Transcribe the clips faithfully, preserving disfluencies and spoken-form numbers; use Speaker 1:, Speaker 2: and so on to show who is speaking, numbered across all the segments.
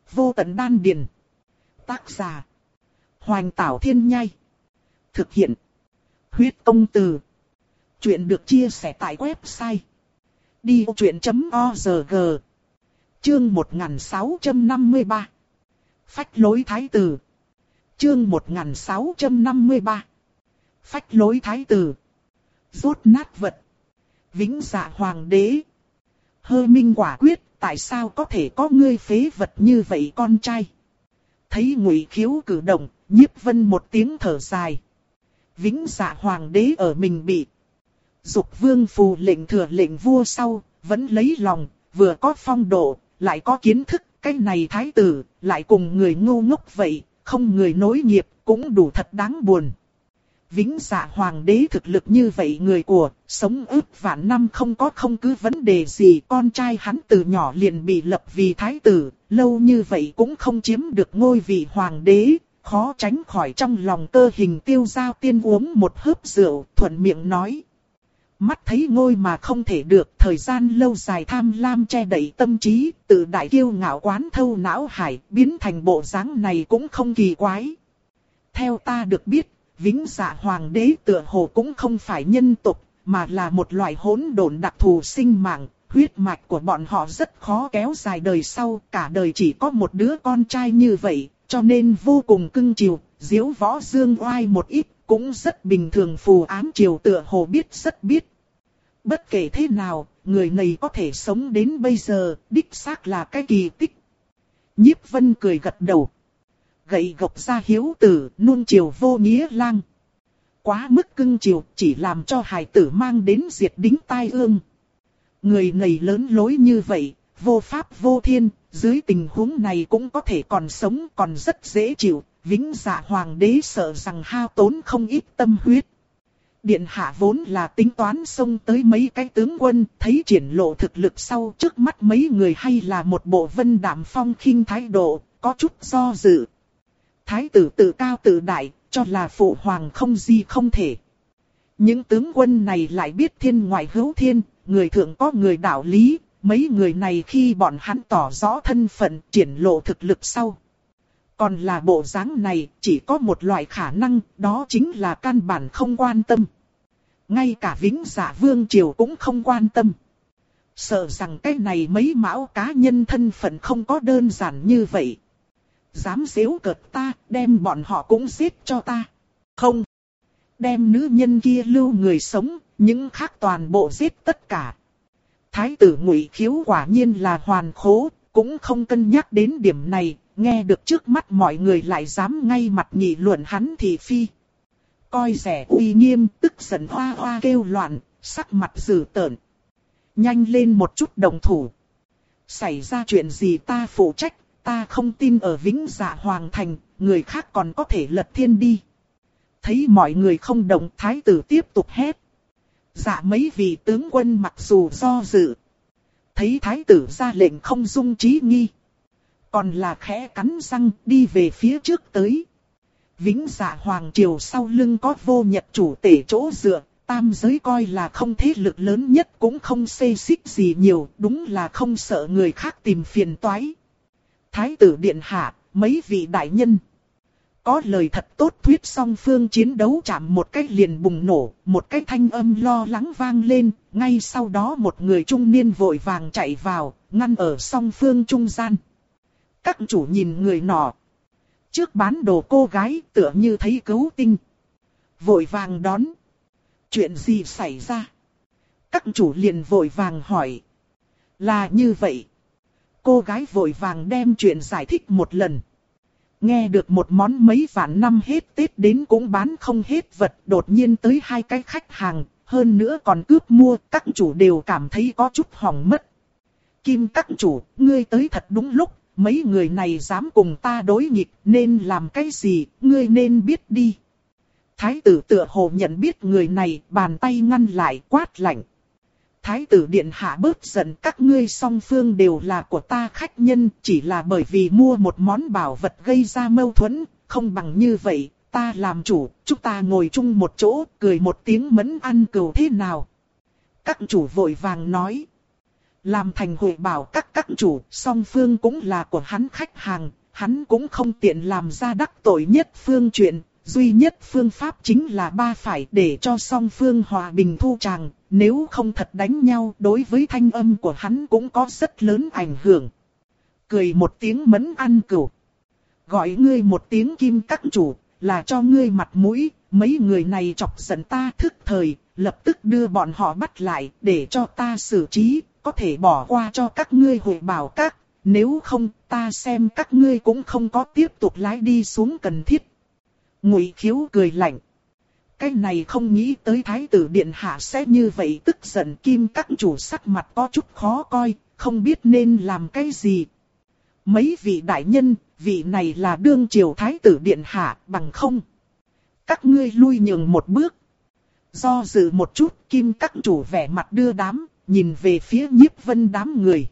Speaker 1: Vô tận đan điền. Tác giả. Hoành Tảo Thiên Nhai. Thực hiện. Huyết Công Từ. Chuyện được chia sẻ tại website đi vô chuyện chấm org. Chương một nghìn sáu trăm năm mươi ba. Phách lối thái tử. Chương một nghìn sáu trăm năm mươi ba. Phách lối thái tử. Rốt nát vật. Vĩnh Dạ Hoàng đế. Hơ Minh quả quyết, tại sao có thể có ngươi phế vật như vậy con trai? Thấy Ngụy Khiếu cử động, Nhiếp Vân một tiếng thở dài. Vĩnh Dạ Hoàng đế ở mình bị Dục Vương phù lệnh thừa lệnh vua sau, vẫn lấy lòng, vừa có phong độ, lại có kiến thức, cái này thái tử, lại cùng người ngu ngốc vậy, không người nối nghiệp, cũng đủ thật đáng buồn. Vĩnh Dạ Hoàng đế thực lực như vậy người của, sống ức vạn năm không có không cứ vấn đề gì, con trai hắn từ nhỏ liền bị lập vì thái tử, lâu như vậy cũng không chiếm được ngôi vị hoàng đế, khó tránh khỏi trong lòng cơ hình Tiêu Giao Tiên uống một hớp rượu, thuận miệng nói. Mắt thấy ngôi mà không thể được, thời gian lâu dài tham lam che đậy tâm trí, tự đại kiêu ngạo quán thâu não hải, biến thành bộ dáng này cũng không kỳ quái. Theo ta được biết, Vĩnh Dạ Hoàng đế tựa hồ cũng không phải nhân tộc, mà là một loại hỗn độn đặc thù sinh mạng, huyết mạch của bọn họ rất khó kéo dài đời sau, cả đời chỉ có một đứa con trai như vậy, cho nên vô cùng cưng chiều, diếu võ dương oai một ít, cũng rất bình thường. Phù ám triều tựa hồ biết rất biết. Bất kể thế nào, người này có thể sống đến bây giờ, đích xác là cái kỳ tích. Nhiếp Vân cười gật đầu. Gậy gộc ra hiếu tử, nuông chiều vô nghĩa lang. Quá mức cưng chiều, chỉ làm cho hài tử mang đến diệt đính tai ương. Người này lớn lối như vậy, vô pháp vô thiên, dưới tình huống này cũng có thể còn sống, còn rất dễ chịu. Vĩnh Dạ Hoàng đế sợ rằng hao tốn không ít tâm huyết. Điện hạ vốn là tính toán xông tới mấy cái tướng quân, thấy triển lộ thực lực sau, trước mắt mấy người hay là một bộ vân đạm phong khinh thái độ, có chút do dự. Thái tử tự cao tự đại, cho là phụ hoàng không gì không thể. Những tướng quân này lại biết thiên ngoại hữu thiên, người thượng có người đạo lý, mấy người này khi bọn hắn tỏ rõ thân phận, triển lộ thực lực sau. Còn là bộ dáng này, chỉ có một loại khả năng, đó chính là căn bản không quan tâm. Ngay cả Vĩnh Dạ Vương triều cũng không quan tâm. Sợ rằng cái này mấy mão cá nhân thân phận không có đơn giản như vậy. Dám giễu cợt ta, đem bọn họ cũng giết cho ta. Không. Đem nữ nhân kia lưu người sống, những khác toàn bộ giết tất cả. Thái tử Ngụy Khiếu quả nhiên là hoàn khố, cũng không cân nhắc đến điểm này. Nghe được trước mắt mọi người lại dám ngay mặt nghị luận hắn thì phi. Coi rẻ uy nghiêm, tức giận hoa hoa kêu loạn, sắc mặt dữ tợn. Nhanh lên một chút đồng thủ. Xảy ra chuyện gì ta phụ trách, ta không tin ở Vĩnh Dạ Hoàng thành, người khác còn có thể lật thiên đi. Thấy mọi người không đồng, thái tử tiếp tục hét. Dạ mấy vị tướng quân mặc dù do dự. Thấy thái tử ra lệnh không dung trí nghi. Còn là khẽ cắn răng đi về phía trước tới. Vĩnh Dạ Hoàng triều sau lưng có vô nhật chủ tể chỗ dựa, tam giới coi là không thế lực lớn nhất cũng không xê xích gì nhiều, đúng là không sợ người khác tìm phiền toái. Thái tử điện hạ, mấy vị đại nhân. Có lời thật tốt thuyết song phương chiến đấu chạm một cách liền bùng nổ, một cái thanh âm lo lắng vang lên, ngay sau đó một người trung niên vội vàng chạy vào, ngăn ở song phương trung gian. Các chủ nhìn người nọ. Trước bán đồ cô gái tựa như thấy cứu tinh. Vội vàng đón. Chuyện gì xảy ra? Các chủ liền vội vàng hỏi. Là như vậy. Cô gái vội vàng đem chuyện giải thích một lần. Nghe được một món mấy vạn năm hết Tết đến cũng bán không hết vật. Đột nhiên tới hai cái khách hàng. Hơn nữa còn cướp mua. Các chủ đều cảm thấy có chút hỏng mất. Kim các chủ, ngươi tới thật đúng lúc. Mấy người này dám cùng ta đối nghịch, nên làm cái gì, ngươi nên biết đi. Thái tử tựa hồ nhận biết người này, bàn tay ngăn lại quát lạnh. Thái tử điện hạ bớt giận, các ngươi song phương đều là của ta khách nhân, chỉ là bởi vì mua một món bảo vật gây ra mâu thuẫn, không bằng như vậy, ta làm chủ, chúng ta ngồi chung một chỗ, cười một tiếng mẫn ăn cừu thế nào. Các chủ vội vàng nói. Làm thành hội bảo các các chủ, song phương cũng là của hắn khách hàng, hắn cũng không tiện làm ra đắc tội nhất phương chuyện. Duy nhất phương pháp chính là ba phải để cho song phương hòa bình thu tràng, nếu không thật đánh nhau đối với thanh âm của hắn cũng có rất lớn ảnh hưởng. Cười một tiếng mẫn ăn cửu. Gọi ngươi một tiếng kim các chủ, là cho ngươi mặt mũi, mấy người này chọc giận ta thức thời, lập tức đưa bọn họ bắt lại để cho ta xử trí, có thể bỏ qua cho các ngươi hội bảo các, nếu không ta xem các ngươi cũng không có tiếp tục lái đi xuống cần thiết. Ngụy Khiếu cười lạnh. Cái này không nghĩ tới thái tử điện hạ sẽ như vậy tức giận, kim các chủ sắc mặt có chút khó coi, không biết nên làm cái gì. Mấy vị đại nhân, vị này là đương triều thái tử điện hạ, bằng không. Các ngươi lui nhường một bước. Do dự một chút, kim các chủ vẻ mặt đưa đám, nhìn về phía Nhiếp Vân đám người.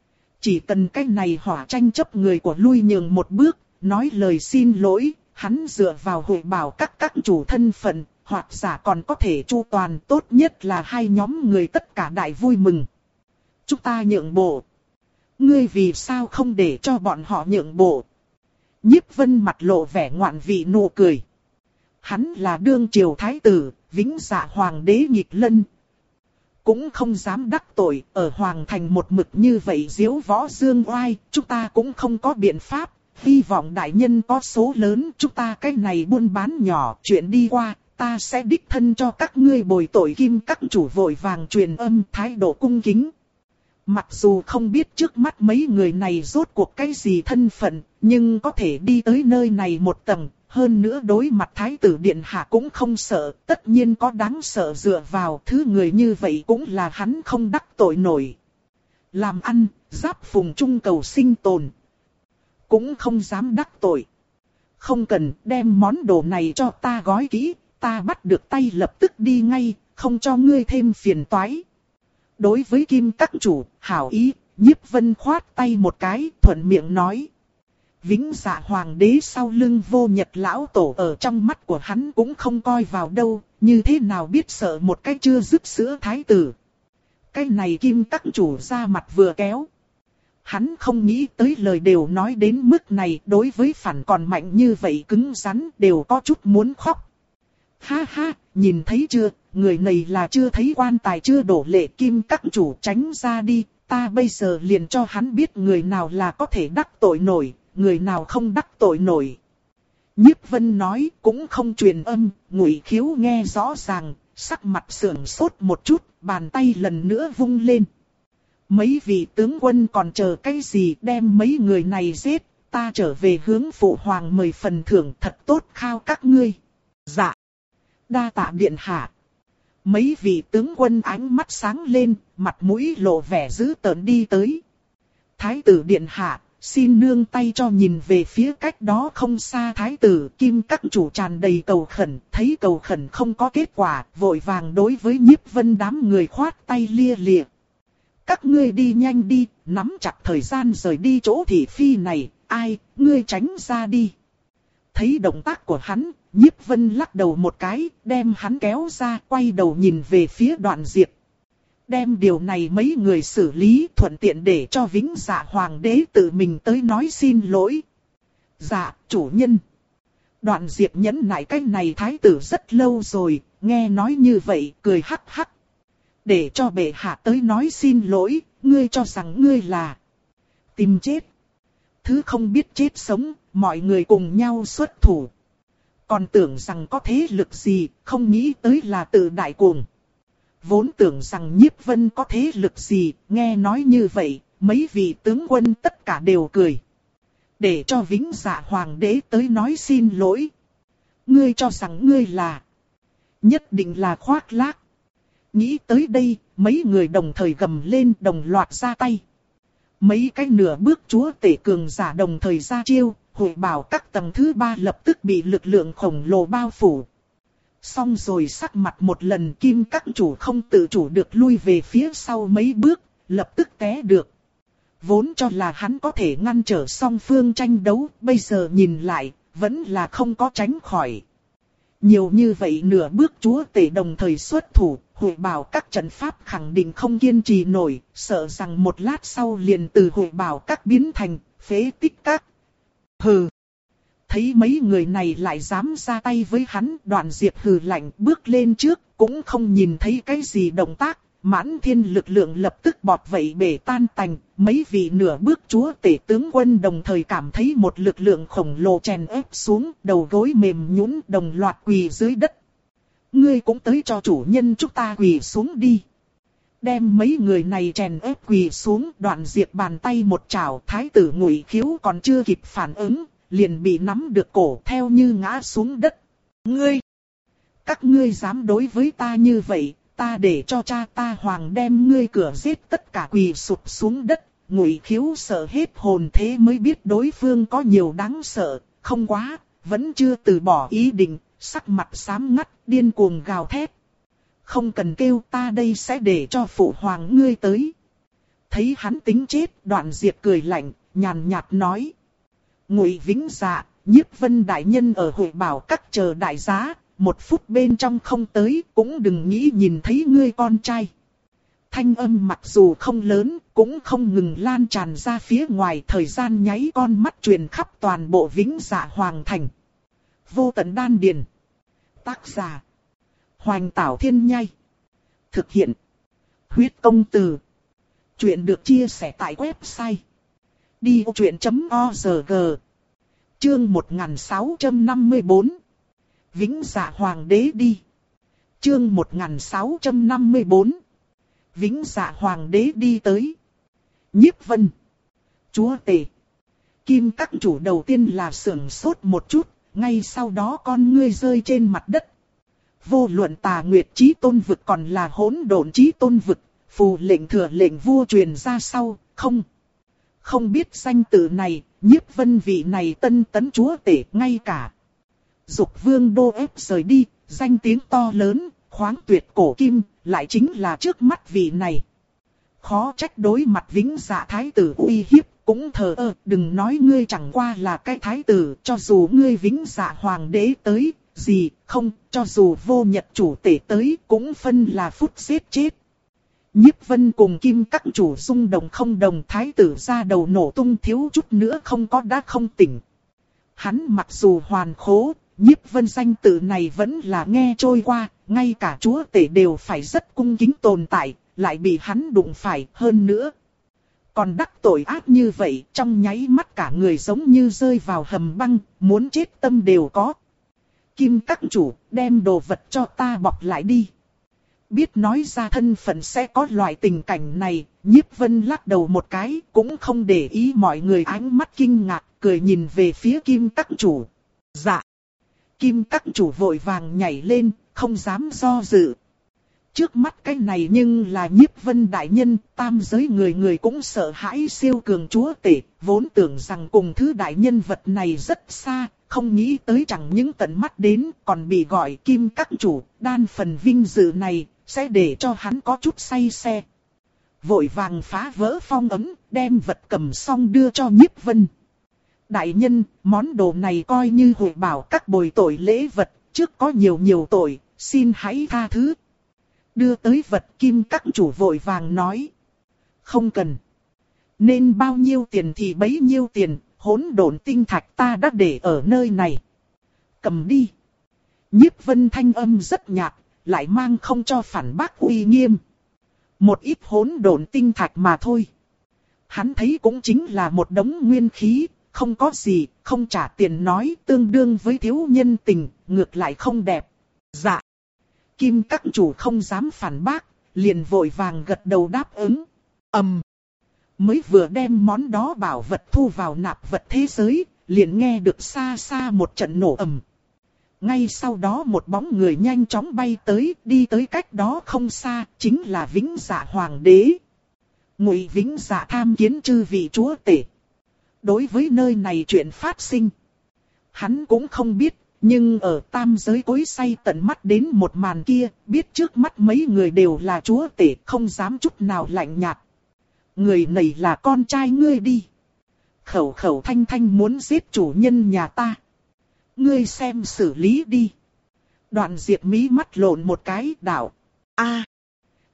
Speaker 1: Chỉ cần cái này hỏa tranh chấp người của lui nhường một bước, nói lời xin lỗi. Hắn dựa vào hội bảo các các chủ thân phận, hoặc giả còn có thể chu toàn, tốt nhất là hai nhóm người tất cả đại vui mừng. Chúng ta nhượng bộ. Ngươi vì sao không để cho bọn họ nhượng bộ? Nhiếp Vân mặt lộ vẻ ngoạn vị nụ cười. Hắn là đương triều thái tử, vĩnh dạ hoàng đế nghịch lân. Cũng không dám đắc tội, ở hoàng thành một mực như vậy diếu võ dương oai, chúng ta cũng không có biện pháp. Hy vọng đại nhân có số lớn, chúng ta cái này buôn bán nhỏ, chuyện đi qua, ta sẽ đích thân cho các ngươi bồi tội. Kim các chủ vội vàng truyền âm, thái độ cung kính. Mặc dù không biết trước mắt mấy người này rốt cuộc cái gì thân phận, nhưng có thể đi tới nơi này một tầng, hơn nữa đối mặt thái tử điện hạ cũng không sợ, tất nhiên có đáng sợ dựa vào, thứ người như vậy cũng là hắn không đắc tội nổi. Làm ăn, giáp phùng trung cầu sinh tồn. Cũng không dám đắc tội. Không cần đem món đồ này cho ta gói kỹ, ta bắt được tay lập tức đi ngay, không cho ngươi thêm phiền toái. Đối với kim các chủ, hảo ý, Nhiếp Vân khoát tay một cái, thuận miệng nói. Vĩnh dạ hoàng đế sau lưng vô nhật lão tổ ở trong mắt của hắn cũng không coi vào đâu, như thế nào biết sợ một cái chưa dứt sữa thái tử. Cái này kim các chủ ra mặt vừa kéo. Hắn không nghĩ tới lời đều nói đến mức này, đối với phản còn mạnh như vậy cứng rắn đều có chút muốn khóc. Ha ha, nhìn thấy chưa, người này là chưa thấy quan tài chưa đổ lệ, kim các chủ tránh ra đi, ta bây giờ liền cho hắn biết người nào là có thể đắc tội nổi, người nào không đắc tội nổi. Nhiếp Vân nói cũng không truyền âm, Ngụy Khiếu nghe rõ ràng, sắc mặt sưởng sốt một chút, bàn tay lần nữa vung lên. Mấy vị tướng quân còn chờ cái gì, đem mấy người này giết, ta trở về hướng phụ hoàng mời phần thưởng thật tốt khao các ngươi. Dạ. Đa tạ điện hạ. Mấy vị tướng quân ánh mắt sáng lên, mặt mũi lộ vẻ dữ tợn đi tới. Thái tử điện hạ, xin nương tay cho. Nhìn về phía cách đó không xa thái tử, kim các chủ tràn đầy cầu khẩn, thấy cầu khẩn không có kết quả, vội vàng đối với Nhiếp Vân đám người khoát tay lia lịa. Các ngươi đi nhanh đi, nắm chặt thời gian rời đi chỗ thị phi này, ai, ngươi tránh ra đi. Thấy động tác của hắn, Nhiếp Vân lắc đầu một cái, đem hắn kéo ra, quay đầu nhìn về phía Đoạn Diệp. Đem điều này mấy người xử lý, thuận tiện để cho Vĩnh Dạ Hoàng đế tự mình tới nói xin lỗi. Dạ, chủ nhân. Đoạn Diệp nhẫn nại cái này thái tử rất lâu rồi, nghe nói như vậy, cười hắc hắc. Để cho bệ hạ tới nói xin lỗi, ngươi cho rằng ngươi là tìm chết. Thứ không biết chết sống, mọi người cùng nhau xuất thủ. Còn tưởng rằng có thế lực gì, không nghĩ tới là tự đại cuồng. Vốn tưởng rằng Nhiếp Vân có thế lực gì, nghe nói như vậy, mấy vị tướng quân tất cả đều cười. Để cho Vĩnh Dạ Hoàng đế tới nói xin lỗi. Ngươi cho rằng ngươi là, nhất định là khoác lác. Nghĩ tới đây, mấy người đồng thời gầm lên, đồng loạt ra tay. Mấy cái nửa bước chúa tể cường giả đồng thời ra chiêu, hội bảo các tầng thứ ba lập tức bị lực lượng khổng lồ bao phủ. Xong rồi sắc mặt một lần, kim các chủ không tự chủ được lui về phía sau mấy bước, lập tức té được. Vốn cho là hắn có thể ngăn trở song phương tranh đấu, bây giờ nhìn lại, vẫn là không có tránh khỏi. Nhiều như vậy nửa bước chúa tể đồng thời xuất thủ, Hội bảo các trận pháp khẳng định không kiên trì nổi, sợ rằng một lát sau liền từ hội bảo các biến thành phế tích các. Hừ. Thấy mấy người này lại dám ra tay với hắn, Đoạn Diệp hừ lạnh bước lên trước, cũng không nhìn thấy cái gì động tác, mãn thiên lực lượng lập tức bọt vẩy bể tan tành, mấy vị nửa bước chúa tể tướng quân đồng thời cảm thấy một lực lượng khổng lồ chèn ép xuống, đầu gối mềm nhũn đồng loạt quỳ dưới đất. Ngươi cũng tới cho chủ nhân chúng ta quỳ xuống đi. Đem mấy người này chèn ép quỳ xuống, Đoạn Diệp bàn tay một chảo, thái tử Ngụy Khiếu còn chưa kịp phản ứng, liền bị nắm được cổ theo như ngã xuống đất. Ngươi! Các ngươi dám đối với ta như vậy, ta để cho cha ta Hoàng đem ngươi cửa giết tất cả quỳ sụp xuống đất. Ngụy Khiếu sợ hết hồn, thế mới biết đối phương có nhiều đáng sợ, không quá, vẫn chưa từ bỏ ý định, sắc mặt xám ngắt, điên cuồng gào thét. Không cần kêu, ta đây sẽ để cho phụ hoàng ngươi tới. Thấy hắn tính chết, Đoạn Diệp cười lạnh, nhàn nhạt nói. Ngụy Vĩnh Dạ, Nhiếp Vân đại nhân ở hội bảo các chờ đại giá, một phút bên trong không tới, cũng đừng nghĩ nhìn thấy ngươi con trai. Thanh âm mặc dù không lớn, cũng không ngừng lan tràn ra phía ngoài, thời gian nháy con mắt truyền khắp toàn bộ Vĩnh Dạ Hoàng thành. Vô Tận Đan Điền. Tác giả: Hoành Tảo Thiên Nhai. Thực hiện: Huyết Công Từ. Chuyện được chia sẻ tại website đi ô truyện chấm org. Chương một nghìn sáu trăm năm mươi tư. Vĩnh Dạ Hoàng đế đi. Chương một nghìn sáu trăm năm mươi tư. Vĩnh Dạ Hoàng đế đi tới. Nhiếp Vân, chúa tể, Kim các chủ đầu tiên là sưởng sốt một chút, ngay sau đó con ngươi rơi trên mặt đất. Vô luận Tà Nguyệt Chí Tôn vực còn là Hỗn Độn Chí Tôn vực, phù lệnh thừa lệnh vua truyền ra sau, không. Không biết danh tự này, Nhiếp Vân vị này tân tấn chúa tể, ngay cả Dục Vương đô ép rời đi, danh tiếng to lớn, khoáng tuyệt cổ kim, lại chính là trước mắt vị này. Khó trách đối mặt Vĩnh Dạ thái tử uy hiếp, cũng thờ ơ, đừng nói ngươi chẳng qua là cái thái tử, cho dù ngươi Vĩnh Dạ Hoàng đế tới, gì, không, cho dù vô nhật chủ tể tới, cũng phân là phút giết chết. Nhiếp Vân cùng Kim các chủ rung động không đồng, thái tử ra đầu nổ tung, thiếu chút nữa không có đã không tỉnh. Hắn mặc dù hoàn khố, Nhiếp Vân danh tự này vẫn là nghe trôi qua, ngay cả chúa tể đều phải rất cung kính tồn tại, lại bị hắn đụng phải, hơn nữa còn đắc tội ác như vậy, trong nháy mắt cả người giống như rơi vào hầm băng, muốn chết tâm đều có. Kim các chủ, đem đồ vật cho ta bọc lại đi. Biết nói ra thân phận sẽ có loại tình cảnh này, Nhiếp Vân lắc đầu một cái, cũng không để ý mọi người ánh mắt kinh ngạc, cười nhìn về phía Kim các chủ. Dạ. Kim các chủ vội vàng nhảy lên, không dám do dự. Trước mắt cái này nhưng là Nhiếp Vân đại nhân, tam giới người người cũng sợ hãi siêu cường chúa tể, vốn tưởng rằng cùng thứ đại nhân vật này rất xa, không nghĩ tới chẳng những tận mắt đến, còn bị gọi Kim các chủ, đan phần vinh dự này, sẽ để cho hắn có chút say xe. Vội vàng phá vỡ phong ấn, đem vật cầm xong đưa cho Nhiếp Vân. Đại nhân, món đồ này coi như hội bảo các bồi tội lễ vật, trước có nhiều nhiều tội, xin hãy tha thứ. Đưa tới vật, Kim các chủ vội vàng nói. Không cần. Nên bao nhiêu tiền thì bấy nhiêu tiền, hỗn độn tinh thạch ta đã để ở nơi này. Cầm đi. Nhiếp Vân thanh âm rất nhạt, lại mang không cho phản bác uy nghiêm. Một ít hỗn độn tinh thạch mà thôi. Hắn thấy cũng chính là một đống nguyên khí, không có gì, không trả tiền nói tương đương với thiếu nhân tình, ngược lại không đẹp. Dạ. Kim các chủ không dám phản bác, liền vội vàng gật đầu đáp ứng. Ầm. Um. Mới vừa đem món đó bảo vật thu vào nạp vật thế giới, liền nghe được xa xa một trận nổ ầm. Ngay sau đó một bóng người nhanh chóng bay tới, đi tới cách đó không xa, chính là Vĩnh Dạ Hoàng đế. Ngụy Vĩnh Dạ tham kiến chư vị chúa tể. Đối với nơi này chuyện phát sinh, hắn cũng không biết, nhưng ở tam giới cối say tận mắt đến một màn kia, biết trước mắt mấy người đều là chúa tể, không dám chút nào lạnh nhạt. Người này là con trai ngươi đi. Khẩu khẩu thanh thanh muốn giết chủ nhân nhà ta. Ngươi xem xử lý đi. Đoạn Diệp mí mắt lộn một cái, đạo. A.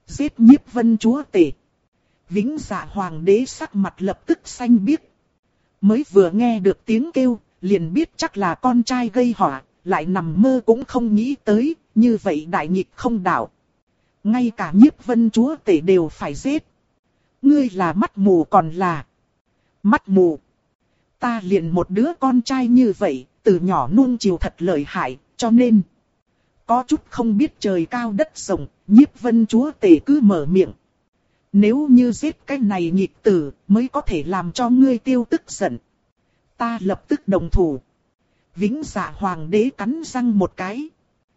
Speaker 1: Giết Nhiếp Vân chúa tể. Vĩnh Dạ Hoàng đế sắc mặt lập tức xanh biếc. Mới vừa nghe được tiếng kêu, liền biết chắc là con trai gây họa, lại nằm mơ cũng không nghĩ tới, như vậy đại nghịch không đạo. Ngay cả Nhiếp Vân chúa tể đều phải giết. Ngươi là mắt mù còn là mắt mù. Ta liền một đứa con trai như vậy, từ nhỏ nuông chiều thật lợi hại, cho nên có chút không biết trời cao đất rộng, Nhiếp Vân chúa tể cứ mở miệng. Nếu như giết cái này nghịch tử, mới có thể làm cho ngươi tiêu tức giận. Ta lập tức đồng thủ. Vĩnh Dạ Hoàng đế cắn răng một cái.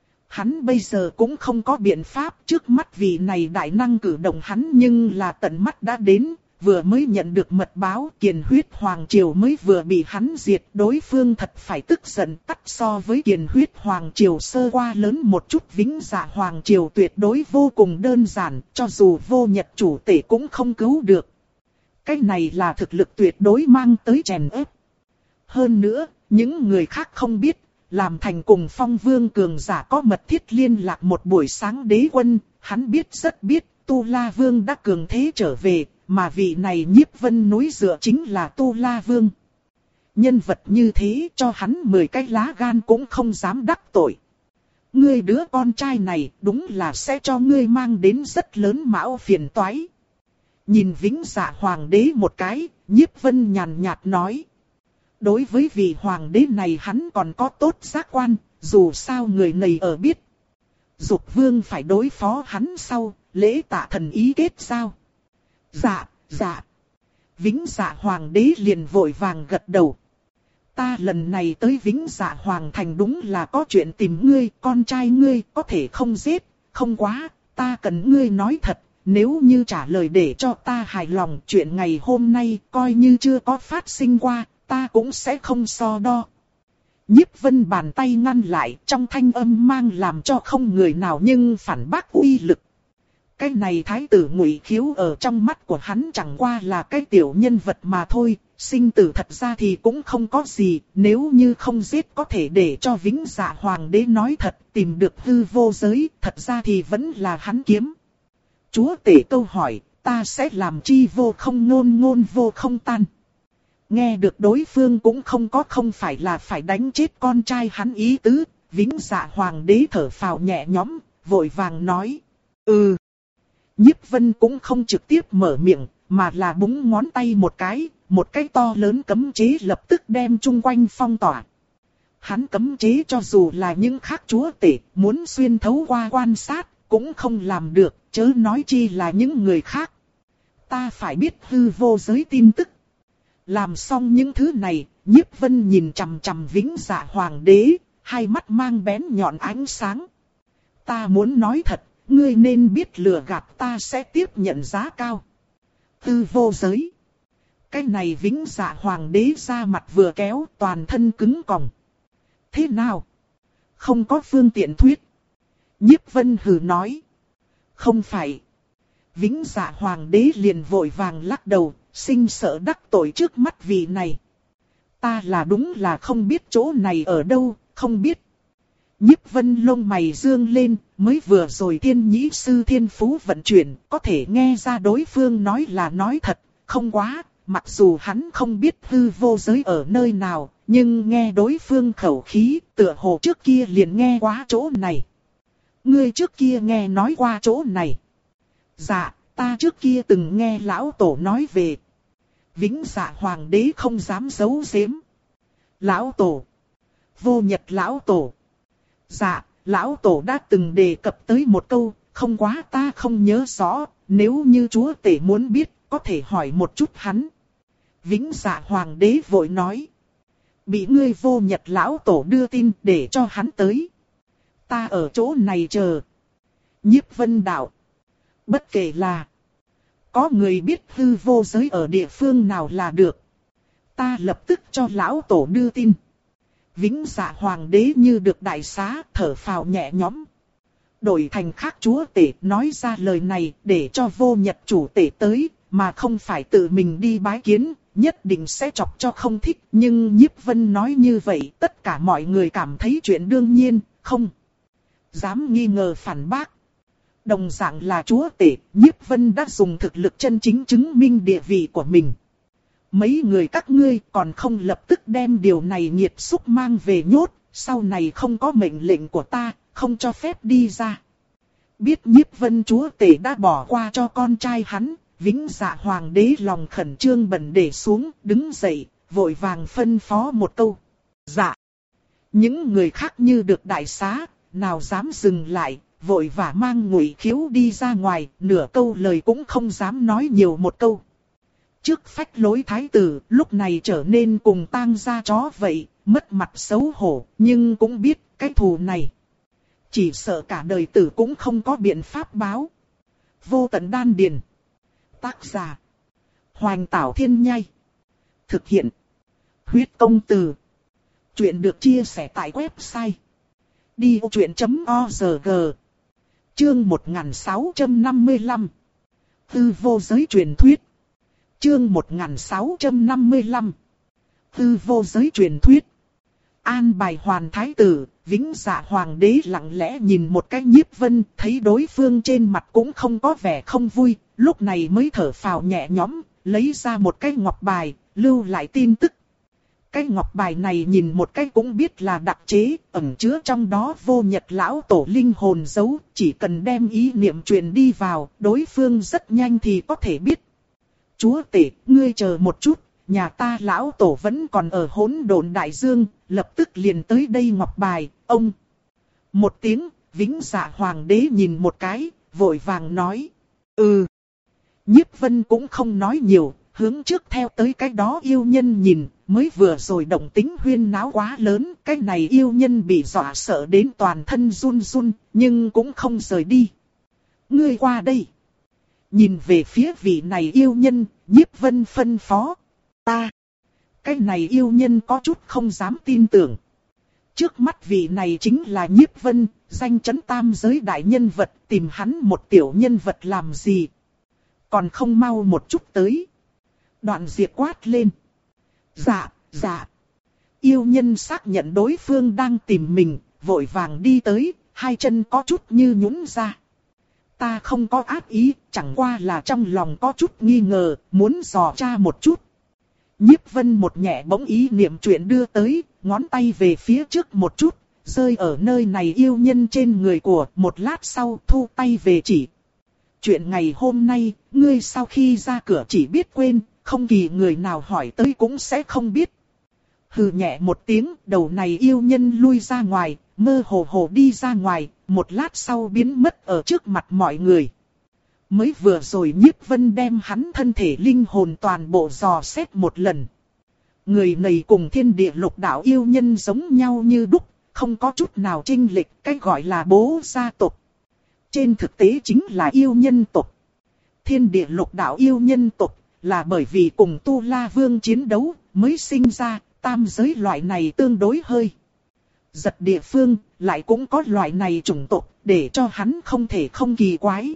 Speaker 1: Hắn bây giờ cũng không có biện pháp, trước mắt vị này đại năng cử động hắn nhưng là tận mắt đã đến, vừa mới nhận được mật báo Kiền Huyết Hoàng Triều mới vừa bị hắn diệt, đối phương thật phải tức giận. Tắt so với Kiền Huyết Hoàng Triều sơ qua lớn một chút, Vĩnh Dạ Hoàng Triều tuyệt đối vô cùng đơn giản, cho dù vô nhật chủ tể cũng không cứu được. Cái này là thực lực tuyệt đối mang tới chèn ép. Hơn nữa, những người khác không biết, làm thành cùng Phong Vương cường giả có mật thiết liên lạc một buổi sáng đế quân, hắn biết rất biết, Tu La Vương đã cường thế trở về, mà vị này Nhiếp Vân núi dựa chính là Tu La Vương. Nhân vật như thế cho hắn mười cái lá gan cũng không dám đắc tội. Ngươi đứa con trai này đúng là sẽ cho ngươi mang đến rất lớn mão phiền toái. Nhìn Vĩnh Dạ Hoàng đế một cái, Nhiếp Vân nhàn nhạt nói. Đối với vị hoàng đế này hắn còn có tốt giác quan, dù sao người này ở biết. Dục vương phải đối phó hắn sau, lễ tạ thần ý kết sao? Dạ, dạ. Vĩnh Dạ Hoàng đế liền vội vàng gật đầu. Ta lần này tới Vĩnh Dạ Hoàng thành đúng là có chuyện tìm ngươi, con trai ngươi có thể không giết, không quá, ta cần ngươi nói thật. Nếu như trả lời để cho ta hài lòng, chuyện ngày hôm nay coi như chưa có phát sinh qua, ta cũng sẽ không so đo. Nhiếp Vân bàn tay ngăn lại, trong thanh âm mang làm cho không người nào nhưng phản bác uy lực. Cái này thái tử Ngụy Khiếu ở trong mắt của hắn chẳng qua là cái tiểu nhân vật mà thôi, sinh tử thật ra thì cũng không có gì, nếu như không giết có thể để cho Vĩnh Dạ Hoàng đế nói thật, tìm được hư vô giới, thật ra thì vẫn là hắn kiếm. Chúa tể câu hỏi, ta sẽ làm chi vô không ngôn ngôn vô không tan. Nghe được đối phương cũng không có không phải là phải đánh chết con trai hắn ý tứ, Vĩnh Dạ Hoàng đế thở phào nhẹ nhõm, vội vàng nói. Ừ. Nhiếp Vân cũng không trực tiếp mở miệng, mà là búng ngón tay một cái, một cái to lớn cấm chế lập tức đem chung quanh phong tỏa. Hắn cấm chế cho dù là những khác chúa tể, muốn xuyên thấu qua quan sát, cũng không làm được, chớ nói chi là những người khác. Ta phải biết hư vô giới tin tức. Làm xong những thứ này, Nhiếp Vân nhìn chằm chằm Vĩnh Dạ Hoàng đế, hai mắt mang bén nhọn ánh sáng. Ta muốn nói thật, ngươi nên biết lừa gạt ta sẽ tiếp nhận giá cao. Hư vô giới. Cái này Vĩnh Dạ Hoàng đế ra mặt vừa kéo, toàn thân cứng còng. Thế nào? Không có phương tiện thuyết. Nhiếp Vân hừ nói. Không phải. Vĩnh Dạ Hoàng đế liền vội vàng lắc đầu, sinh sợ đắc tội trước mắt vị này. Ta là đúng là không biết chỗ này ở đâu, không biết. Nhiếp Vân lông mày dương lên, mới vừa rồi Thiên Nhĩ Sư thiên phú vận chuyển, có thể nghe ra đối phương nói là nói thật, không quá, mặc dù hắn không biết hư vô giới ở nơi nào, nhưng nghe đối phương khẩu khí, tựa hồ trước kia liền nghe quá chỗ này. Ngươi trước kia nghe nói qua chỗ này. Dạ, ta trước kia từng nghe lão tổ nói về. Vĩnh Dạ Hoàng đế không dám giấu giếm. Lão tổ. Vô Nhật lão tổ. Dạ, lão tổ đã từng đề cập tới một câu, không quá ta không nhớ rõ, nếu như chúa tể muốn biết, có thể hỏi một chút hắn. Vĩnh Dạ Hoàng đế vội nói. Bị ngươi Vô Nhật lão tổ đưa tin để cho hắn tới. Ta ở chỗ này chờ. Nhiếp Vân đạo. Bất kể là có người biết hư vô giới ở địa phương nào là được. Ta lập tức cho lão tổ đưa tin. Vĩnh Dạ Hoàng đế như được đại xá, thở phào nhẹ nhõm. Đổi thành khác chúa tể nói ra lời này để cho Vô Nhật chủ tể tới, mà không phải tự mình đi bái kiến, nhất định sẽ chọc cho không thích. Nhưng Nhiếp Vân nói như vậy, tất cả mọi người cảm thấy chuyện đương nhiên, không dám nghi ngờ phản bác. Đồng dạng là chúa tể, Nhiếp Vân đã dùng thực lực chân chính chứng minh địa vị của mình. Mấy người các ngươi còn không lập tức đem điều này nghiệt xúc mang về nhốt, sau này không có mệnh lệnh của ta, không cho phép đi ra. Biết Nhiếp Vân chúa tể đã bỏ qua cho con trai hắn, Vĩnh Dạ Hoàng đế lòng khẩn trương bần để xuống, đứng dậy, vội vàng phân phó một câu. Dạ. Những người khác như được đại xá, nào dám dừng lại, vội vã mang Ngụy Khiếu đi ra ngoài, nửa câu lời cũng không dám nói nhiều một câu. Trước phách lối thái tử, lúc này trở nên cùng tang gia chó vậy, mất mặt xấu hổ, nhưng cũng biết cái thù này. Chỉ sợ cả đời tử cũng không có biện pháp báo. Vô tận đan điền. Tác giả. Hoành Tảo Thiên Nhai. Thực hiện. Huyết Công Từ. Chuyện được chia sẻ tại website. đi ô chuyện chấm org. Chương một nghìn sáu trăm năm mươi lăm. Hư vô giới truyền thuyết. Chương một nghìn sáu trăm năm mươi lăm. Hư vô giới truyền thuyết. An bài hoàn thái tử, Vĩnh Dạ Hoàng đế lặng lẽ nhìn một cái Nhiếp Vân, thấy đối phương trên mặt cũng không có vẻ không vui, lúc này mới thở phào nhẹ nhõm, lấy ra một cái ngọc bài, lưu lại tin tức. Cái ngọc bài này nhìn một cái cũng biết là đặc chế, ẩn chứa trong đó vô nhật lão tổ linh hồn dấu, chỉ cần đem ý niệm truyền đi vào, đối phương rất nhanh thì có thể biết. Chúa tể, ngươi chờ một chút, nhà ta lão tổ vẫn còn ở hỗn độn đại dương, lập tức liền tới đây ngọc bài, ông. Một tiếng, Vĩnh Dạ Hoàng đế nhìn một cái, vội vàng nói. Ừ. Nhiếp Vân cũng không nói nhiều, hướng trước theo tới cái đó yêu nhân nhìn, mới vừa rồi động tính huyên náo quá lớn, cái này yêu nhân bị dọa sợ đến toàn thân run run, nhưng cũng không rời đi. Ngươi qua đây. Nhìn về phía vị này yêu nhân, Nhiếp Vân phân phó. Ta. Cái này yêu nhân có chút không dám tin tưởng. Trước mắt vị này chính là Nhiếp Vân, danh chấn tam giới đại nhân vật, tìm hắn một tiểu nhân vật làm gì. Còn không mau một chút tới. Đoạn Diệp quát lên. Dạ, dạ. Yêu nhân xác nhận đối phương đang tìm mình, vội vàng đi tới, hai chân có chút như nhũn ra. Ta không có ác ý, chẳng qua là trong lòng có chút nghi ngờ, muốn dò tra một chút. Nhiếp Vân một nhẹ bỗng ý niệm chuyện đưa tới, ngón tay về phía trước một chút, rơi ở nơi này yêu nhân trên người của, một lát sau thu tay về chỉ. Chuyện ngày hôm nay, ngươi sau khi ra cửa chỉ biết quên, không kỳ người nào hỏi tới cũng sẽ không biết. Hừ nhẹ một tiếng, đầu này yêu nhân lui ra ngoài, mơ hồ hồ đi ra ngoài, một lát sau biến mất ở trước mặt mọi người. Mới vừa rồi Nhiếp Vân đem hắn thân thể linh hồn toàn bộ dò xét một lần. Người này cùng thiên địa lục đạo yêu nhân giống nhau như đúc, không có chút nào chênh lệch, cái gọi là bố gia tộc. Trên thực tế chính là yêu nhân tộc. Thiên địa lục đạo yêu nhân tộc là bởi vì cùng Tu La Vương chiến đấu mới sinh ra, tam giới loại này tương đối hơi giật địa phương, lại cũng có loại này chủng tộc, để cho hắn không thể không kỳ quái.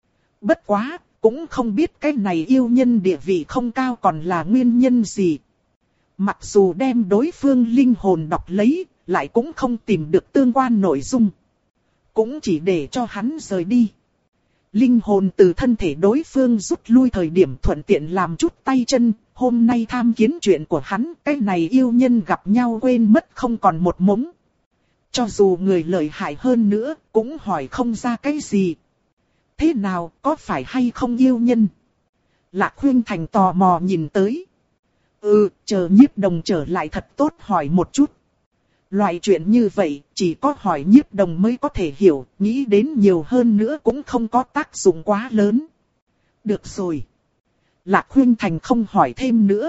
Speaker 1: Bất quá, cũng không biết cái này yêu nhân địa vị không cao còn là nguyên nhân gì. Mặc dù đem đối phương linh hồn đọc lấy, lại cũng không tìm được tương quan nội dung. Cũng chỉ để cho hắn rời đi. Linh hồn từ thân thể đối phương rút lui thời điểm thuận tiện làm chút tay chân, hôm nay tham kiến chuyện của hắn, cái này yêu nhân gặp nhau quên mất không còn một mống. Cho dù người lợi hại hơn nữa, cũng hỏi không ra cái gì. Thế nào, có phải hay không yêu nhân? Lạc Khuynh Thành tò mò nhìn tới. Ừ, chờ Nhiếp Đồng trở lại thật tốt hỏi một chút. Loại chuyện như vậy, chỉ có hỏi Nhiếp Đồng mới có thể hiểu, nghĩ đến nhiều hơn nữa cũng không có tác dụng quá lớn. Được rồi. Lạc Khuynh Thành không hỏi thêm nữa.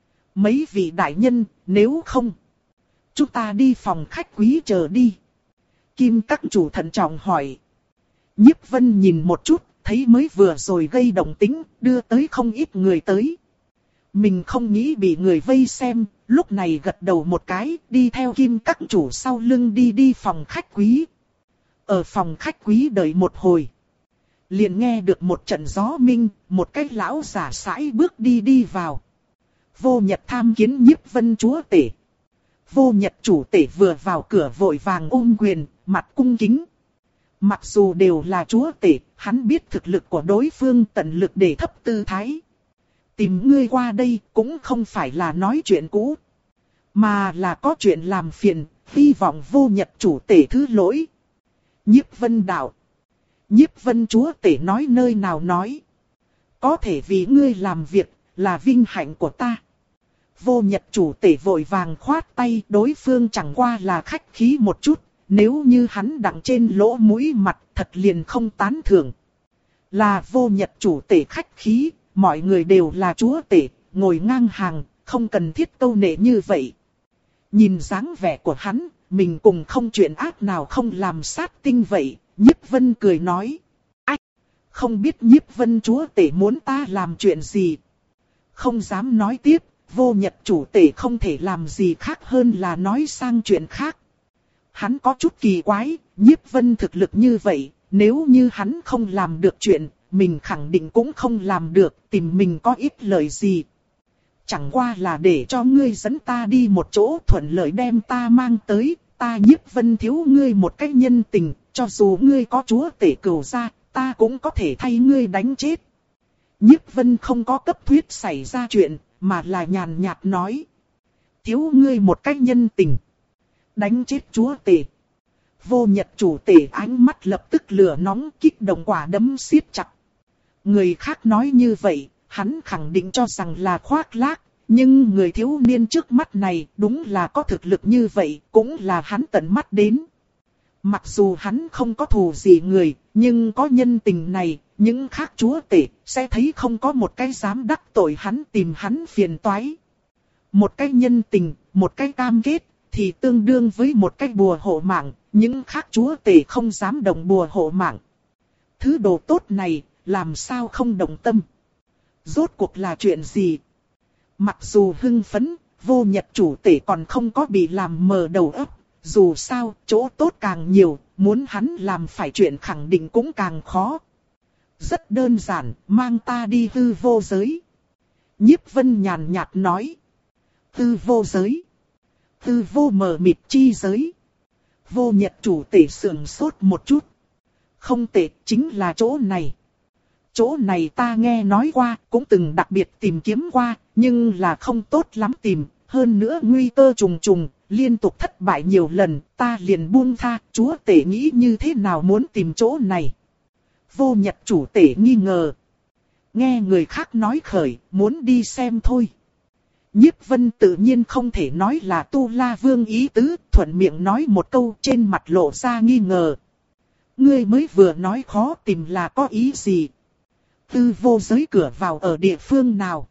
Speaker 1: Mấy vị đại nhân, nếu không, chúng ta đi phòng khách quý chờ đi. Kim các chủ thận trọng hỏi. Nhiếp Vân nhìn một chút, thấy mới vừa rồi gây động tĩnh, đưa tới không ít người tới. Mình không nghĩ bị người vây xem, lúc này gật đầu một cái, đi theo Kim các chủ sau lưng đi đi phòng khách quý. Ở phòng khách quý đợi một hồi. Liền nghe được một trận gió minh, một cái lão giả sải bước đi đi vào. Vô Nhật tham kiến Nhiếp Vân chúa tể. Vô Nhật chủ tể vừa vào cửa vội vàng ôm quyền, mặt cung kính. Mặc dù đều là chúa tể, hắn biết thực lực của đối phương, tận lực để thấp tư thái. Tìm ngươi qua đây cũng không phải là nói chuyện cũ, mà là có chuyện làm phiền, hy vọng vô nhật chủ tể thứ lỗi. Nhiếp Vân đạo. Nhiếp Vân chúa tể nói nơi nào nói. Có thể vì ngươi làm việc, là vinh hạnh của ta. Vô nhật chủ tể vội vàng khoát tay, đối phương chẳng qua là khách khí một chút. Nếu như hắn đặng trên lỗ mũi mặt, thật liền không tán thưởng. Là vô nhật chủ tể khách khí, mọi người đều là chúa tể, ngồi ngang hàng, không cần thiết câu nệ như vậy. Nhìn dáng vẻ của hắn, mình cùng không chuyện ác nào không làm sát tinh vậy. Nhiếp Vân cười nói. Ách! Không biết Nhiếp Vân chúa tể muốn ta làm chuyện gì? Không dám nói tiếp, vô nhật chủ tể không thể làm gì khác hơn là nói sang chuyện khác. Hắn có chút kỳ quái, Nhiếp Vân thực lực như vậy, nếu như hắn không làm được chuyện, mình khẳng định cũng không làm được, tìm mình có ít lợi gì. Chẳng qua là để cho ngươi dẫn ta đi một chỗ thuận lợi đem ta mang tới, ta Nhiếp Vân thiếu ngươi một cái nhân tình, cho dù ngươi có chúa tể cửu gia, ta cũng có thể thay ngươi đánh chết. Nhiếp Vân không có cấp thuyết xảy ra chuyện, mà là nhàn nhạt nói. Thiếu ngươi một cái nhân tình. Đánh chết chúa tể. Vô nhật chủ tể ánh mắt lập tức lửa nóng, kích động quả đấm siết chặt. Người khác nói như vậy, hắn khẳng định cho rằng là khoác lác. Nhưng người thiếu niên trước mắt này đúng là có thực lực như vậy, cũng là hắn tận mắt đến. Mặc dù hắn không có thù gì người, nhưng có nhân tình này, những khác chúa tể sẽ thấy không có một cái dám đắc tội hắn, tìm hắn phiền toái. Một cái nhân tình, một cái cam kết, thì tương đương với một cái bùa hộ mạng, những khác chúa tể không dám động bùa hộ mạng. Thứ đồ tốt này, làm sao không động tâm? Rốt cuộc là chuyện gì? Mặc dù hưng phấn, vô nhật chủ tể còn không có bị làm mờ đầu óc. Dù sao, chỗ tốt càng nhiều, muốn hắn làm phải chuyện khẳng định cũng càng khó. Rất đơn giản, mang ta đi hư vô giới. Nhiếp Vân nhàn nhạt nói. Hư vô giới. Hư vô mờ mịt chi giới. Vô nhật chủ tể sườn sốt một chút. Không tệ, chính là chỗ này. Chỗ này ta nghe nói qua, cũng từng đặc biệt tìm kiếm qua, nhưng là không tốt lắm tìm. Hơn nữa nguy cơ trùng trùng, liên tục thất bại nhiều lần, ta liền buông tha, chúa tể nghĩ như thế nào muốn tìm chỗ này. Vô nhật chủ tể nghi ngờ. Nghe người khác nói khởi, muốn đi xem thôi. Nhiếp Vân tự nhiên không thể nói là Tu La Vương ý tứ, thuận miệng nói một câu trên mặt lộ ra nghi ngờ. Ngươi mới vừa nói khó tìm là có ý gì? Tư vô giới cửa vào ở địa phương nào?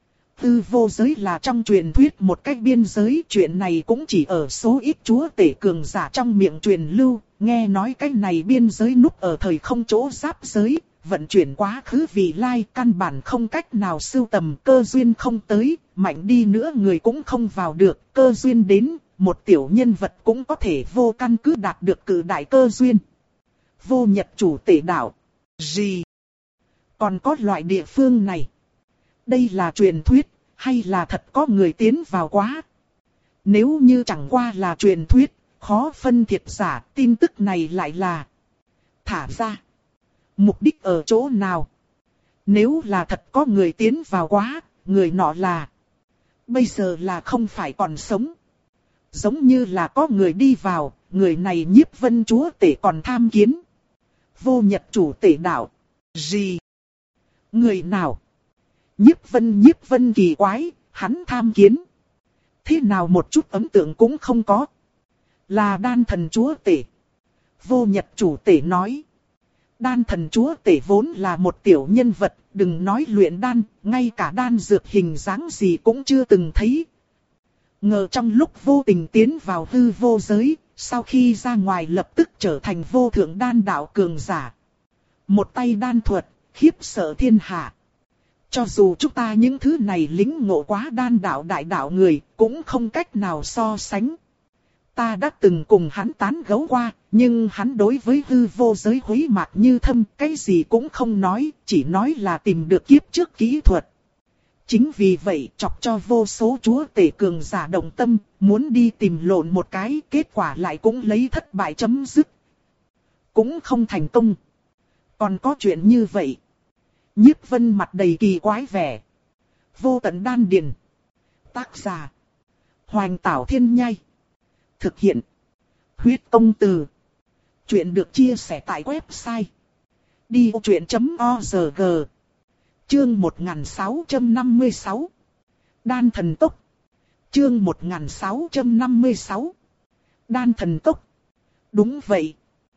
Speaker 1: Tư vô giới là trong truyền thuyết một cách biên giới, chuyện này cũng chỉ ở số ít chúa tể cường giả trong miệng truyền lưu, nghe nói cái này biên giới núp ở thời không chỗ giáp giới, vận chuyển quá khứ vị lai căn bản không cách nào sưu tầm, cơ duyên không tới, mạnh đi nữa người cũng không vào được, cơ duyên đến, một tiểu nhân vật cũng có thể vô căn cứ đạt được cử đại cơ duyên. Vô nhật chủ tể đạo. Gì? Còn có loại địa phương này? Đây là truyền thuyết, hay là thật có người tiến vào quá? Nếu như chẳng qua là truyền thuyết, khó phân thiệt giả, tin tức này lại là thả ra. Mục đích ở chỗ nào? Nếu là thật có người tiến vào quá, người nọ là bây giờ là không phải còn sống. Giống như là có người đi vào, người này Nhiếp Vân chúa tể còn tham kiến. Vô nhật chủ tể đạo. Gì? Người nào? Nhiếp Vân Nhiếp Vân kỳ quái, hắn tham kiến. Thế nào một chút ấn tượng cũng không có. Là đan thần chúa tể. Vô nhật chủ tể nói. Đan thần chúa tể vốn là một tiểu nhân vật, đừng nói luyện đan, ngay cả đan dược hình dáng gì cũng chưa từng thấy. Ngờ trong lúc vô tình tiến vào hư vô giới, sau khi ra ngoài lập tức trở thành vô thượng đan đạo cường giả. Một tay đan thuật, khiếp sợ thiên hạ. Cho dù chúng ta những thứ này lính ngộ quá đan đạo đại đạo người, cũng không cách nào so sánh. Ta đã từng cùng hắn tán gẫu qua, nhưng hắn đối với hư vô giới húy mạc như thâm, cái gì cũng không nói, chỉ nói là tìm được kiếp trước kỹ thuật. Chính vì vậy chọc cho vô số chúa tể cường giả động tâm, muốn đi tìm lộn một cái, kết quả lại cũng lấy thất bại chấm dứt. cũng không thành công. Còn có chuyện như vậy. Nhiếp Vân mặt đầy kỳ quái vẻ. Vô tận đan điền. Tác giả. Hoành Tảo Thiên Nhai. Thực hiện. Huyết Công Từ. Chuyện được chia sẻ tại website. đi vô chuyện chấm org. Chương một nghìn sáu trăm năm mươi sáu. Đan thần tốc. Chương một nghìn sáu trăm năm mươi sáu. Đan thần tốc. Đúng vậy.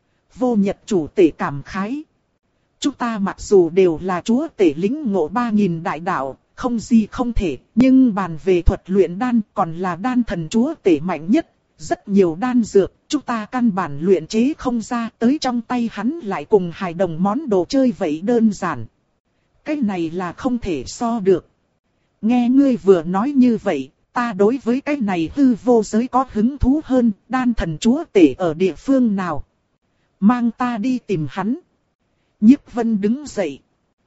Speaker 1: Vô Nhật chủ tể cảm khái. Chúng ta mặc dù đều là chúa tể lĩnh ngộ ba nghìn đại đạo, không gì không thể, nhưng bàn về thuật luyện đan còn là đan thần chúa tể mạnh nhất. Rất nhiều đan dược, chúng ta căn bản luyện chế không ra, tới trong tay hắn lại cùng hài đồng món đồ chơi vậy đơn giản. Cái này là không thể so được. Nghe ngươi vừa nói như vậy, ta đối với cái này hư vô giới có hứng thú hơn, đan thần chúa tể ở địa phương nào. Mang ta đi tìm hắn. Nhiếp Vân đứng dậy.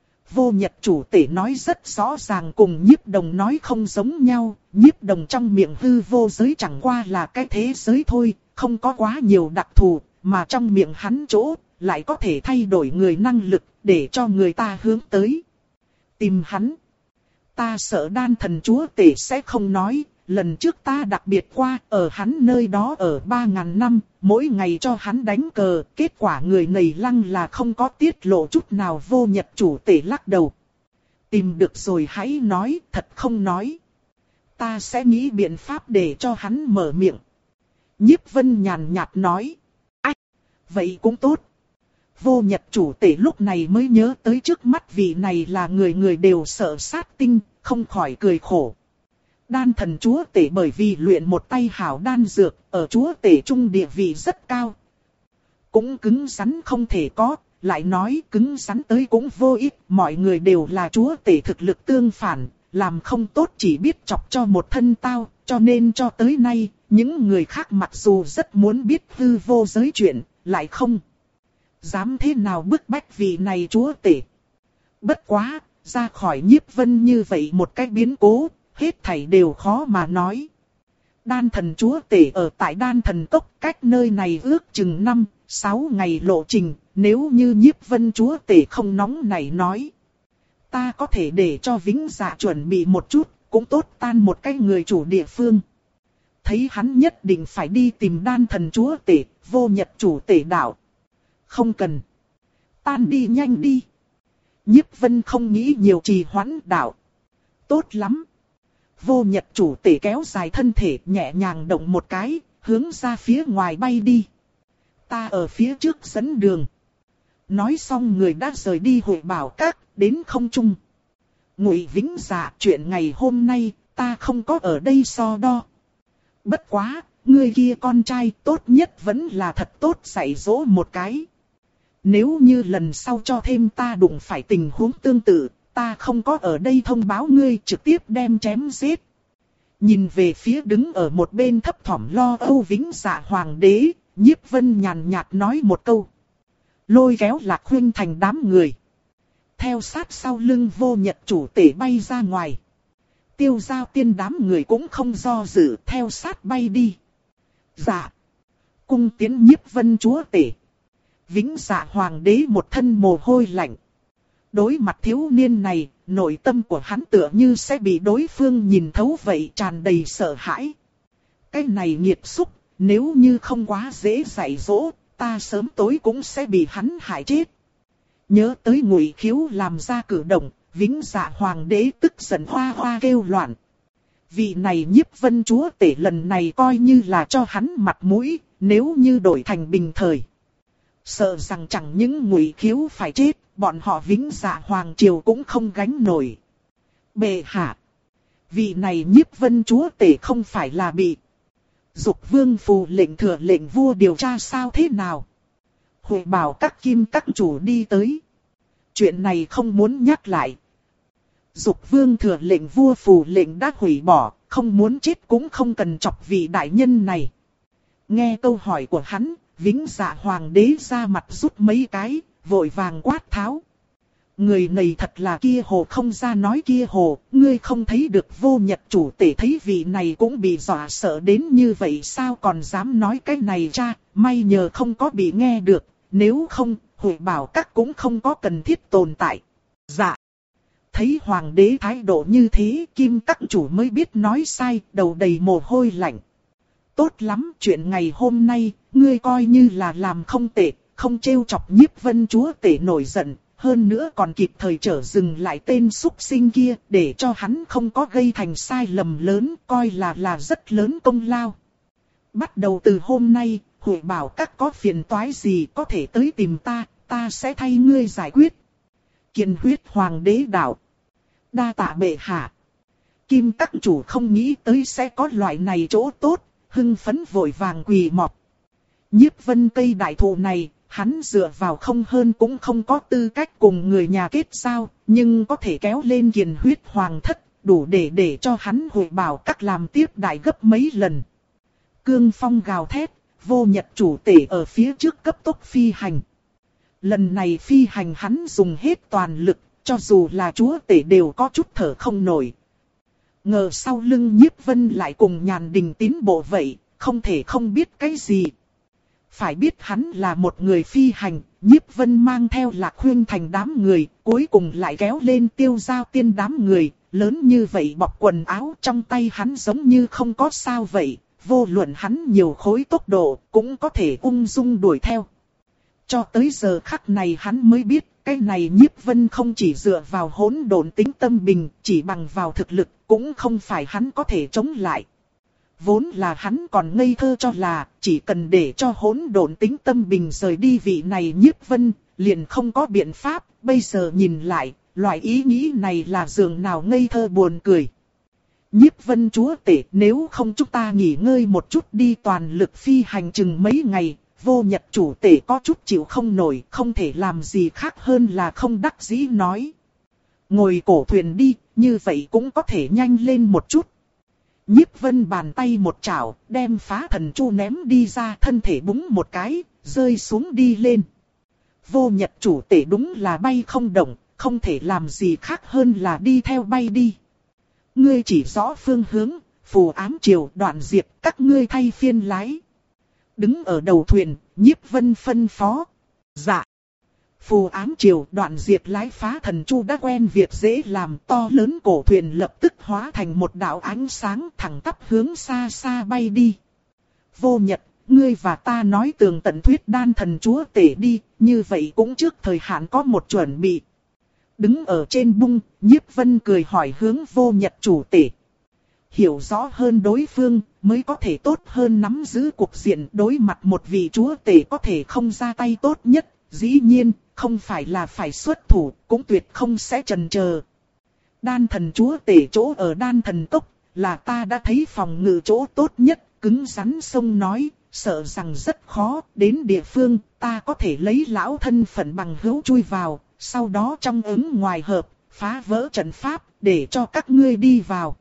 Speaker 1: Vô Nhật chủ tể nói rất rõ ràng cùng Nhiếp Đồng nói không giống nhau. Nhiếp Đồng trong miệng hư vô giới chẳng qua là cái thế giới thôi, không có quá nhiều đặc thù, mà trong miệng hắn chỗ lại có thể thay đổi người năng lực để cho người ta hướng tới. Tìm hắn. Ta sợ đan thần chúa tể sẽ không nói, lần trước ta đặc biệt qua ở hắn nơi đó ở ba ngàn năm, mỗi ngày cho hắn đánh cờ, kết quả người này lăng là không có tiết lộ chút nào. Vô Nhật chủ tể lắc đầu. Tìm được rồi hãy nói, thật không nói. Ta sẽ nghĩ biện pháp để cho hắn mở miệng. Nhiếp Vân nhàn nhạt nói. Ách, vậy cũng tốt. Vô Nhật chủ tể lúc này mới nhớ tới trước mắt vị này là người người đều sợ sát tinh, không khỏi cười khổ. Đan thần chúa tể bởi vì luyện một tay hảo đan dược, ở chúa tể trung địa vị rất cao. Cũng cứng rắn không thể có, lại nói cứng rắn tới cũng vô ích, mọi người đều là chúa tể thực lực tương phản, làm không tốt chỉ biết chọc cho một thân tao, cho nên cho tới nay, những người khác mặc dù rất muốn biết hư vô giới chuyện, lại không dám thế nào bức bách vị này chúa tể. Bất quá, ra khỏi Nhiếp Vân như vậy một cách biến cố, hết thảy đều khó mà nói. Đan thần chúa tể ở tại đan thần cốc, cách nơi này ước chừng năm, sáu ngày lộ trình, nếu như Nhiếp Vân chúa tể không nóng nảy nói. Ta có thể để cho Vĩnh Dạ chuẩn bị một chút, cũng tốt tan một cái người chủ địa phương. Thấy hắn nhất định phải đi tìm đan thần chúa tể, Vô Nhật chủ tể đạo. Không cần. Tan đi nhanh đi. Nhiếp Vân không nghĩ nhiều trì hoãn đạo. Tốt lắm. Vô Nhật chủ tể kéo dài thân thể nhẹ nhàng động một cái, hướng ra phía ngoài bay đi. Ta ở phía trước dẫn đường. Nói xong người đã rời đi hội bảo các, đến không trung. Ngụy Vĩnh Dạ, chuyện ngày hôm nay, ta không có ở đây so đo. Bất quá, người kia con trai tốt nhất vẫn là thật tốt dạy dỗ một cái. Nếu như lần sau cho thêm ta đụng phải tình huống tương tự, ta không có ở đây thông báo ngươi, trực tiếp đem chém giết. Nhìn về phía đứng ở một bên thấp thỏm lo âu Vĩnh Dạ hoàng đế, Nhiếp Vân nhàn nhạt nói một câu. Lôi kéo Lạc Huynh thành đám người. Theo sát sau lưng Vô Nhật chủ tể bay ra ngoài. Tiêu Giao Tiên đám người cũng không do dự, theo sát bay đi. Dạ. Cung tiến Nhiếp Vân chúa tể. Vĩnh Dạ hoàng đế một thân mồ hôi lạnh. Đối mặt thiếu niên này, nội tâm của hắn tựa như sẽ bị đối phương nhìn thấu vậy, tràn đầy sợ hãi. Cái này nghiệt xúc, nếu như không quá dễ dạy dỗ, ta sớm tối cũng sẽ bị hắn hại chết. Nhớ tới Ngụy Khiếu làm ra cử động, Vĩnh Dạ hoàng đế tức giận hoa hoa kêu loạn. Vị này Nhiếp Vân chúa tể lần này coi như là cho hắn mặt mũi, nếu như đổi thành bình thời. Sợ rằng chẳng những Ngụy Khiếu phải chết, bọn họ Vĩnh Dạ hoàng triều cũng không gánh nổi. Bệ hạ, vị này Nhiếp Vân chúa tể không phải là bị Dục Vương phù lệnh thừa lệnh vua điều tra sao thế nào? Hội bảo các kim các chủ đi tới. Chuyện này không muốn nhắc lại. Dục Vương thừa lệnh vua phù lệnh đã hủy bỏ, không muốn chết cũng không cần chọc vị đại nhân này. Nghe câu hỏi của hắn, Vĩnh Dạ hoàng đế ra mặt rút mấy cái, vội vàng quát tháo. Người này thật là kia hồ không ra nói kia hồ, ngươi không thấy được Vô Nhật chủ tể thấy vị này cũng bị dọa sợ đến như vậy sao còn dám nói cái này cha, may nhờ không có bị nghe được, nếu không, Huệ Bảo Các cũng không có cần thiết tồn tại. Dạ. Thấy hoàng đế thái độ như thế, Kim các chủ mới biết nói sai, đầu đầy mồ hôi lạnh. Tốt lắm, chuyện ngày hôm nay, ngươi coi như là làm không tệ, không trêu chọc Nhiếp Vân chúa tể nổi giận, hơn nữa còn kịp thời trở dừng lại tên súc sinh kia, để cho hắn không có gây thành sai lầm lớn, coi là là rất lớn công lao. Bắt đầu từ hôm nay, Huệ Bảo Các có phiền toái gì có thể tới tìm ta, ta sẽ thay ngươi giải quyết. Kiên huyết hoàng đế đạo. Đa tạ bệ hạ. Kim các chủ không nghĩ tới sẽ có loại này chỗ tốt, hưng phấn vội vàng quỳ mọp. Nhiếp Vân cây đại thụ này, hắn dựa vào không hơn cũng không có tư cách cùng người nhà kết giao, nhưng có thể kéo lên kiền huyết hoàng thất, đủ để để cho hắn Huệ Bảo Các làm tiếp đại gấp mấy lần. Cương phong gào thét, Vô Nhật chủ tể ở phía trước cấp tốc phi hành. Lần này phi hành hắn dùng hết toàn lực, cho dù là chúa tể đều có chút thở không nổi. Ngờ sau lưng Nhiếp Vân lại cùng Nhàn Đình tín bộ vậy, không thể không biết cái gì. Phải biết hắn là một người phi hành, Nhiếp Vân mang theo Lạc Huyên Thành đám người, cuối cùng lại kéo lên Tiêu Giao Tiên đám người, lớn như vậy bọc quần áo trong tay hắn giống như không có sao vậy, vô luận hắn nhiều khối tốc độ, cũng có thể ung dung đuổi theo. Cho tới giờ khắc này hắn mới biết, cái này Nhiếp Vân không chỉ dựa vào hỗn độn tính tâm bình, chỉ bằng vào thực lực, cũng không phải hắn có thể chống lại. Vốn là hắn còn ngây thơ cho là, chỉ cần để cho hỗn độn tính tâm bình rời đi vị này Nhiếp Vân, liền không có biện pháp, bây giờ nhìn lại, loại ý nghĩ này là dường nào ngây thơ buồn cười. Nhiếp Vân chúa tể, nếu không chúng ta nghỉ ngơi một chút đi, toàn lực phi hành chừng mấy ngày. Vô Nhật chủ tể có chút chịu không nổi, không thể làm gì khác hơn là không đắc dĩ nói. Ngồi cổ thuyền đi, như vậy cũng có thể nhanh lên một chút. Nhiếp Vân bàn tay một chảo, đem phá thần chu ném đi ra, thân thể búng một cái, rơi xuống đi lên. Vô Nhật chủ tể đúng là bay không động, không thể làm gì khác hơn là đi theo bay đi. Ngươi chỉ rõ phương hướng, Phù Ám Triều, Đoạn Diệp, các ngươi thay phiên lái. Đứng ở đầu thuyền, Nhiếp Vân phân phó. Dạ. Phù Ám Triều, Đoạn Diệp lái phá thần chu đã quen việc dễ làm, to lớn cổ thuyền lập tức hóa thành một đạo ánh sáng thẳng tắp hướng xa xa bay đi. Vô Nhật, ngươi và ta nói tường tận thuyết đan thần chúa tể đi, như vậy cũng trước thời hạn có một chuẩn bị. Đứng ở trên bung, Nhiếp Vân cười hỏi hướng Vô Nhật chủ tể. Hiểu rõ hơn đối phương, mới có thể tốt hơn nắm giữ cuộc diện. Đối mặt một vị chúa tể có thể không ra tay tốt nhất, dĩ nhiên, không phải là phải xuất thủ, cũng tuyệt không sẽ chần chờ. Đan thần chúa tể chỗ ở đan thần cốc, là ta đã thấy phòng ngự chỗ tốt nhất, cứng rắn sông nói, sợ rằng rất khó, đến địa phương, ta có thể lấy lão thân phận bằng hữu chui vào, sau đó trong ứng ngoài hợp, phá vỡ trận pháp, để cho các ngươi đi vào.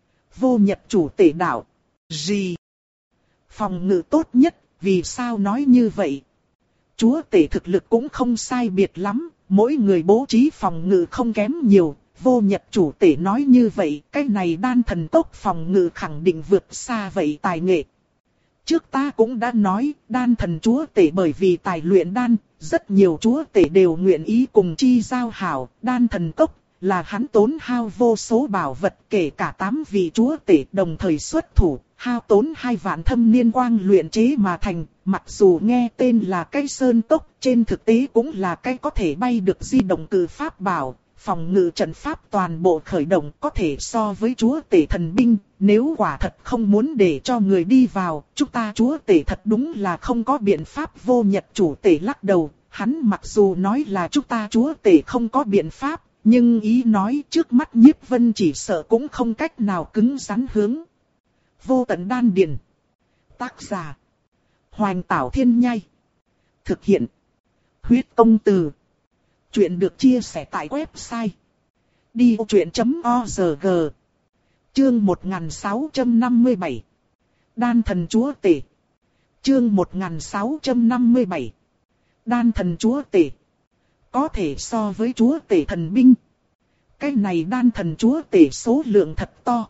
Speaker 1: Vô Nhật chủ tể đạo. Gì? Phòng ngự tốt nhất, vì sao nói như vậy? Chúa tể thực lực cũng không sai biệt lắm, mỗi người bố trí phòng ngự không kém nhiều. Vô Nhật chủ tể nói như vậy, cái này đan thần tốc phòng ngự khẳng định vượt xa vậy tài nghệ. Trước ta cũng đã nói, đan thần chúa tể bởi vì tài luyện đan, rất nhiều chúa tể đều nguyện ý cùng chi giao hảo, đan thần tốc. Là hắn tốn hao vô số bảo vật, kể cả tám vị chúa tể đồng thời xuất thủ, hao tốn hai vạn thâm niên quang luyện chế mà thành, mặc dù nghe tên là cây sơn tốc, trên thực tế cũng là cây có thể bay được di động cử pháp bảo, phòng ngự trận pháp toàn bộ khởi động có thể so với chúa tể thần binh, nếu quả thật không muốn để cho người đi vào, chúng ta chúa tể thật đúng là không có biện pháp. Vô Nhật chủ tể lắc đầu, hắn mặc dù nói là chúng ta chúa tể không có biện pháp, nhưng ý nói trước mắt Nhiếp Vân chỉ sợ cũng không cách nào cứng rắn hướng. Vô Tận Đan Điền. Tác giả. Hoành Tảo Thiên Nhai. Thực hiện. Huyết Công Từ. Chuyện được chia sẻ tại website. đi ô chuyện chấm o rờ giê. Chương một nghìn sáu trăm năm mươi bảy. Đan thần chúa tể. Chương một nghìn sáu trăm năm mươi bảy. Đan thần chúa tể. Có thể so với chúa tể thần binh. Cái này đan thần chúa tể số lượng thật to.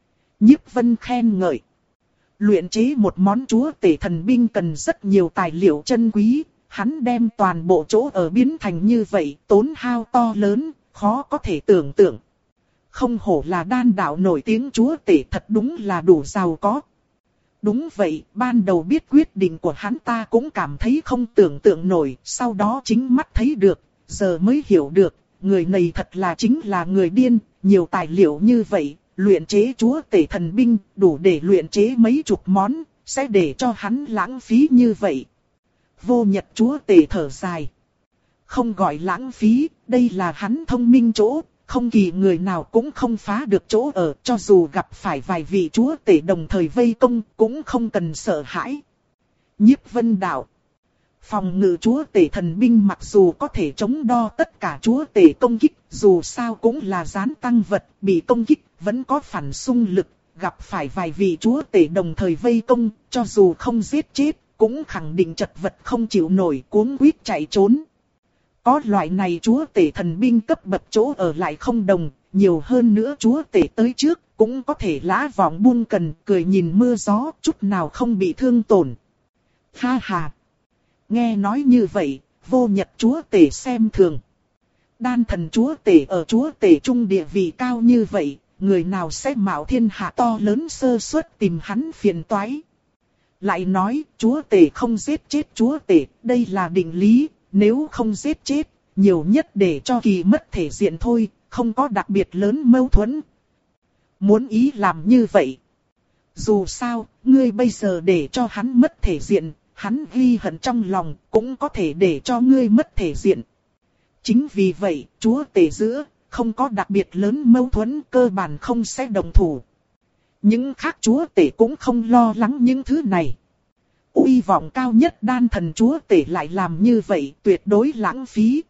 Speaker 1: Nhiếp Vân khen ngợi. Luyện chế một món chúa tể thần binh cần rất nhiều tài liệu chân quý. hắn đem toàn bộ chỗ ở biến thành như vậy, tốn hao to lớn, khó có thể tưởng tượng. Không hổ là đan đạo nổi tiếng chúa tể, thật đúng là đủ giàu có. Đúng vậy, ban đầu biết quyết định của hắn ta cũng cảm thấy không tưởng tượng nổi, sau đó chính mắt thấy được, giờ mới hiểu được, người này thật là chính là người điên, nhiều tài liệu như vậy, luyện chế chúa tể thần binh, đủ để luyện chế mấy chục món, sẽ để cho hắn lãng phí như vậy. Vô Nhật chúa tể thở dài. Không gọi lãng phí, đây là hắn thông minh chỗ, không kỳ người nào cũng không phá được chỗ ở, cho dù gặp phải vài vị chúa tể đồng thời vây công, cũng không cần sợ hãi. Nhiếp Vân đạo. Phòng ngự chúa tể thần binh mặc dù có thể chống đo tất cả chúa tể công kích, dù sao cũng là gián tăng vật, bị công kích, vẫn có phản xung lực, gặp phải vài vị chúa tể đồng thời vây công, cho dù không giết chết, cũng khẳng định chật vật không chịu nổi, cuống quýt chạy trốn. Có loại này chúa tể thần binh cấp bậc chỗ ở lại không đồng, nhiều hơn nữa chúa tể tới trước, cũng có thể lã vọng buông cần, cười nhìn mưa gió, chút nào không bị thương tổn. Ha ha! Nghe nói như vậy, Vô Nhật chúa tể xem thường. Đan thần chúa tể ở chúa tể trung địa vị cao như vậy, người nào sẽ mạo thiên hạ to lớn sơ suất tìm hắn phiền toái. Lại nói, chúa tể không giết chết chúa tể, đây là định lý, nếu không giết chết, nhiều nhất để cho kỳ mất thể diện thôi, không có đặc biệt lớn mâu thuẫn. Muốn ý làm như vậy. Dù sao, ngươi bây giờ để cho hắn mất thể diện, hắn ghi hận trong lòng, cũng có thể để cho ngươi mất thể diện. Chính vì vậy, chúa tể giữa, không có đặc biệt lớn mâu thuẫn, cơ bản không sẽ đồng thủ. Những khác chúa tể cũng không lo lắng những thứ này. Uy vọng cao nhất đan thần chúa tể lại làm như vậy, tuyệt đối lãng phí.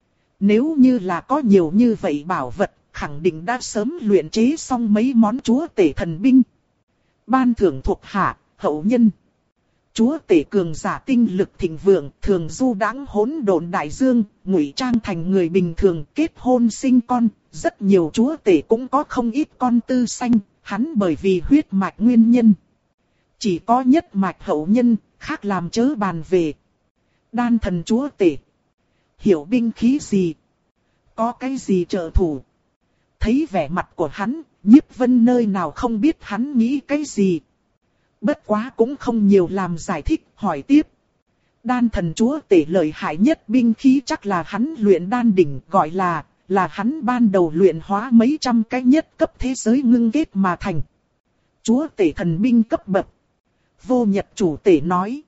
Speaker 1: Nếu như là có nhiều như vậy bảo vật, khẳng định đã sớm luyện chế xong mấy món chúa tể thần binh. Ban thưởng thuộc hạ, hậu nhân. Chúa tể cường giả tinh lực thịnh vượng, thường du đãng hỗn độn đại dương, ngụy trang thành người bình thường, kết hôn sinh con. Rất nhiều chúa tể cũng có không ít con tư sanh, hắn bởi vì huyết mạch nguyên nhân. Chỉ có nhất mạch hậu nhân, khác làm chớ bàn về. Đan thần chúa tể. Hiểu binh khí gì? Có cái gì trợ thủ? Thấy vẻ mặt của hắn, Nhiếp Vân nơi nào không biết hắn nghĩ cái gì. Bất quá cũng không nhiều làm giải thích, hỏi tiếp. Đan thần chúa tể lợi hại nhất binh khí chắc là hắn luyện đan đỉnh, gọi là, là hắn ban đầu luyện hóa mấy trăm cái nhất cấp thế giới ngưng kết mà thành. Chúa tể thần binh cấp bậc. Vô Nhật chủ tể nói.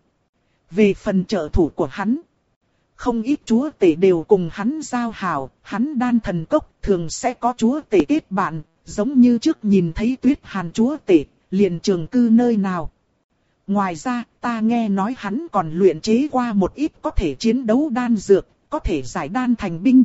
Speaker 1: Về phần trợ thủ của hắn, không ít chúa tể đều cùng hắn giao hảo, hắn đan thần cốc thường sẽ có chúa tể kết bạn, giống như trước nhìn thấy Tuyết Hàn chúa tể, liền trường cư nơi nào. Ngoài ra, ta nghe nói hắn còn luyện chế qua một ít có thể chiến đấu đan dược, có thể giải đan thành binh.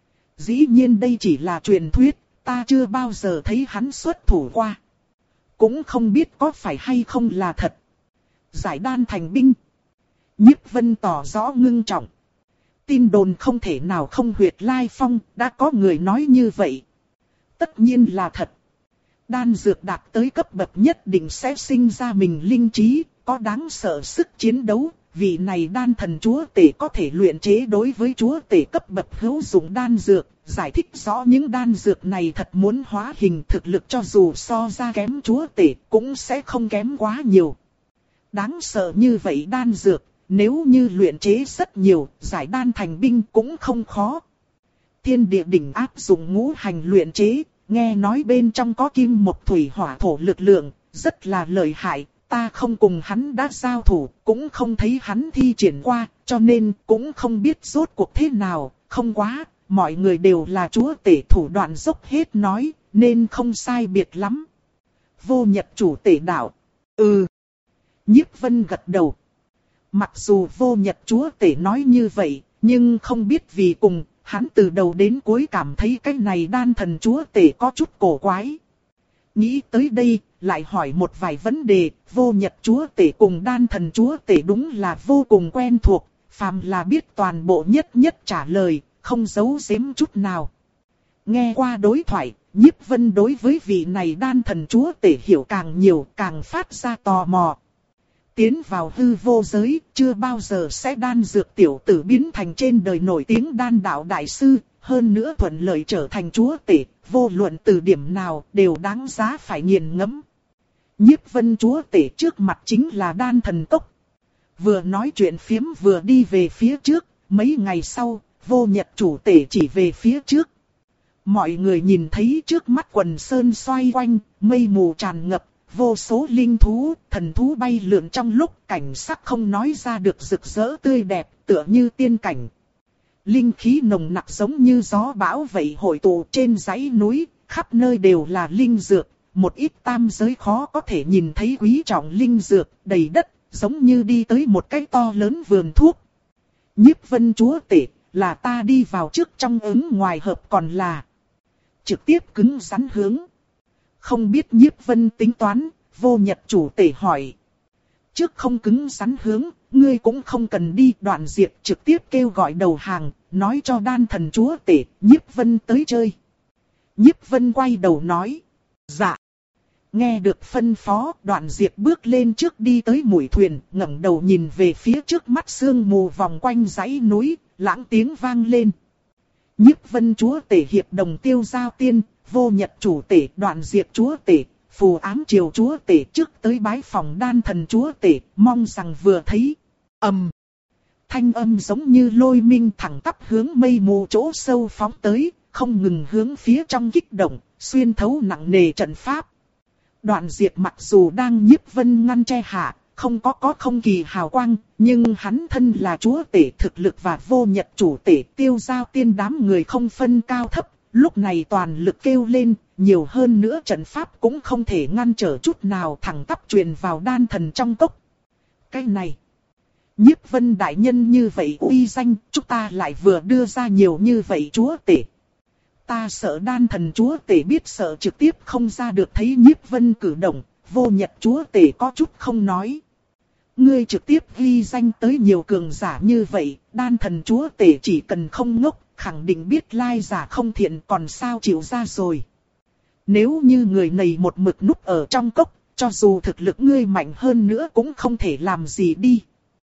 Speaker 1: Dĩ nhiên đây chỉ là truyền thuyết, ta chưa bao giờ thấy hắn xuất thủ qua. Cũng không biết có phải hay không là thật. Giải đan thành binh. Nhiếp Vân tỏ rõ ngưng trọng. Tin đồn không thể nào không huyệt lai phong, đã có người nói như vậy. Tất nhiên là thật. Đan dược đạt tới cấp bậc nhất định sẽ sinh ra mình linh trí, có đáng sợ sức chiến đấu. Vị này đan thần chúa tể có thể luyện chế đối với chúa tể cấp bậc hữu dụng đan dược, giải thích rõ những đan dược này thật muốn hóa hình thực lực cho dù so ra kém chúa tể cũng sẽ không kém quá nhiều. Đáng sợ như vậy đan dược, nếu như luyện chế rất nhiều, giải đan thành binh cũng không khó. Thiên địa đỉnh áp dụng ngũ hành luyện chế, nghe nói bên trong có kim một thủy hỏa thổ lực lượng, rất là lợi hại. Ta không cùng hắn đã giao thủ, cũng không thấy hắn thi triển qua, cho nên cũng không biết rốt cuộc thế nào, không quá, mọi người đều là chúa tể thủ đoạn dốc hết nói, nên không sai biệt lắm. Vô Nhật chủ tể đạo. Ừ. Nhiếp Vân gật đầu. Mặc dù Vô Nhật chúa tể nói như vậy, nhưng không biết vì cùng, hắn từ đầu đến cuối cảm thấy cái này đan thần chúa tể có chút cổ quái. Nghĩ tới đây, lại hỏi một vài vấn đề, Vô Nhật chúa tể cùng đan thần chúa tể đúng là vô cùng quen thuộc, phàm là biết toàn bộ nhất nhất trả lời, không giấu giếm chút nào. Nghe qua đối thoại, Nhiếp Vân đối với vị này đan thần chúa tể hiểu càng nhiều, càng phát ra tò mò. tiến vào hư vô giới, chưa bao giờ sẽ đan dược tiểu tử biến thành trên đời nổi tiếng đan đạo đại sư, hơn nữa thuận lợi trở thành chúa tể, vô luận từ điểm nào đều đáng giá phải nghiền ngẫm. Nhiếp Vân chúa tể trước mặt chính là đan thần cốc. Vừa nói chuyện phiếm vừa đi về phía trước, mấy ngày sau, Vô Nhật chủ tể chỉ về phía trước. Mọi người nhìn thấy trước mắt quần sơn xoay quanh, mây mù tràn ngập, vô số linh thú, thần thú bay lượn trong lúc cảnh sắc không nói ra được rực rỡ tươi đẹp, tựa như tiên cảnh. Linh khí nồng nặc giống như gió bão vậy hội tụ trên dãy núi, khắp nơi đều là linh dược, một ít tam giới khó có thể nhìn thấy quý trọng linh dược, đầy đất, giống như đi tới một cái to lớn vườn thuốc. Nhiếp Vân chúa tể, là ta đi vào trước trong ứng ngoài hợp còn là trực tiếp cứng rắn hướng. Không biết Nhiếp Vân tính toán, Vô Nhật chủ tể hỏi. Trước không cứng rắn hướng, ngươi cũng không cần đi. Đoạn Diệp trực tiếp kêu gọi đầu hàng, nói cho đan thần chúa tể, Nhiếp Vân tới chơi. Nhiếp Vân quay đầu nói. Dạ. Nghe được phân phó, Đoạn Diệp bước lên trước đi tới mũi thuyền, ngẩng đầu nhìn về phía trước mắt sương mù vòng quanh dãy núi, lãng tiếng vang lên. Nhiếp Vân chúa tể hiệp đồng Tiêu Giao Tiên, Vô Nhật chủ tể, Đoạn Diệp chúa tể, Phù Ám Triều chúa tể trước tới bái phòng đan thần chúa tể, mong rằng vừa thấy. Ầm. Thanh âm giống như lôi minh thẳng tắp hướng mây mù chỗ sâu phóng tới, không ngừng hướng phía trong kích động, xuyên thấu nặng nề trận pháp. Đoạn Diệp mặc dù đang Nhiếp Vân ngăn che hạ, không có có không kỳ hào quang, nhưng hắn thân là chúa tể thực lực và Vô Nhật chủ tể Tiêu Giao Tiên đám người không phân cao thấp, lúc này toàn lực kêu lên, nhiều hơn nữa trận pháp cũng không thể ngăn trở chút nào, thẳng tắp truyền vào đan thần trong cốc. Cái này, Nhiếp Vân đại nhân như vậy uy danh, chúng ta lại vừa đưa ra nhiều như vậy chúa tể. Ta sợ đan thần chúa tể biết sợ trực tiếp không ra được thấy Nhiếp Vân cử động, Vô Nhật chúa tể có chút không nói. Ngươi trực tiếp ghi danh tới nhiều cường giả như vậy, đan thần chúa tể chỉ cần không ngốc, khẳng định biết lai giả không thiện còn sao chịu ra rồi. Nếu như người này một mực núp ở trong cốc, cho dù thực lực ngươi mạnh hơn nữa cũng không thể làm gì đi.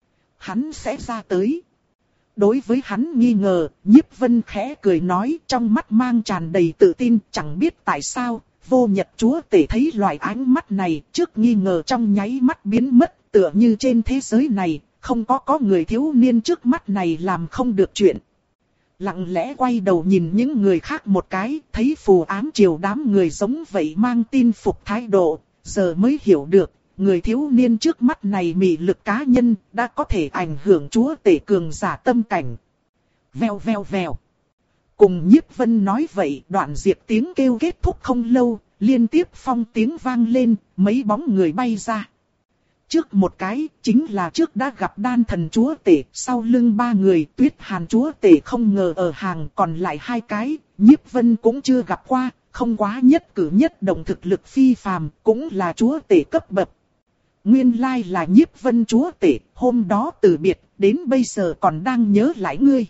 Speaker 1: Hắn sẽ ra tới. Đối với hắn nghi ngờ, Nhiếp Vân khẽ cười nói, trong mắt mang tràn đầy tự tin, chẳng biết tại sao, Vô Nhật chúa tể thấy loại ánh mắt này, trước nghi ngờ trong nháy mắt biến mất, tựa như trên thế giới này, không có có người thiếu niên trước mắt này làm không được chuyện. Lặng lẽ quay đầu nhìn những người khác một cái, thấy Phù Ám Triều đám người giống vậy mang tin phục thái độ, giờ mới hiểu được, người thiếu niên trước mắt này mị lực cá nhân, đã có thể ảnh hưởng chúa tể cường giả tâm cảnh. Vèo vèo vèo. Cùng Nhiếp Vân nói vậy, Đoạn Diệp tiếng kêu kết thúc không lâu, liên tiếp phong tiếng vang lên, mấy bóng người bay ra. Trước một cái, chính là trước đã gặp đan thần chúa tể, sau lưng ba người, Tuyết Hàn chúa tể không ngờ ở hàng, còn lại hai cái, Nhiếp Vân cũng chưa gặp qua, không quá nhất cử nhất động thực lực phi phàm, cũng là chúa tể cấp bậc. Nguyên lai là Nhiếp Vân chúa tể, hôm đó từ biệt, đến bây giờ còn đang nhớ lại ngươi.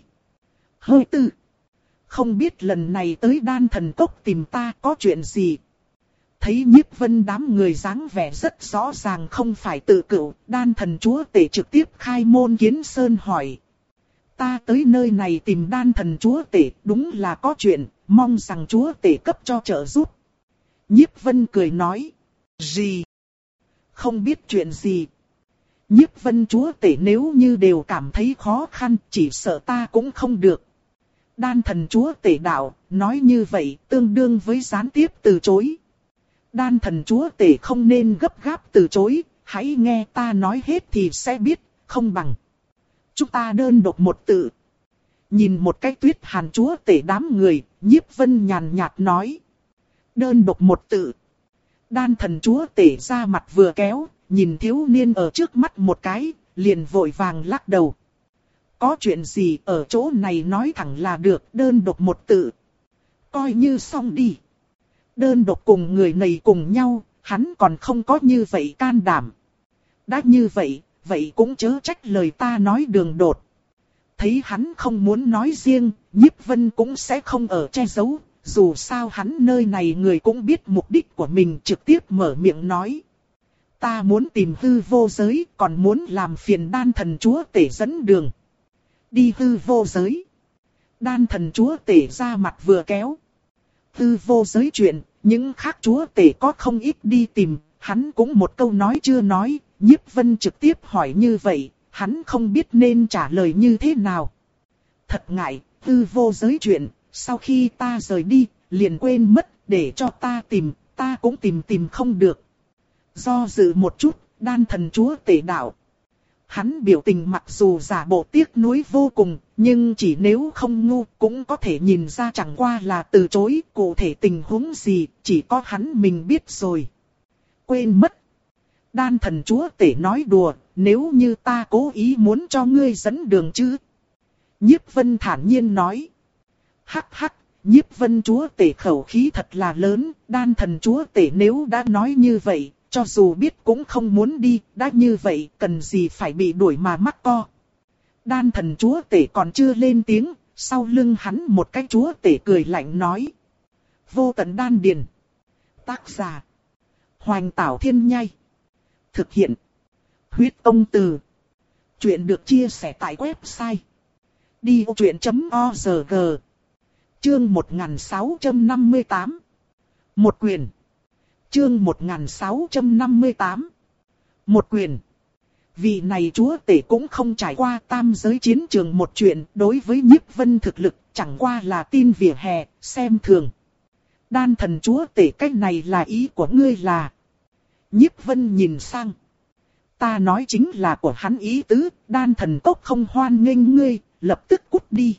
Speaker 1: Hơi tư. Không biết lần này tới đan thần cốc tìm ta có chuyện gì. Thấy Nhiếp Vân đám người dáng vẻ rất rõ ràng không phải tự cửu, đan thần chúa tể trực tiếp khai môn kiến sơn hỏi. Ta tới nơi này tìm đan thần chúa tể, đúng là có chuyện, mong rằng chúa tể cấp cho trợ giúp. Nhiếp Vân cười nói. Gì? Không biết chuyện gì. Nhiếp Vân chúa tể nếu như đều cảm thấy khó khăn, chỉ sợ ta cũng không được. Đan thần chúa tể đạo, nói như vậy, tương đương với gián tiếp từ chối. Đan thần chúa tể không nên gấp gáp từ chối, hãy nghe ta nói hết thì sẽ biết, không bằng. Chúng ta đơn độc một tự. Nhìn một cái Tuyết Hàn chúa tể đám người, Nhiếp Vân nhàn nhạt nói. Đơn độc một tự. Đan thần chúa tể ra mặt vừa kéo, nhìn thiếu niên ở trước mắt một cái, liền vội vàng lắc đầu. Có chuyện gì ở chỗ này nói thẳng là được, đơn độc một tự. Coi như xong đi. Đơn độc cùng người này cùng nhau, hắn còn không có như vậy can đảm. Đã như vậy, vậy cũng chớ trách lời ta nói đường đột. Thấy hắn không muốn nói riêng, Nhiếp Vân cũng sẽ không ở che giấu. Dù sao hắn nơi này người cũng biết mục đích của mình, trực tiếp mở miệng nói. ta muốn tìm hư vô giới, còn muốn làm phiền đan thần chúa tể dẫn đường. Đi hư vô giới. Đan thần chúa tể ra mặt vừa kéo. Hư vô giới chuyện, những khác chúa tể có không ít đi tìm, hắn cũng một câu nói chưa nói, Nhiếp Vân trực tiếp hỏi như vậy, hắn không biết nên trả lời như thế nào. Thật ngại, hư vô giới chuyện, sau khi ta rời đi, liền quên mất, để cho ta tìm, ta cũng tìm tìm không được. Do dự một chút, đan thần chúa tể đạo. Hắn biểu tình mặc dù giả bộ tiếc nuối vô cùng, nhưng chỉ nếu không ngu cũng có thể nhìn ra chẳng qua là từ chối, cụ thể tình huống gì, chỉ có hắn mình biết rồi. Quên mất. Đan thần chúa tể nói đùa, nếu như ta cố ý muốn cho ngươi dẫn đường chứ. Nhiếp Vân thản nhiên nói. Hắc hắc, Nhiếp Vân chúa tể khẩu khí thật là lớn, đan thần chúa tể nếu đã nói như vậy, cho dù biết cũng không muốn đi, đã như vậy cần gì phải bị đuổi mà mắc co. Đan thần chúa tể còn chưa lên tiếng, sau lưng hắn một cái chúa tể cười lạnh nói. Vô tận đan điền. Tác giả. Hoành Tảo Thiên Nhai. Thực hiện. Huyết Tông Từ. Chuyện được chia sẻ tại website. đi ô chuyện chấm o rờ giê. Chương một nghìn sáu trăm năm mươi tám. Một quyền. Chương một nghìn sáu trăm năm mươi tám. Một quyền. Vị này chúa tể cũng không trải qua tam giới chiến trường một chuyện, đối với Nhiếp Vân thực lực chẳng qua là tin vỉa hè, xem thường. Đan thần chúa tể cách này là ý của ngươi là. Nhiếp Vân nhìn sang. Ta nói chính là của hắn ý tứ, đan thần cốc không hoan nghênh ngươi, lập tức cút đi.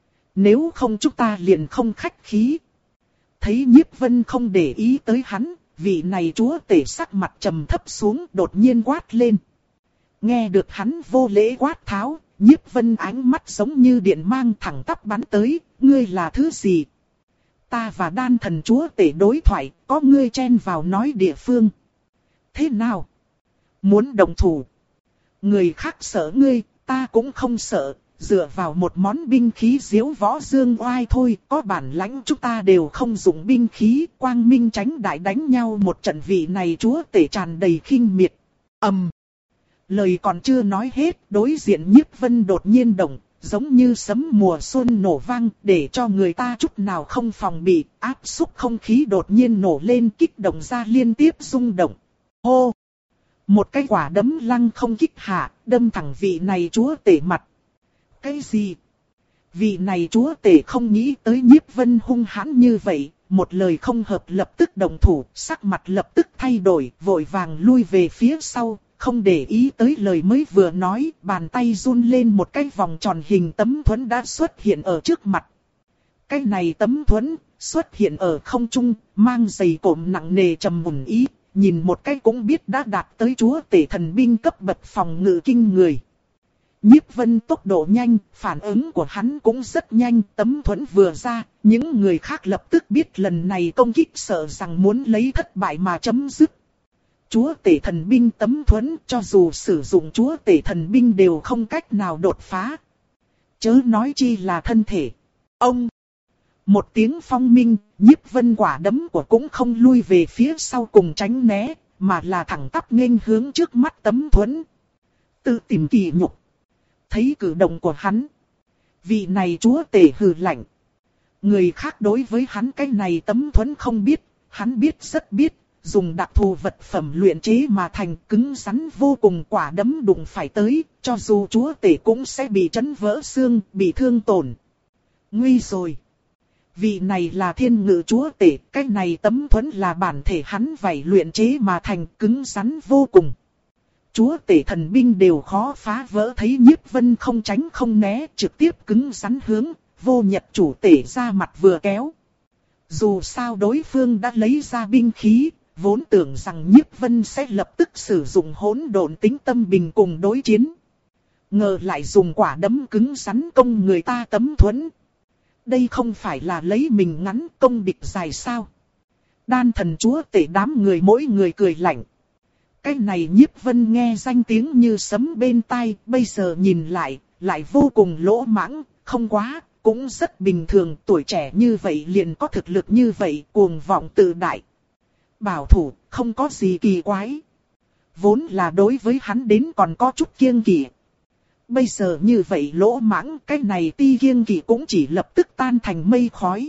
Speaker 1: Nếu không chúng ta liền không khách khí. Thấy Nhiếp Vân không để ý tới hắn, vị này chúa tể sắc mặt trầm thấp xuống đột nhiên quát lên. Nghe được hắn vô lễ quát tháo, Nhiếp Vân ánh mắt giống như điện mang thẳng tắp bắn tới, ngươi là thứ gì? Ta và đan thần chúa tể đối thoại, có ngươi chen vào nói địa phương. Thế nào? Muốn đồng thủ? Người khác sợ ngươi, ta cũng không sợ, dựa vào một món binh khí diếu võ dương oai thôi, có bản lãnh chúng ta đều không dùng binh khí, quang minh tránh đại đánh nhau một trận, vị này chúa tể tràn đầy khinh miệt. Ầm. Um. Lời còn chưa nói hết, đối diện Nhiếp Vân đột nhiên động, giống như sấm mùa xuân nổ vang, để cho người ta chút nào không phòng bị, áp xúc không khí đột nhiên nổ lên, kích động ra liên tiếp rung động. Hô! Một cái quả đấm lăng không kích hạ, đâm thẳng vị này chúa tể mặt. Cái gì? Vị này chúa tể không nghĩ tới Nhiếp Vân hung hãn như vậy, một lời không hợp lập tức động thủ, sắc mặt lập tức thay đổi, vội vàng lui về phía sau, không để ý tới lời mới vừa nói, bàn tay run lên một cái vòng tròn hình tấm thuẫn đã xuất hiện ở trước mặt. Cái này tấm thuẫn xuất hiện ở không trung, mang giày cộm nặng nề trầm mùn ý, nhìn một cái cũng biết đã đạt tới chúa tể thần binh cấp bậc phòng ngự kinh người. Nhiếp Vân tốc độ nhanh, phản ứng của hắn cũng rất nhanh, tấm thuẫn vừa ra, những người khác lập tức biết lần này công kích sợ rằng muốn lấy thất bại mà chấm dứt. Chúa tể thần binh tấm thuẫn, cho dù sử dụng chúa tể thần binh đều không cách nào đột phá. Chớ nói chi là thân thể. Ông! Một tiếng phong minh, Nhiếp Vân quả đấm của cũng không lui về phía sau cùng tránh né, mà là thẳng tắp nghênh hướng trước mắt tấm thuẫn. Tự tìm kỳ nhục. Thấy cử động của hắn, vị này chúa tể hừ lạnh. Người khác đối với hắn cái này tấm thuẫn không biết, hắn biết rất biết, dùng đặc thù vật phẩm luyện chế mà thành, cứng rắn vô cùng, quả đấm đụng phải tới, cho dù chúa tể cũng sẽ bị chấn vỡ xương, bị thương tổn. Nguy rồi! Vị này là thiên ngự chúa tể, cái này tấm thuẫn là bản thể hắn vảy luyện chế mà thành, cứng rắn vô cùng. Chúa tể thần binh đều khó phá vỡ, thấy Nhiếp Vân không tránh không né, trực tiếp cứng rắn hướng, vô nhật chủ tể ra mặt vừa kéo. Dù sao đối phương đã lấy ra binh khí, vốn tưởng rằng Nhiếp Vân sẽ lập tức sử dụng hỗn độn tính tâm bình cùng đối chiến. Ngờ lại dùng quả đấm cứng rắn công người ta tấm thuẫn. Đây không phải là lấy mình ngắn công địch dài sao? Đan thần chúa tể đám người mỗi người cười lạnh. Cái này Nhiếp Vân nghe danh tiếng như sấm bên tai, bây giờ nhìn lại, lại vô cùng lỗ mãng, không quá, cũng rất bình thường, tuổi trẻ như vậy liền có thực lực như vậy, cuồng vọng tự đại. Bảo thủ, không có gì kỳ quái. vốn là đối với hắn đến còn có chút kiêng kỵ. Bây giờ như vậy lỗ mãng, cái này ti kiêng kỵ cũng chỉ lập tức tan thành mây khói.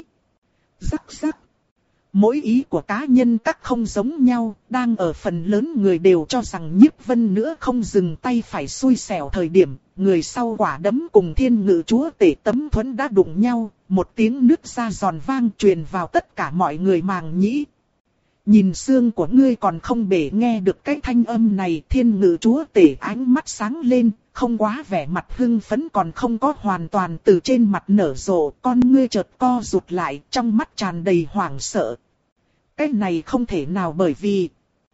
Speaker 1: Rắc rắc. Mỗi ý của cá nhân các không giống nhau, đang ở phần lớn người đều cho rằng Nhiếp Vân nữa không dừng tay phải xui xẻo thời điểm, người sau quả đấm cùng thiên ngự chúa tể Tấm Thuẫn đã đụng nhau, một tiếng nứt ra giòn vang truyền vào tất cả mọi người màng nhĩ. Nhìn xương của ngươi còn không bể nghe được cái thanh âm này, thiên ngự chúa tể ánh mắt sáng lên, không quá vẻ mặt hưng phấn còn không có hoàn toàn từ trên mặt nở rộ, con ngươi chợt co rụt lại, trong mắt tràn đầy hoảng sợ. Cái này không thể nào, bởi vì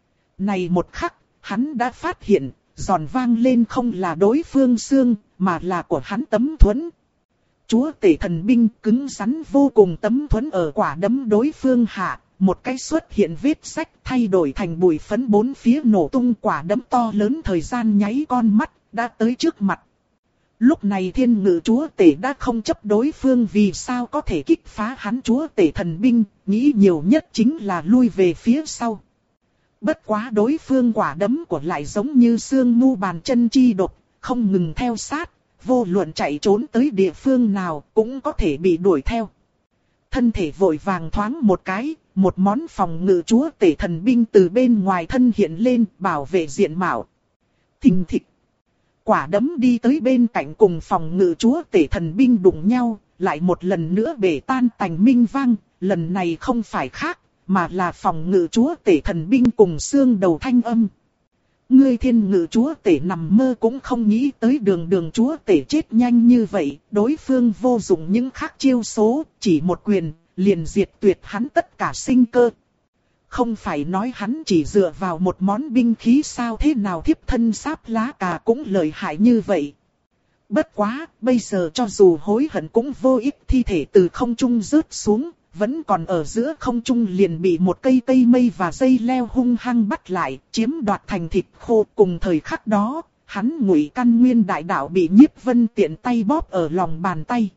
Speaker 1: này một khắc, hắn đã phát hiện, giòn vang lên không là đối phương xương, mà là của hắn Tấm Thuẫn. Chúa tể thần binh cứng rắn vô cùng, Tấm Thuẫn ở quả đấm đối phương hạ, một cái xuất hiện vết rách thay đổi thành bụi phấn bốn phía nổ tung, quả đấm to lớn thời gian nháy con mắt, đã tới trước mặt. Lúc này thiên ngự chúa tể đã không chấp đối phương vì sao có thể kích phá hắn chúa tể thần binh, nghĩ nhiều nhất chính là lui về phía sau. Bất quá đối phương quả đấm của lại giống như xương mu bàn chân chi đột, không ngừng theo sát, vô luận chạy trốn tới địa phương nào cũng có thể bị đuổi theo. Thân thể vội vàng thoáng một cái, một món phòng ngự chúa tể thần binh từ bên ngoài thân hiện lên, bảo vệ diện mạo. Thình thịch. Quả đấm đi tới bên cạnh cùng phòng ngự chúa tể thần binh đụng nhau, lại một lần nữa bể tan tành minh vang, lần này không phải khác, mà là phòng ngự chúa tể thần binh cùng xương đầu thanh âm. Ngươi thiên ngự chúa tể nằm mơ cũng không nghĩ tới đường đường chúa tể chết nhanh như vậy, đối phương vô dụng những khác chiêu số, chỉ một quyền, liền diệt tuyệt hắn tất cả sinh cơ. Không phải nói hắn chỉ dựa vào một món binh khí sao, thế nào thiếp thân sáp lá cà cũng lợi hại như vậy. Bất quá, bây giờ cho dù hối hận cũng vô ích, thi thể từ không trung rớt xuống, vẫn còn ở giữa không trung liền bị một cây cây mây và dây leo hung hăng bắt lại, chiếm đoạt thành thịt khô. Cùng thời khắc đó, hắn Ngụy Căn Nguyên đại đạo bị Nhiếp Vân tiện tay bóp ở lòng bàn tay.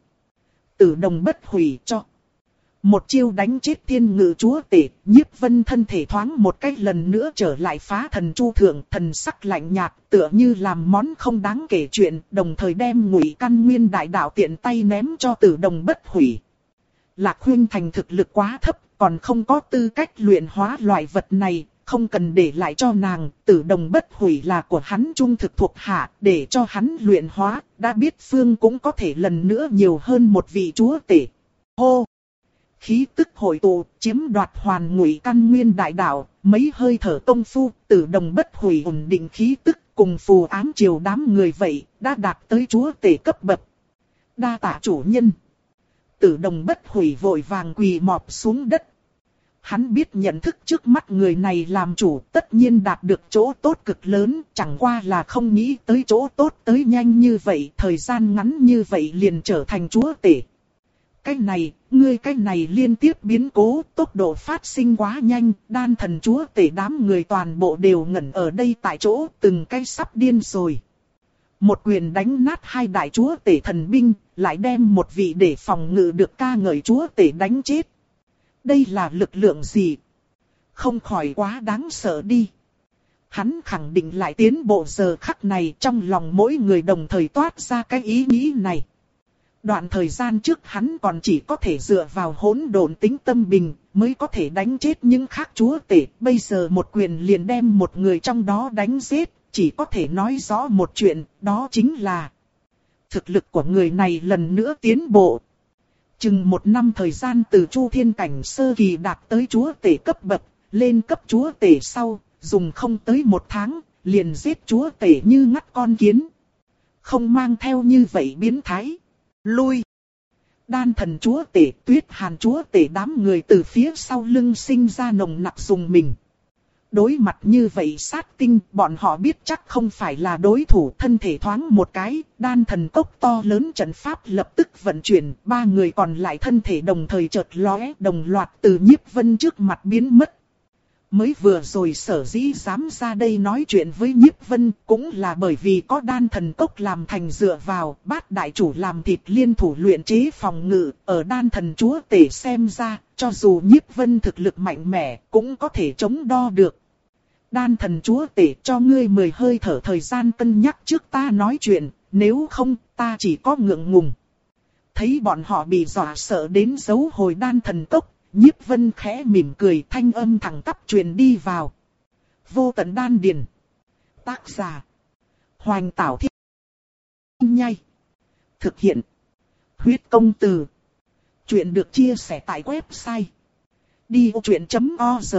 Speaker 1: Tử đồng bất hủy cho. Một chiêu đánh chết thiên ngự chúa tể, Nhiếp Vân thân thể thoáng một cách lần nữa trở lại phá thần chu thượng, thần sắc lạnh nhạt, tựa như làm món không đáng kể chuyện, đồng thời đem Ngụy Căn Nguyên đại đạo tiện tay ném cho tử đồng bất hủy. Lạc Huyên Thành thực lực quá thấp, còn không có tư cách luyện hóa loại vật này, không cần để lại cho nàng, tử đồng bất hủy là của hắn trung thực thuộc hạ, để cho hắn luyện hóa, đã biết phương cũng có thể lần nữa nhiều hơn một vị chúa tể. Hô! Khí tức hội tụ, chiếm đoạt hoàn Ngụy Căn Nguyên đại đạo, mấy hơi thở công phu, tử đồng bất hủy ổn định khí tức, cùng phù ám triều đám người vậy, đã đạt tới chúa tể cấp bậc. Đa tạ chủ nhân. Tử đồng bất hủy vội vàng quỳ mọp xuống đất. Hắn biết nhận thức trước mắt người này làm chủ tất nhiên đạt được chỗ tốt cực lớn, chẳng qua là không nghĩ tới chỗ tốt tới nhanh như vậy, thời gian ngắn như vậy liền trở thành chúa tể. Cái này, ngươi cái này liên tiếp biến cố, tốc độ phát sinh quá nhanh, đan thần chúa tể đám người toàn bộ đều ngẩn ở đây tại chỗ, từng cái sắp điên rồi. Một quyền đánh nát hai đại chúa tể thần binh, lại đem một vị để phòng ngự được ca ngợi chúa tể đánh chết. Đây là lực lượng gì? Không khỏi quá đáng sợ đi. Hắn khẳng định lại tiến bộ giờ khắc này, trong lòng mỗi người đồng thời toát ra cái ý nghĩ này. Đoạn thời gian trước hắn còn chỉ có thể dựa vào hỗn độn tính tâm bình, mới có thể đánh chết những khác chúa tể. Bây giờ một quyền liền đem một người trong đó đánh giết, chỉ có thể nói rõ một chuyện, đó chính là thực lực của người này lần nữa tiến bộ. Chừng một năm thời gian từ Chu Thiên cảnh sơ kỳ đạt tới chúa tể cấp bậc, lên cấp chúa tể sau, dùng không tới một tháng, liền giết chúa tể như ngắt con kiến. Không mang theo như vậy biến thái. Lui. Đan thần chúa tể, Tuyết Hàn chúa tể đám người từ phía sau lưng sinh ra nồng nặc dùng mình. Đối mặt như vậy sát tinh, bọn họ biết chắc không phải là đối thủ, thân thể thoáng một cái, đan thần cốc to lớn trận pháp lập tức vận chuyển, ba người còn lại thân thể đồng thời chợt lóe, đồng loạt từ Nhiếp Vân trước mặt biến mất. Mới vừa rồi sở dĩ dám ra đây nói chuyện với Nhiếp Vân cũng là bởi vì có đan thần cốc làm thành dựa vào, bát đại chủ làm thịt liên thủ luyện chế phòng ngự, ở đan thần chúa tể xem ra, cho dù Nhiếp Vân thực lực mạnh mẽ cũng có thể chống đo được. Đan thần chúa tể cho ngươi mười hơi thở thời gian cân nhắc trước ta nói chuyện, nếu không ta chỉ có ngượng ngùng. Thấy bọn họ bị dọa sợ đến giấu hồi đan thần cốc, Nhiếp Vân khẽ mỉm cười, thanh âm thẳng tắp truyền đi vào. Vô tận đan điền. Tác giả. Hoành Tảo Thiên Nhai. Thực hiện. Huyết Công Từ. Chuyện được chia sẻ tại website đi ô chuyện chấm org.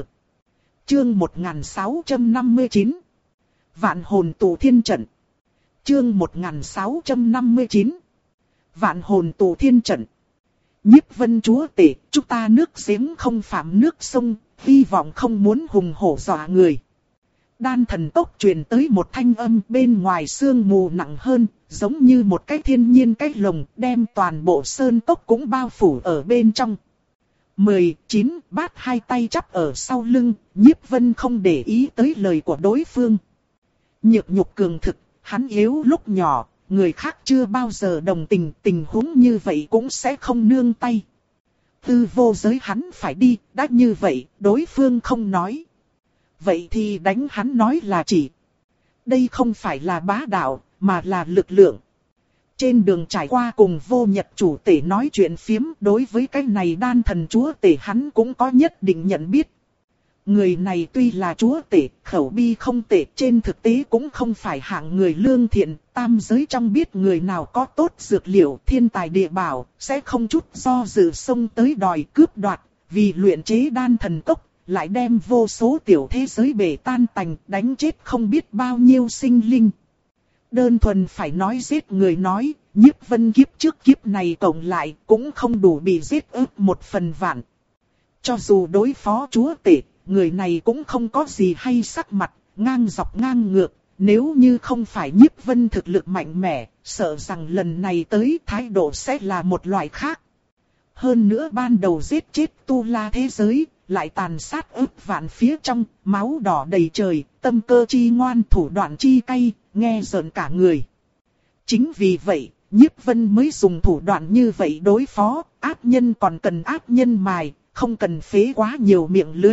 Speaker 1: Chương một nghìn sáu trăm năm mươi chín. Vạn hồn tụ thiên trận. Chương một nghìn sáu trăm năm mươi chín. Vạn hồn tụ thiên trận. Nhiếp Vân chúa tể, chúng ta nước giếng không phạm nước sông, hy vọng không muốn hùng hổ dọa người. Đan thần tốc truyền tới một thanh âm, bên ngoài sương mù nặng hơn, giống như một cái thiên nhiên cái lồng, đem toàn bộ sơn tốc cũng bao phủ ở bên trong. mười chín bát hai tay chắp ở sau lưng, Nhiếp Vân không để ý tới lời của đối phương. Nhược nhục cường thực, hắn yếu lúc nhỏ, người khác chưa bao giờ đồng tình, tình huống như vậy cũng sẽ không nương tay. Tư vô giới hắn phải đi, đã như vậy, đối phương không nói. Vậy thì đánh hắn nói là chỉ. Đây không phải là bá đạo, mà là lực lượng. Trên đường trải qua cùng Vô Nhật chủ tể nói chuyện phiếm, đối với cái này đan thần chúa tể hắn cũng có nhất định nhận biết. Người này tuy là chúa tể, khẩu bi không tệ, trên thực tế cũng không phải hạng người lương thiện, tam giới trong biết người nào có tốt dược liệu, thiên tài địa bảo, sẽ không chút do dự xông tới đòi cướp đoạt, vì luyện chế đan thần cốc, lại đem vô số tiểu thế giới bể tan tành, đánh chết không biết bao nhiêu sinh linh. Đơn thuần phải nói giết người nói, Nhiếp Vân kiếp trước kiếp này cộng lại cũng không đủ bị giết ức một phần vạn. Cho dù đối phó chúa tể, người này cũng không có gì hay sắc mặt, ngang dọc ngang ngược, nếu như không phải Nhiếp Vân thực lực mạnh mẽ, sợ rằng lần này tới thái độ sẽ là một loại khác. Hơn nữa ban đầu giết chết tu la thế giới, lại tàn sát ức vạn phía trong, máu đỏ đầy trời, tâm cơ chi ngoan, thủ đoạn chi cay, nghe rợn cả người. Chính vì vậy, Nhiếp Vân mới dùng thủ đoạn như vậy đối phó, ác nhân còn cần ác nhân mài, không cần phế quá nhiều miệng lưới.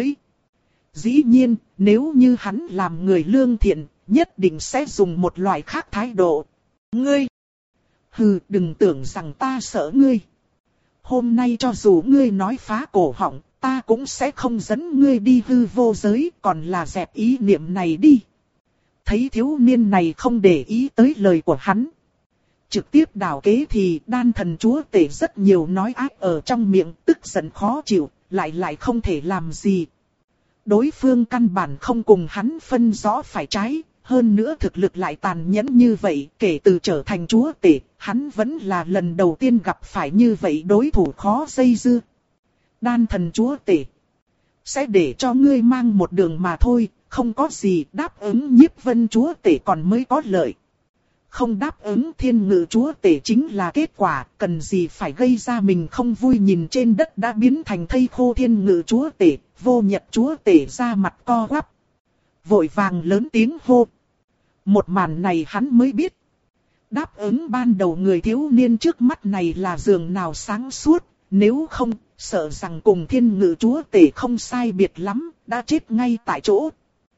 Speaker 1: Dĩ nhiên, nếu như hắn làm người lương thiện, nhất định sẽ dùng một loại khác thái độ. Ngươi! Hừ, đừng tưởng rằng ta sợ ngươi. Hôm nay cho dù ngươi nói phá cổ họng, ta cũng sẽ không dẫn ngươi đi hư vô giới, còn là dẹp ý niệm này đi. Thấy thiếu niên này không để ý tới lời của hắn. Trực tiếp đảo kế thì đan thần chúa tể rất nhiều nói ác ở trong miệng, tức giận khó chịu, lại lại không thể làm gì. Đối phương căn bản không cùng hắn phân rõ phải trái, hơn nữa thực lực lại tàn nhẫn như vậy, kể từ trở thành chúa tể, hắn vẫn là lần đầu tiên gặp phải như vậy đối thủ khó dây dưa. Đan thần chúa tể, sẽ để cho ngươi mang một đường mà thôi, không có gì, đáp ứng Nhiếp Vân chúa tể còn mới có lợi. Không đáp ứng thiên ngự chúa tể chính là kết quả, cần gì phải gây ra mình không vui. Nhìn trên đất đã biến thành thây khô thiên ngự chúa tể, Vô Nhật chúa tể ra mặt co quắp, vội vàng lớn tiếng hô. Một màn này hắn mới biết, đáp ứng ban đầu người thiếu niên trước mắt này là giường nào sáng suốt, nếu không, sợ rằng cùng thiên ngự chúa tể không sai biệt lắm, đã chết ngay tại chỗ.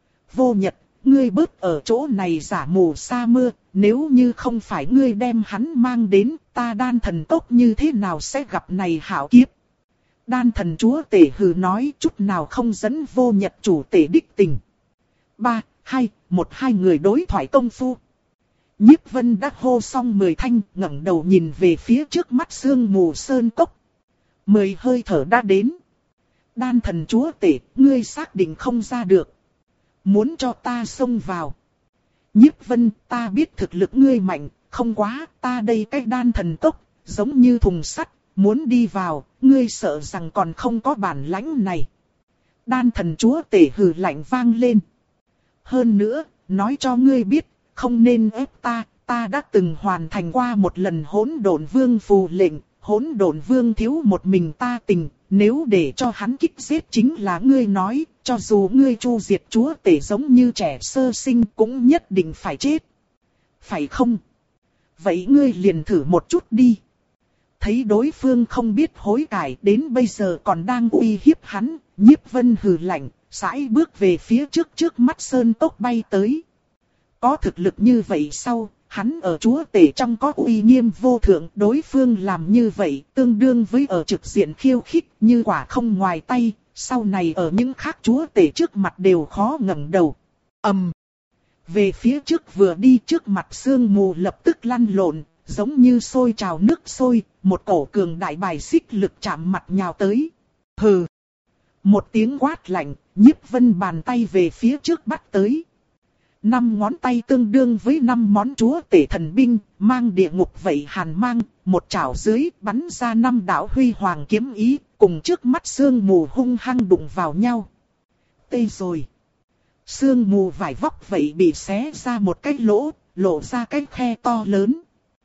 Speaker 1: Vô Nhật, ngươi bớt ở chỗ này giả mù sa mưa, nếu như không phải ngươi đem hắn mang đến, ta đan thần tốc như thế nào sẽ gặp này hảo kiếp. Đan thần chúa tể hừ nói, chút nào không dẫn Vô Nhật chủ tể đích tình. Ba, hai, một hai người đối thoại công phu. Nhiếp Vân đã hô xong mười thanh, ngẩng đầu nhìn về phía trước mắt sương mù sơn cốc. Mười hơi thở đã đến. Đan thần chúa tể, ngươi xác định không ra được. Muốn cho ta xông vào. Nhiếp Vân, ta biết thực lực ngươi mạnh, không quá, ta đây cái đan thần cốc, giống như thùng sắt, muốn đi vào, ngươi sợ rằng còn không có bản lãnh này. Đan thần chúa tể hừ lạnh vang lên. Hơn nữa, nói cho ngươi biết, không nên ép ta, ta đã từng hoàn thành qua một lần hỗn độn vương phù lệnh, hỗn độn vương thiếu một mình ta tình, nếu để cho hắn kích giết chính là ngươi nói, cho dù ngươi chu diệt chúa tể giống như trẻ sơ sinh cũng nhất định phải chết. Phải không? Vậy ngươi liền thử một chút đi. Thấy đối phương không biết hối cải, đến bây giờ còn đang uy hiếp hắn, Nhiếp Vân hừ lạnh, sải bước về phía trước trước mắt sơn cốc bay tới. Có thực lực như vậy sau, hắn ở chúa tể trong có uy nghiêm vô thượng, đối phương làm như vậy tương đương với ở trực diện khiêu khích, như quả không ngoài tay, sau này ở những khác chúa tể trước mặt đều khó ngẩng đầu. ầm, um, về phía trước vừa đi trước mặt sương mù lập tức lăn lộn, giống như sôi trào nước sôi, một cổ cường đại bài xích lực chạm mặt nhào tới. Hừ! Một tiếng quát lạnh, Nhiếp Vân bàn tay về phía trước bắt tới. Năm ngón tay tương đương với năm món chúa tể thần binh, mang địa ngục vậy hàn mang, một chảo dưới bắn ra năm đạo huy hoàng kiếm ý, cùng trước mắt sương mù hung hăng đụng vào nhau. Tê rồi! Sương mù vải vóc vậy bị xé ra một cái lỗ, lộ ra cái khe to lớn.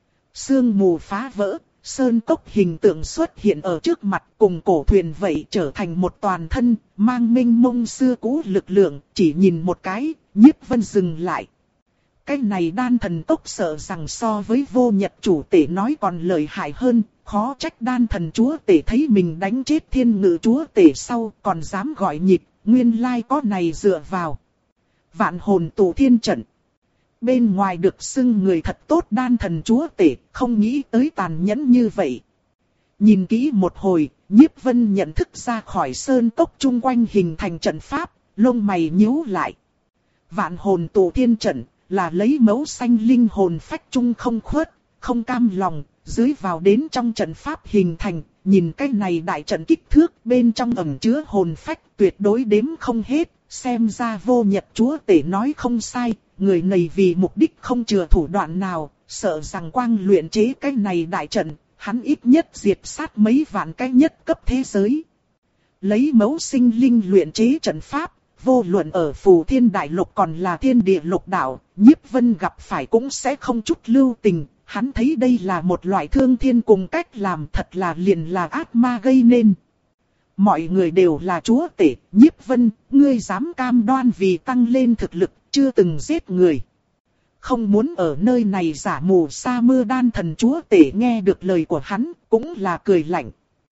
Speaker 1: Sương mù phá vỡ, sơn cốc hình tượng xuất hiện ở trước mặt, cùng cổ thuyền vậy trở thành một toàn thân, mang mênh mông xưa cũ lực lượng, chỉ nhìn một cái, Nhiếp Vân dừng lại. Cái này đan thần cốc sợ rằng so với vô nhật chủ tể nói còn lợi hại hơn, khó trách đan thần chúa tể thấy mình đánh chết thiên ngự chúa tể sau còn dám gọi nhịp, nguyên lai có này dựa vào. Vạn hồn tụ thiên trận. Bên ngoài được xưng người thật tốt đan thần chúa tể, không nghĩ tới tàn nhẫn như vậy. Nhìn kỹ một hồi, Nhiếp Vân nhận thức ra khỏi sơn cốc chung quanh hình thành trận pháp, lông mày nhíu lại. Vạn hồn tụ thiên trận là lấy mẫu xanh linh hồn phách chung không khuất, không cam lòng, dưới vào đến trong trận pháp hình thành, nhìn cái này đại trận kích thước bên trong ẩn chứa hồn phách tuyệt đối đếm không hết, xem ra vô nhật chúa tể nói không sai, người này vì mục đích không chừa thủ đoạn nào, sợ rằng quang luyện chế cái này đại trận, hắn ít nhất diệt sát mấy vạn cái nhất cấp thế giới. Lấy mẫu sinh linh luyện chế trận pháp, vô luận ở phù thiên đại lục còn là thiên địa lục đạo, Nhiếp Vân gặp phải cũng sẽ không chút lưu tình, hắn thấy đây là một loại thương thiên cùng cách làm thật là liền là ác ma gây nên. Mọi người đều là chúa tể, Nhiếp Vân, ngươi dám cam đoan vì tăng lên thực lực, chưa từng giết người. Không muốn ở nơi này giả mù sa mưa đan thần chúa tể nghe được lời của hắn, cũng là cười lạnh.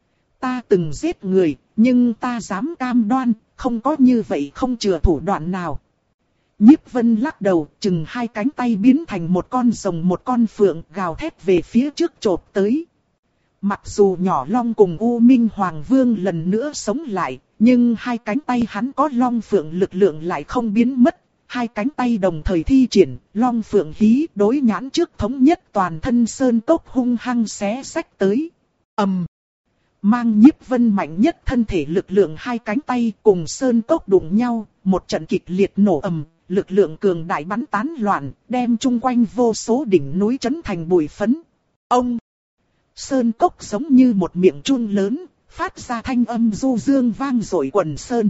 Speaker 1: Ta từng giết người, nhưng ta dám cam đoan, không có như vậy không chừa thủ đoạn nào. Nhiếp Vân lắc đầu, chừng hai cánh tay biến thành một con rồng một con phượng gào thét về phía trước chộp tới. Mặc dù nhỏ long cùng U Minh Hoàng Vương lần nữa sống lại, nhưng hai cánh tay hắn có long phượng lực lượng lại không biến mất. Hai cánh tay đồng thời thi triển, long phượng hí đối nhãn trước thống nhất toàn thân sơn cốc hung hăng xé sách tới. ầm, um, mang Nhiếp Vân mạnh nhất thân thể lực lượng hai cánh tay cùng sơn cốc đụng nhau, một trận kịch liệt nổ ầm, lực lượng cường đại bắn tán loạn, đem chung quanh vô số đỉnh núi chấn thành bụi phấn. Ông! Sơn cốc giống như một miệng chun lớn, phát ra thanh âm du dương vang dội quần sơn.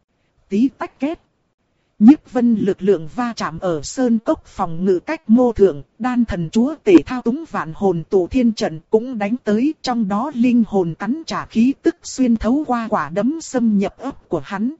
Speaker 1: Tí tách két. Nhiếp Vân lực lượng va chạm ở sơn cốc phòng ngự cách mô thượng, đan thần chúa tể thao túng vạn hồn tụ thiên trận cũng đánh tới, trong đó linh hồn cắn trả khí tức xuyên thấu qua quả đấm xâm nhập ấp của hắn.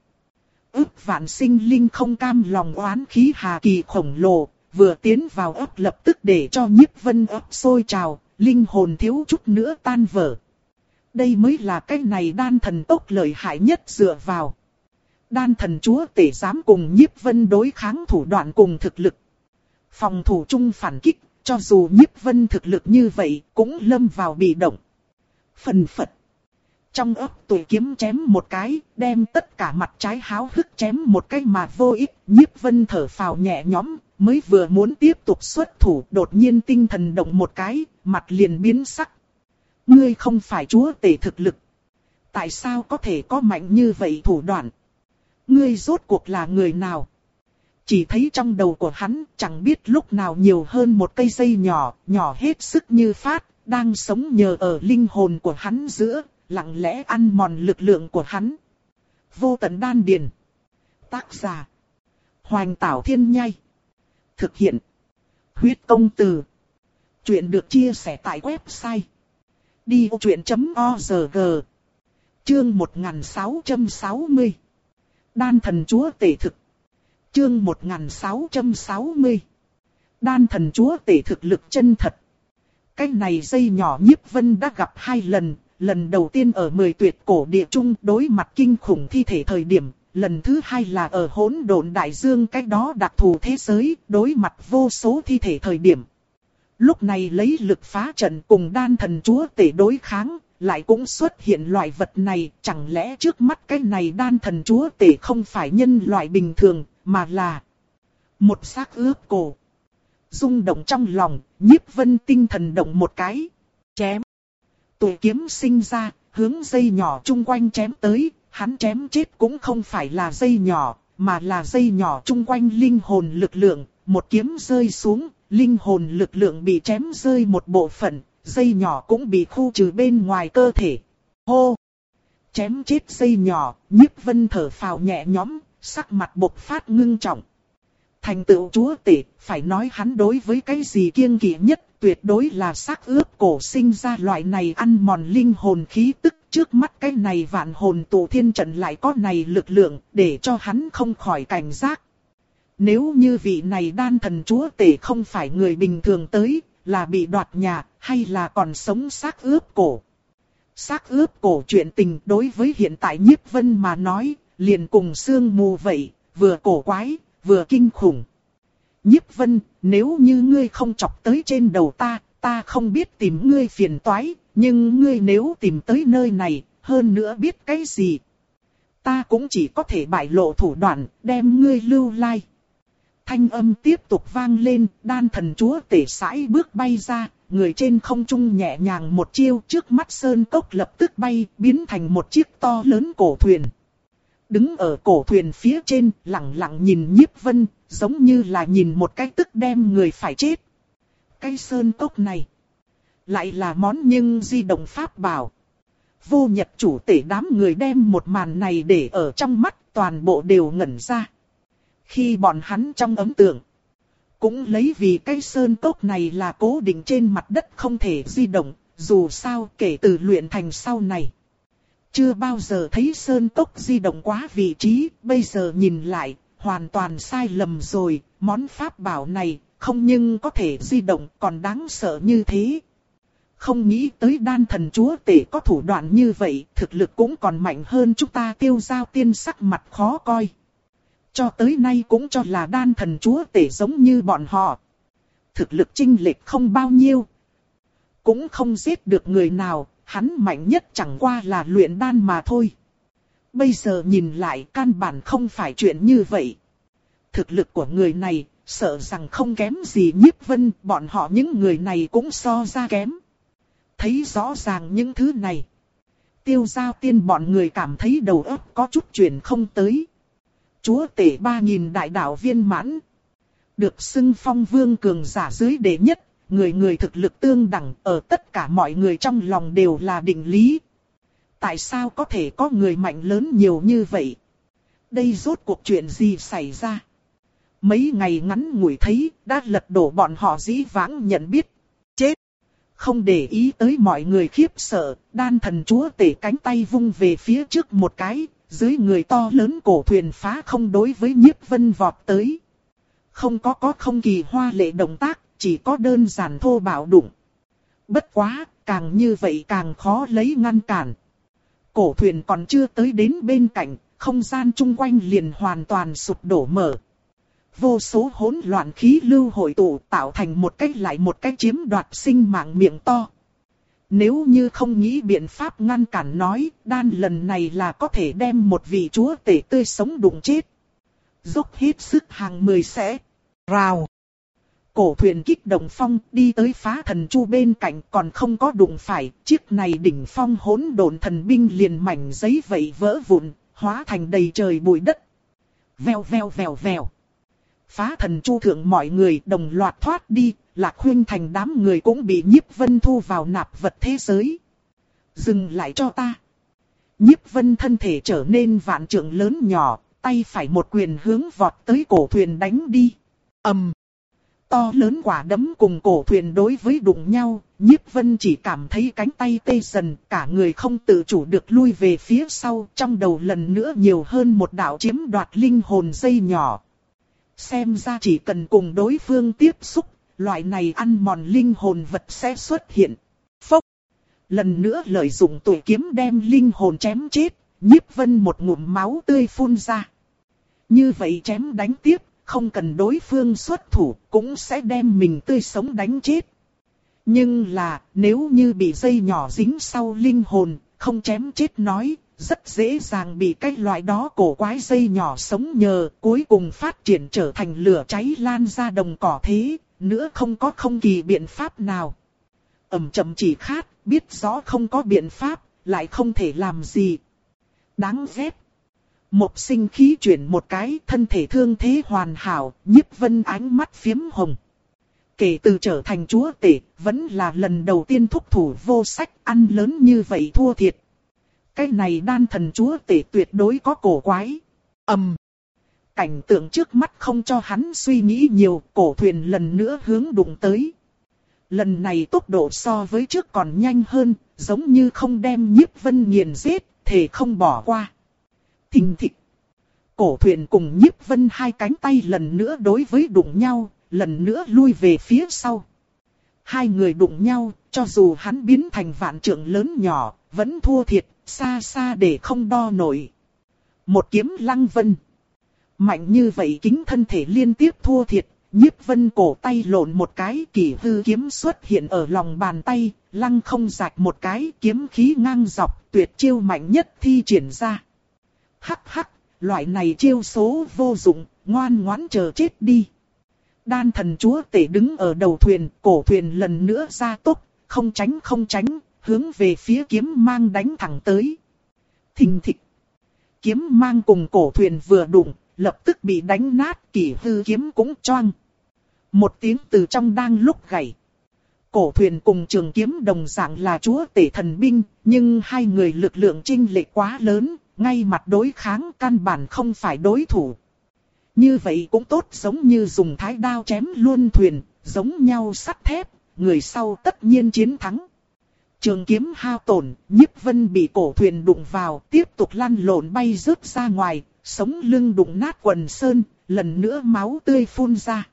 Speaker 1: Ức vạn sinh linh không cam lòng oán khí hà kỳ khổng lồ, vừa tiến vào ấp lập tức để cho Nhiếp Vân ấp sôi trào, linh hồn thiếu chút nữa tan vỡ. Đây mới là cái này đan thần tốc lợi hại nhất dựa vào. Đan thần chúa tể dám cùng Nhiếp Vân đối kháng thủ đoạn cùng thực lực. Phòng thủ chung phản kích, cho dù Nhiếp Vân thực lực như vậy, cũng lâm vào bị động. Phần phật. Trong ấp tụi kiếm chém một cái, đem tất cả mặt trái háo hức chém một cái mà vô ích. Nhiếp Vân thở phào nhẹ nhõm, mới vừa muốn tiếp tục xuất thủ, đột nhiên tinh thần động một cái, mặt liền biến sắc. Ngươi không phải chúa tể thực lực. Tại sao có thể có mạnh như vậy thủ đoạn? Ngươi rốt cuộc là người nào? Chỉ thấy trong đầu của hắn chẳng biết lúc nào nhiều hơn một cây dây nhỏ, nhỏ hết sức như phát, đang sống nhờ ở linh hồn của hắn giữa, lặng lẽ ăn mòn lực lượng của hắn. Vô tận đan điền. Tác giả. Hoành Tảo Thiên Nhai. Thực hiện. Huyết Công Từ. Chuyện được chia sẻ tại website đi ô chuyện chấm org. Chương một nghìn sáu trăm sáu mươi. Đan thần chúa tể thực. Chương một nghìn sáu trăm sáu mươi. Đan thần chúa tể thực lực chân thật. Cái này dây nhỏ Nhiếp Vân đã gặp hai lần. Lần đầu tiên ở mười tuyệt cổ địa trung đối mặt kinh khủng thi thể thời điểm, lần thứ hai là ở hỗn độn đại dương cách đó đặc thù thế giới, đối mặt vô số thi thể thời điểm. Lúc này lấy lực phá trận cùng đan thần chúa tể đối kháng, lại cũng xuất hiện loại vật này, chẳng lẽ trước mắt cái này đan thần chúa tể không phải nhân loại bình thường, mà là một xác ướp cổ. Rung động trong lòng, Nhiếp Vân tinh thần động một cái, chém. Tụ kiếm sinh ra, hướng dây nhỏ chung quanh chém tới, hắn chém chết cũng không phải là dây nhỏ, mà là dây nhỏ chung quanh linh hồn lực lượng, một kiếm rơi xuống, linh hồn lực lượng bị chém rơi một bộ phận, dây nhỏ cũng bị khu trừ bên ngoài cơ thể. Hô! Chém chết dây nhỏ, Nhiếp Vân thở phào nhẹ nhõm, sắc mặt bộc phát ngưng trọng. Thành tựu chúa tể, phải nói hắn đối với cái gì kiêng kỵ nhất, tuyệt đối là xác ướp cổ sinh ra loại này ăn mòn linh hồn khí tức. Trước mắt cái này vạn hồn tụ thiên trận lại có này lực lượng, để cho hắn không khỏi cảnh giác. Nếu như vị này đan thần chúa tể không phải người bình thường tới, là bị đoạt nhà, hay là còn sống xác ướp cổ. Xác ướp cổ chuyện tình đối với hiện tại Nhiếp Vân mà nói, liền cùng sương mù vậy, vừa cổ quái, vừa kinh khủng. Nhiếp Vân, nếu như ngươi không chọc tới trên đầu ta, ta không biết tìm ngươi phiền toái, nhưng ngươi nếu tìm tới nơi này, hơn nữa biết cái gì, ta cũng chỉ có thể bại lộ thủ đoạn, đem ngươi lưu lai. Thanh âm tiếp tục vang lên, đan thần chúa tể sải bước bay ra, người trên không trung nhẹ nhàng một chiêu, trước mắt sơn cốc lập tức bay, biến thành một chiếc to lớn cổ thuyền. Đứng ở cổ thuyền phía trên, lặng lặng nhìn Nhiếp Vân, giống như là nhìn một cái tức đem người phải chết. Cái sơn cốc này, lại là món nhưng di động pháp bảo. Vô Nhật chủ tể đám người đem một màn này để ở trong mắt, toàn bộ đều ngẩn ra. Khi bọn hắn trong ấn tượng, cũng lấy vì cái sơn cốc này là cố định trên mặt đất không thể di động, dù sao kể từ luyện thành sau này. Chưa bao giờ thấy sơn cốc di động quá vị trí, bây giờ nhìn lại, hoàn toàn sai lầm rồi, món pháp bảo này, không nhưng có thể di động còn đáng sợ như thế. Không nghĩ tới đan thần chúa tể có thủ đoạn như vậy, thực lực cũng còn mạnh hơn chúng ta Tiêu Giao Tiên sắc mặt khó coi. Cho tới nay cũng cho là đan thần chúa tể giống như bọn họ. Thực lực chênh lệch không bao nhiêu. Cũng không giết được người nào, hắn mạnh nhất chẳng qua là luyện đan mà thôi. Bây giờ nhìn lại căn bản không phải chuyện như vậy. Thực lực của người này, sợ rằng không kém gì Nhiếp Vân, bọn họ những người này cũng so ra kém. Thấy rõ ràng những thứ này, Tiêu Giao Tiên bọn người cảm thấy đầu óc có chút chuyển không tới. Chúa tể ba nghìn đại đạo viên mãn, được xưng phong vương cường giả dưới đệ nhất, người người thực lực tương đẳng, ở tất cả mọi người trong lòng đều là định lý. Tại sao có thể có người mạnh lớn nhiều như vậy? Đây rốt cuộc chuyện gì xảy ra? Mấy ngày ngắn ngủi thấy, đã lật đổ bọn họ dĩ vãng nhận biết. Chết! Không để ý tới mọi người khiếp sợ, đan thần chúa tể cánh tay vung về phía trước một cái, dưới người to lớn cổ thuyền phá không đối với Nhiếp Vân vọt tới. Không có có không kỳ hoa lệ động tác, chỉ có đơn giản thô bạo đụng. Bất quá, càng như vậy càng khó lấy ngăn cản. Cổ thuyền còn chưa tới đến bên cạnh, không gian chung quanh liền hoàn toàn sụp đổ mở. Vô số hỗn loạn khí lưu hội tụ tạo thành một cách lại một cách chiếm đoạt sinh mạng miệng to. Nếu như không nghĩ biện pháp ngăn cản nói, đan lần này là có thể đem một vị chúa tể tươi sống đụng chết. Dốc hết sức hàng mười sẽ. Rào. Cổ thuyền kích động phong đi tới phá thần chu bên cạnh còn không có đụng phải. Chiếc này đỉnh phong hỗn độn thần binh liền mảnh giấy vậy vỡ vụn, hóa thành đầy trời bụi đất. Vèo vèo vèo vèo. Phá thần chu thượng mọi người đồng loạt thoát đi, Lạc Huyên thành đám người cũng bị Nhiếp Vân thu vào nạp vật thế giới. Dừng lại cho ta. Nhiếp Vân thân thể trở nên vạn trượng lớn nhỏ, tay phải một quyền hướng vọt tới cổ thuyền đánh đi. Ầm. To lớn quả đấm cùng cổ thuyền đối với đụng nhau, Nhiếp Vân chỉ cảm thấy cánh tay tê dần, cả người không tự chủ được lui về phía sau, trong đầu lần nữa nhiều hơn một đạo chiếm đoạt linh hồn dây nhỏ. Xem ra chỉ cần cùng đối phương tiếp xúc, loại này ăn mòn linh hồn vật sẽ xuất hiện. Phốc. Lần nữa lợi dụng tuổi kiếm đem linh hồn chém chết, Nhiếp Vân một ngụm máu tươi phun ra. Như vậy chém đánh tiếp, không cần đối phương xuất thủ, cũng sẽ đem mình tươi sống đánh chết. Nhưng là, nếu như bị dây nhỏ dính sau linh hồn, không chém chết nói, rất dễ dàng bị cái loại đó cổ quái dây nhỏ sống nhờ, cuối cùng phát triển trở thành lửa cháy lan ra đồng cỏ thế, nữa không có không kỳ biện pháp nào. Ẩm chậm chỉ khát, biết rõ không có biện pháp, lại không thể làm gì. Đáng ghét. Một sinh khí chuyển một cái, thân thể thương thế hoàn hảo, Nhiếp Vân ánh mắt phiếm hồng. Kể từ trở thành chúa tể, vẫn là lần đầu tiên thúc thủ vô sách, ăn lớn như vậy thua thiệt. Cái này đan thần chúa tể tuyệt đối có cổ quái. ầm, um. Cảnh tượng trước mắt không cho hắn suy nghĩ nhiều, cổ thuyền lần nữa hướng đụng tới. Lần này tốc độ so với trước còn nhanh hơn, giống như không đem Nhiếp Vân nghiền giết, thể không bỏ qua. Thình thịch. Cổ thuyền cùng Nhiếp Vân hai cánh tay lần nữa đối với đụng nhau, lần nữa lui về phía sau. Hai người đụng nhau, cho dù hắn biến thành vạn trượng lớn nhỏ, vẫn thua thiệt, xa xa để không đo nổi. Một kiếm Lăng Vân. Mạnh như vậy kính thân thể liên tiếp thua thiệt, Nhiếp Vân cổ tay lộn một cái, kỳ hư kiếm xuất hiện ở lòng bàn tay, lăng không rạch một cái, kiếm khí ngang dọc, tuyệt chiêu mạnh nhất thi triển ra. Hắc hắc, loại này chiêu số vô dụng, ngoan ngoãn chờ chết đi. Đan thần chúa tể đứng ở đầu thuyền, cổ thuyền lần nữa ra tốc, không tránh không tránh, hướng về phía kiếm mang đánh thẳng tới. Thình thịch. Kiếm mang cùng cổ thuyền vừa đụng, lập tức bị đánh nát, kỳ hư kiếm cũng choang. Một tiếng từ trong đang lúc gãy. Cổ thuyền cùng trường kiếm đồng dạng là chúa tể thần binh, nhưng hai người lực lượng chênh lệch quá lớn, ngay mặt đối kháng căn bản không phải đối thủ. Như vậy cũng tốt, giống như dùng thái đao chém luôn thuyền, giống nhau sắt thép, người sau tất nhiên chiến thắng. Trường kiếm hao tổn, Nhiếp Vân bị cổ thuyền đụng vào, tiếp tục lăn lộn bay rớt ra ngoài, sống lưng đụng nát quần sơn, lần nữa máu tươi phun ra.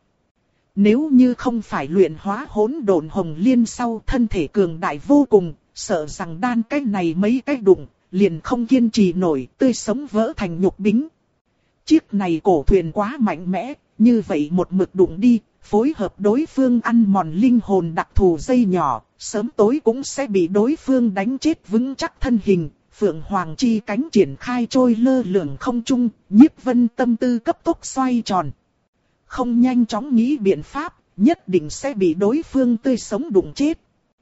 Speaker 1: Nếu như không phải luyện hóa hỗn độn hồng liên sau, thân thể cường đại vô cùng, sợ rằng đan cái này mấy cái đụng, liền không kiên trì nổi, tươi sống vỡ thành nhục bính. Chiếc này cổ thuyền quá mạnh mẽ, như vậy một mực đụng đi, phối hợp đối phương ăn mòn linh hồn đặc thù dây nhỏ, sớm tối cũng sẽ bị đối phương đánh chết vững chắc thân hình. Phượng Hoàng chi cánh triển khai trôi lơ lửng không trung, Nhiếp Vân tâm tư cấp tốc xoay tròn. Không nhanh chóng nghĩ biện pháp, nhất định sẽ bị đối phương tươi sống đụng chết.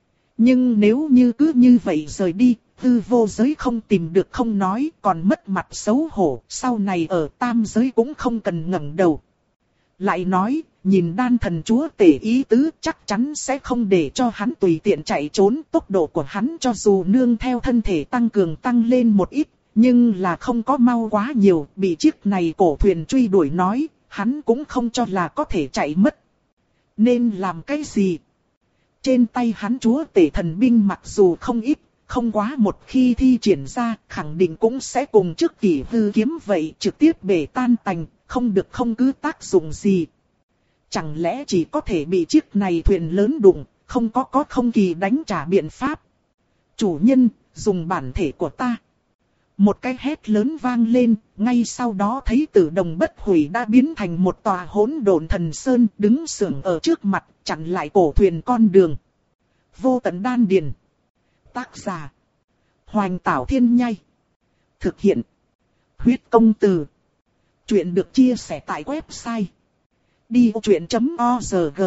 Speaker 1: Nhưng nếu như cứ như vậy rời đi, hư vô giới không tìm được không nói, còn mất mặt xấu hổ, sau này ở tam giới cũng không cần ngẩng đầu. Lại nói, nhìn đan thần chúa tể ý tứ chắc chắn sẽ không để cho hắn tùy tiện chạy trốn, tốc độ của hắn cho dù nương theo thân thể tăng cường tăng lên một ít, nhưng là không có mau quá nhiều, bị chiếc này cổ thuyền truy đuổi nói, hắn cũng không cho là có thể chạy mất. Nên làm cái gì? Trên tay hắn chúa tể thần binh mặc dù không ít, không quá một khi thi triển ra, khẳng định cũng sẽ cùng trước kỳ hư kiếm vậy trực tiếp bể tan tành, không được không cứ tác dụng gì. Chẳng lẽ chỉ có thể bị chiếc này thuyền lớn đụng, không có có không kỳ đánh trả biện pháp. Chủ nhân, dùng bản thể của ta. Một cái hét lớn vang lên, ngay sau đó thấy Tử Đồng Bất Hủy đã biến thành một tòa hỗn độn thần sơn đứng sưởng ở trước mặt, chặn lại cổ thuyền con đường. Vô Tận Đan Điền. Tác giả: Hoành Tảo Thiên Nhai. Thực hiện: Huyết Công Từ. Chuyện được chia sẻ tại website đi ô chuyện chấm org.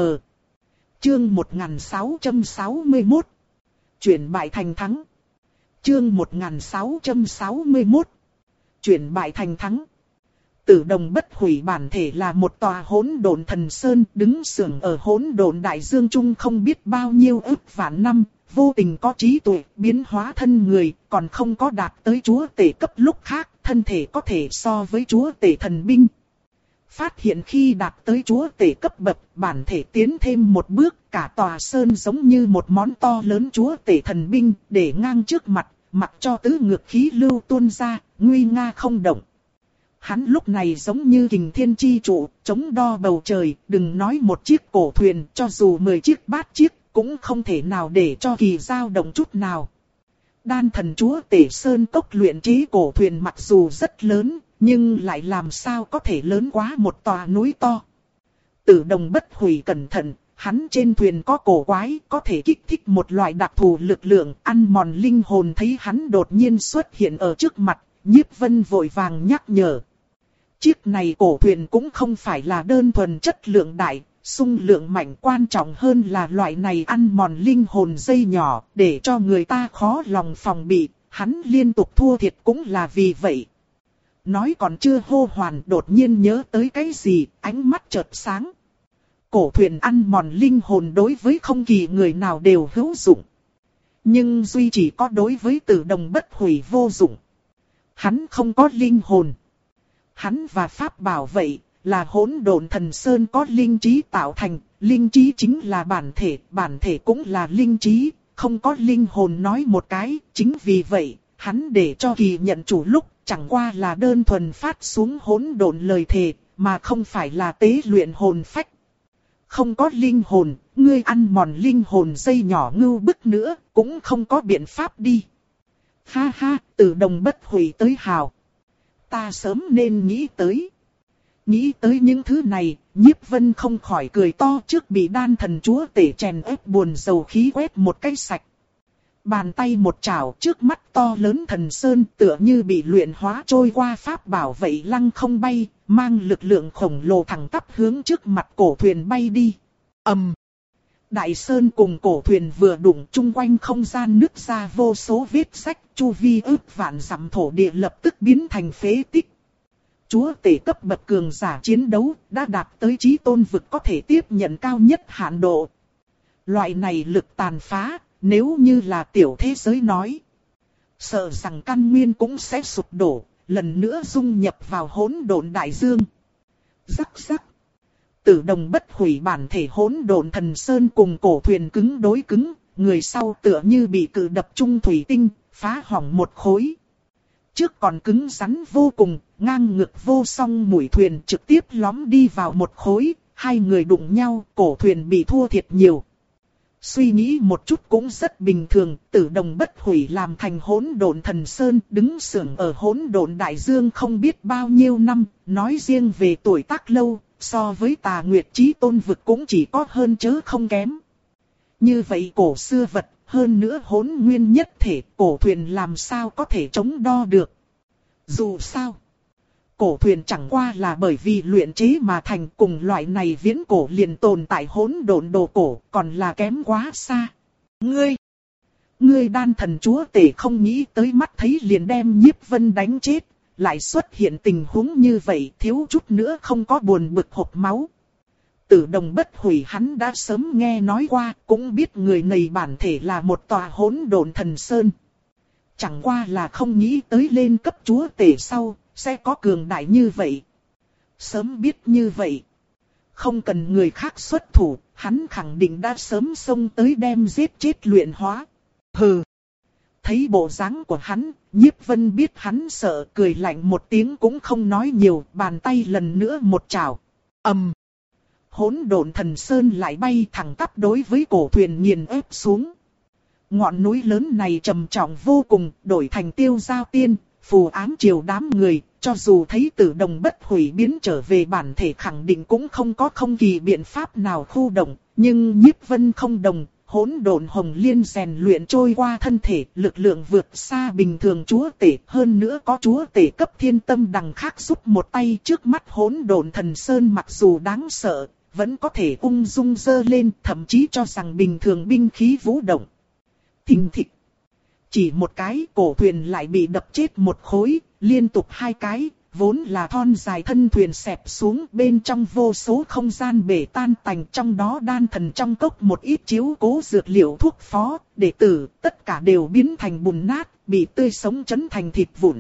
Speaker 1: Chương một nghìn sáu trăm sáu mươi mốt. Chuyển bại thành thắng. Chương một nghìn sáu trăm sáu mươi mốt. Chuyển bại thành thắng. Tử Đồng Bất Hủy bản thể là một tòa hỗn độn thần sơn đứng sưởng ở hỗn độn đại dương trung không biết bao nhiêu ức vạn năm, vô tình có trí tuệ, biến hóa thân người, còn không có đạt tới chúa tể cấp lúc khác, thân thể có thể so với chúa tể thần binh. Phát hiện khi đạt tới chúa tể cấp bậc, bản thể tiến thêm một bước, cả tòa sơn giống như một món to lớn chúa tể thần binh, để ngang trước mặt, mặc cho tứ ngược khí lưu tuôn ra, nguy nga không động. Hắn lúc này giống như kình thiên chi trụ, chống đo bầu trời, đừng nói một chiếc cổ thuyền, cho dù mười chiếc bát chiếc, cũng không thể nào để cho kỳ dao động chút nào. Đan thần chúa tể sơn cốc luyện chế cổ thuyền mặc dù rất lớn, nhưng lại làm sao có thể lớn quá một tòa núi to. Tử Đồng Bất Hủy cẩn thận, hắn trên thuyền có cổ quái, có thể kích thích một loại đặc thù lực lượng, ăn mòn linh hồn. Thấy hắn đột nhiên xuất hiện ở trước mặt, Nhiếp Vân vội vàng nhắc nhở. Chiếc này cổ thuyền cũng không phải là đơn thuần chất lượng đại, xung lượng mạnh, quan trọng hơn là loại này ăn mòn linh hồn dây nhỏ, để cho người ta khó lòng phòng bị, hắn liên tục thua thiệt cũng là vì vậy. Nói còn chưa hô hoàn, đột nhiên nhớ tới cái gì, ánh mắt chợt sáng. Cổ thuyền ăn mòn linh hồn đối với không kỳ người nào đều hữu dụng. Nhưng duy chỉ có đối với Tử Đồng Bất Hủy vô dụng. Hắn không có linh hồn. Hắn và pháp bảo vậy, là hỗn độn thần sơn có linh trí tạo thành, linh trí chính là bản thể, bản thể cũng là linh trí, không có linh hồn nói một cái, chính vì vậy, hắn để cho kỳ nhận chủ lúc, chẳng qua là đơn thuần phát xuống hỗn độn lời thề, mà không phải là tế luyện hồn phách. Không có linh hồn, ngươi ăn mòn linh hồn dây nhỏ ngưu bức nữa, cũng không có biện pháp đi. Ha ha, Tử Đồng Bất Hủy tới hào. Ta sớm nên nghĩ tới. Nghĩ tới những thứ này, Nhiếp Vân không khỏi cười to trước bị đan thần chúa tể chèn ép buồn dầu khí quét một cái sạch. Bàn tay một chảo trước mắt to lớn thần sơn tựa như bị luyện hóa trôi qua pháp bảo vậy lăng không bay, mang lực lượng khổng lồ thẳng tắp hướng trước mặt cổ thuyền bay đi. ầm, um. Đại sơn cùng cổ thuyền vừa đụng, chung quanh không gian nứt ra vô số vết rách, chu vi ước vạn dặm thổ địa lập tức biến thành phế tích. Chúa tể cấp bậc cường giả chiến đấu đã đạt tới chí tôn vực có thể tiếp nhận cao nhất hạn độ. Loại này lực tàn phá, nếu như là tiểu thế giới nói, sợ rằng căn nguyên cũng sẽ sụp đổ, lần nữa dung nhập vào hỗn độn đại dương. Rắc rắc. Tử Đồng Bất Hủy bản thể hỗn độn thần sơn cùng cổ thuyền cứng đối cứng, người sau tựa như bị cự đập trung thủy tinh, phá hỏng một khối. Trước còn cứng rắn vô cùng, ngang ngực vô song mũi thuyền trực tiếp lõm đi vào một khối, hai người đụng nhau, cổ thuyền bị thua thiệt nhiều. Suy nghĩ một chút cũng rất bình thường, Tử Đồng Bất Hủy làm thành hỗn độn thần sơn, đứng sưởng ở hỗn độn đại dương không biết bao nhiêu năm, nói riêng về tuổi tác lâu, so với Tà Nguyệt Chí Tôn vực cũng chỉ có hơn chớ không kém. Như vậy cổ xưa vật, hơn nữa hỗn nguyên nhất thể, cổ thuyền làm sao có thể chống đo được. Dù sao, cổ thuyền chẳng qua là bởi vì luyện chế mà thành, cùng loại này viễn cổ liền tồn tại hỗn độn đồ cổ, còn là kém quá xa. Ngươi, ngươi đan thần chúa tể không nghĩ tới mắt thấy liền đem Nhiếp Vân đánh chết, lại xuất hiện tình huống như vậy, thiếu chút nữa không có buồn bực hộc máu. Tử Đồng Bất Hủy hắn đã sớm nghe nói qua, cũng biết người này bản thể là một tòa hỗn độn thần sơn. Chẳng qua là không nghĩ tới lên cấp chúa tể sau, sẽ có cường đại như vậy. Sớm biết như vậy, không cần người khác xuất thủ, hắn khẳng định đã sớm xông tới đem giết chết luyện hóa. Hừ. Thấy bộ dáng của hắn, Nhiếp Vân biết hắn sợ, cười lạnh một tiếng cũng không nói nhiều, bàn tay lần nữa một chảo. ầm, um. Hỗn độn thần sơn lại bay thẳng tắp đối với cổ thuyền nghiền ép xuống. Ngọn núi lớn này trầm trọng vô cùng, đổi thành Tiêu Giao Tiên, phù ám triều đám người, cho dù thấy Tử Đồng Bất Hủy biến trở về bản thể khẳng định cũng không có không kỳ biện pháp nào khu động, nhưng Nhiếp Vân không đồng, hỗn độn hồng liên rèn luyện trôi qua thân thể, lực lượng vượt xa bình thường chúa tể, hơn nữa có chúa tể cấp thiên tâm đằng khác giúp một tay. Trước mắt hỗn độn thần sơn mặc dù đáng sợ, vẫn có thể ung dung dơ lên, thậm chí cho rằng bình thường binh khí vũ động. Thình thịch. Chỉ một cái, cổ thuyền lại bị đập chết một khối, liên tục hai cái, vốn là thon dài thân thuyền xẹp xuống, bên trong vô số không gian bể tan tành, trong đó đan thần trong cốc một ít chiếu cố dược liệu thuốc phó, đệ tử, tất cả đều biến thành bùn nát, bị tươi sống chấn thành thịt vụn.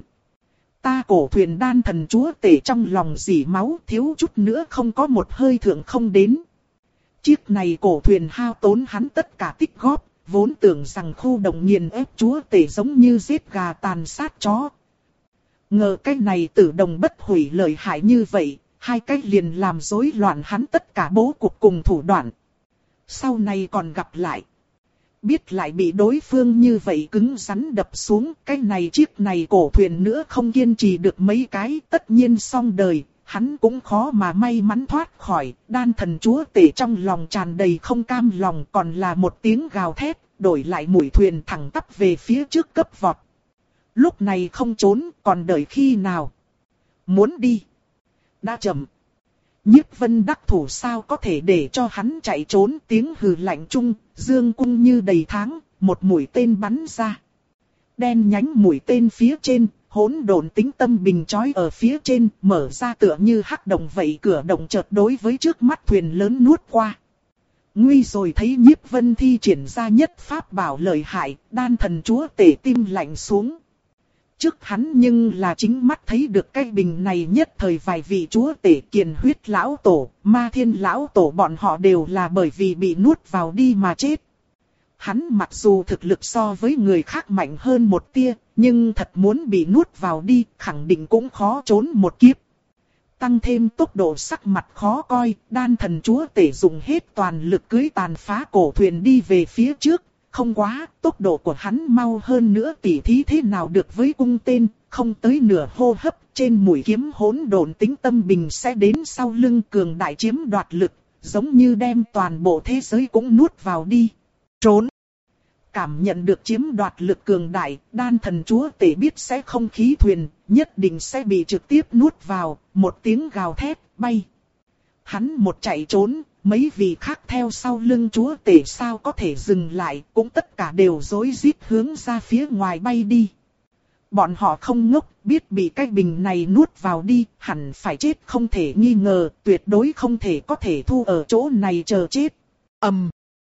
Speaker 1: Ta cổ thuyền đan thần chúa tể trong lòng dỉ máu, thiếu chút nữa không có một hơi thượng không đến. Chiếc này cổ thuyền hao tốn hắn tất cả tích góp, vốn tưởng rằng khu động nghiền ép chúa tể giống như giết gà tàn sát chó. Ngờ cái này Tử Đồng Bất Hủy lợi hại như vậy, hai cái liền làm rối loạn hắn tất cả bố cục cùng thủ đoạn. Sau này còn gặp lại. biết lại bị đối phương như vậy cứng rắn đập xuống, cái này chiếc này cổ thuyền nữa không kiên trì được mấy cái, tất nhiên xong đời, hắn cũng khó mà may mắn thoát khỏi. Đan thần chúa tể trong lòng tràn đầy không cam lòng, còn là một tiếng gào thét, đổi lại mũi thuyền thẳng tắp về phía trước cấp vọt. Lúc này không trốn, còn đợi khi nào? Muốn đi? Đã chậm. Nhiếp Vân đắc thủ sao có thể để cho hắn chạy trốn, tiếng hừ lạnh chung, dương cung như đầy tháng, một mũi tên bắn ra. Đen nhánh mũi tên phía trên, hỗn độn tính tâm bình chói ở phía trên, mở ra tựa như hắc động vậy, cửa động chợt đối với trước mắt thuyền lớn nuốt qua. Nguy rồi, thấy Nhiếp Vân thi triển ra nhất pháp bảo lợi hại, đan thần chúa tể tim lạnh xuống. Trước hắn nhưng là chính mắt thấy được cái bình này, nhất thời vài vị chúa tể Kiền Huyết lão tổ, Ma Thiên lão tổ bọn họ đều là bởi vì bị nuốt vào đi mà chết. Hắn mặc dù thực lực so với người khác mạnh hơn một tia, nhưng thật muốn bị nuốt vào đi, khẳng định cũng khó trốn một kiếp. Tăng thêm tốc độ, sắc mặt khó coi, đan thần chúa tể dùng hết toàn lực cưỡi tàn phá cổ thuyền đi về phía trước. Không quá, tốc độ của hắn mau hơn nữa tỉ thí thế nào được với cung tên, không tới nửa hô hấp, trên mũi kiếm hỗn độn tính tâm bình sẽ đến sau lưng cường đại chiếm đoạt lực, giống như đem toàn bộ thế giới cũng nuốt vào đi. Trốn! Cảm nhận được chiếm đoạt lực cường đại, đan thần chúa tể biết sẽ không khí thuyền, nhất định sẽ bị trực tiếp nuốt vào, một tiếng gào thét, bay. Hắn một chạy trốn, mấy vị khác theo sau lưng chúa tể sao có thể dừng lại, cũng tất cả đều rối rít hướng ra phía ngoài bay đi. Bọn họ không ngốc, biết bị cái bình này nuốt vào đi, hẳn phải chết không thể nghi ngờ, tuyệt đối không thể có thể thu ở chỗ này chờ chết. Ầm. Um.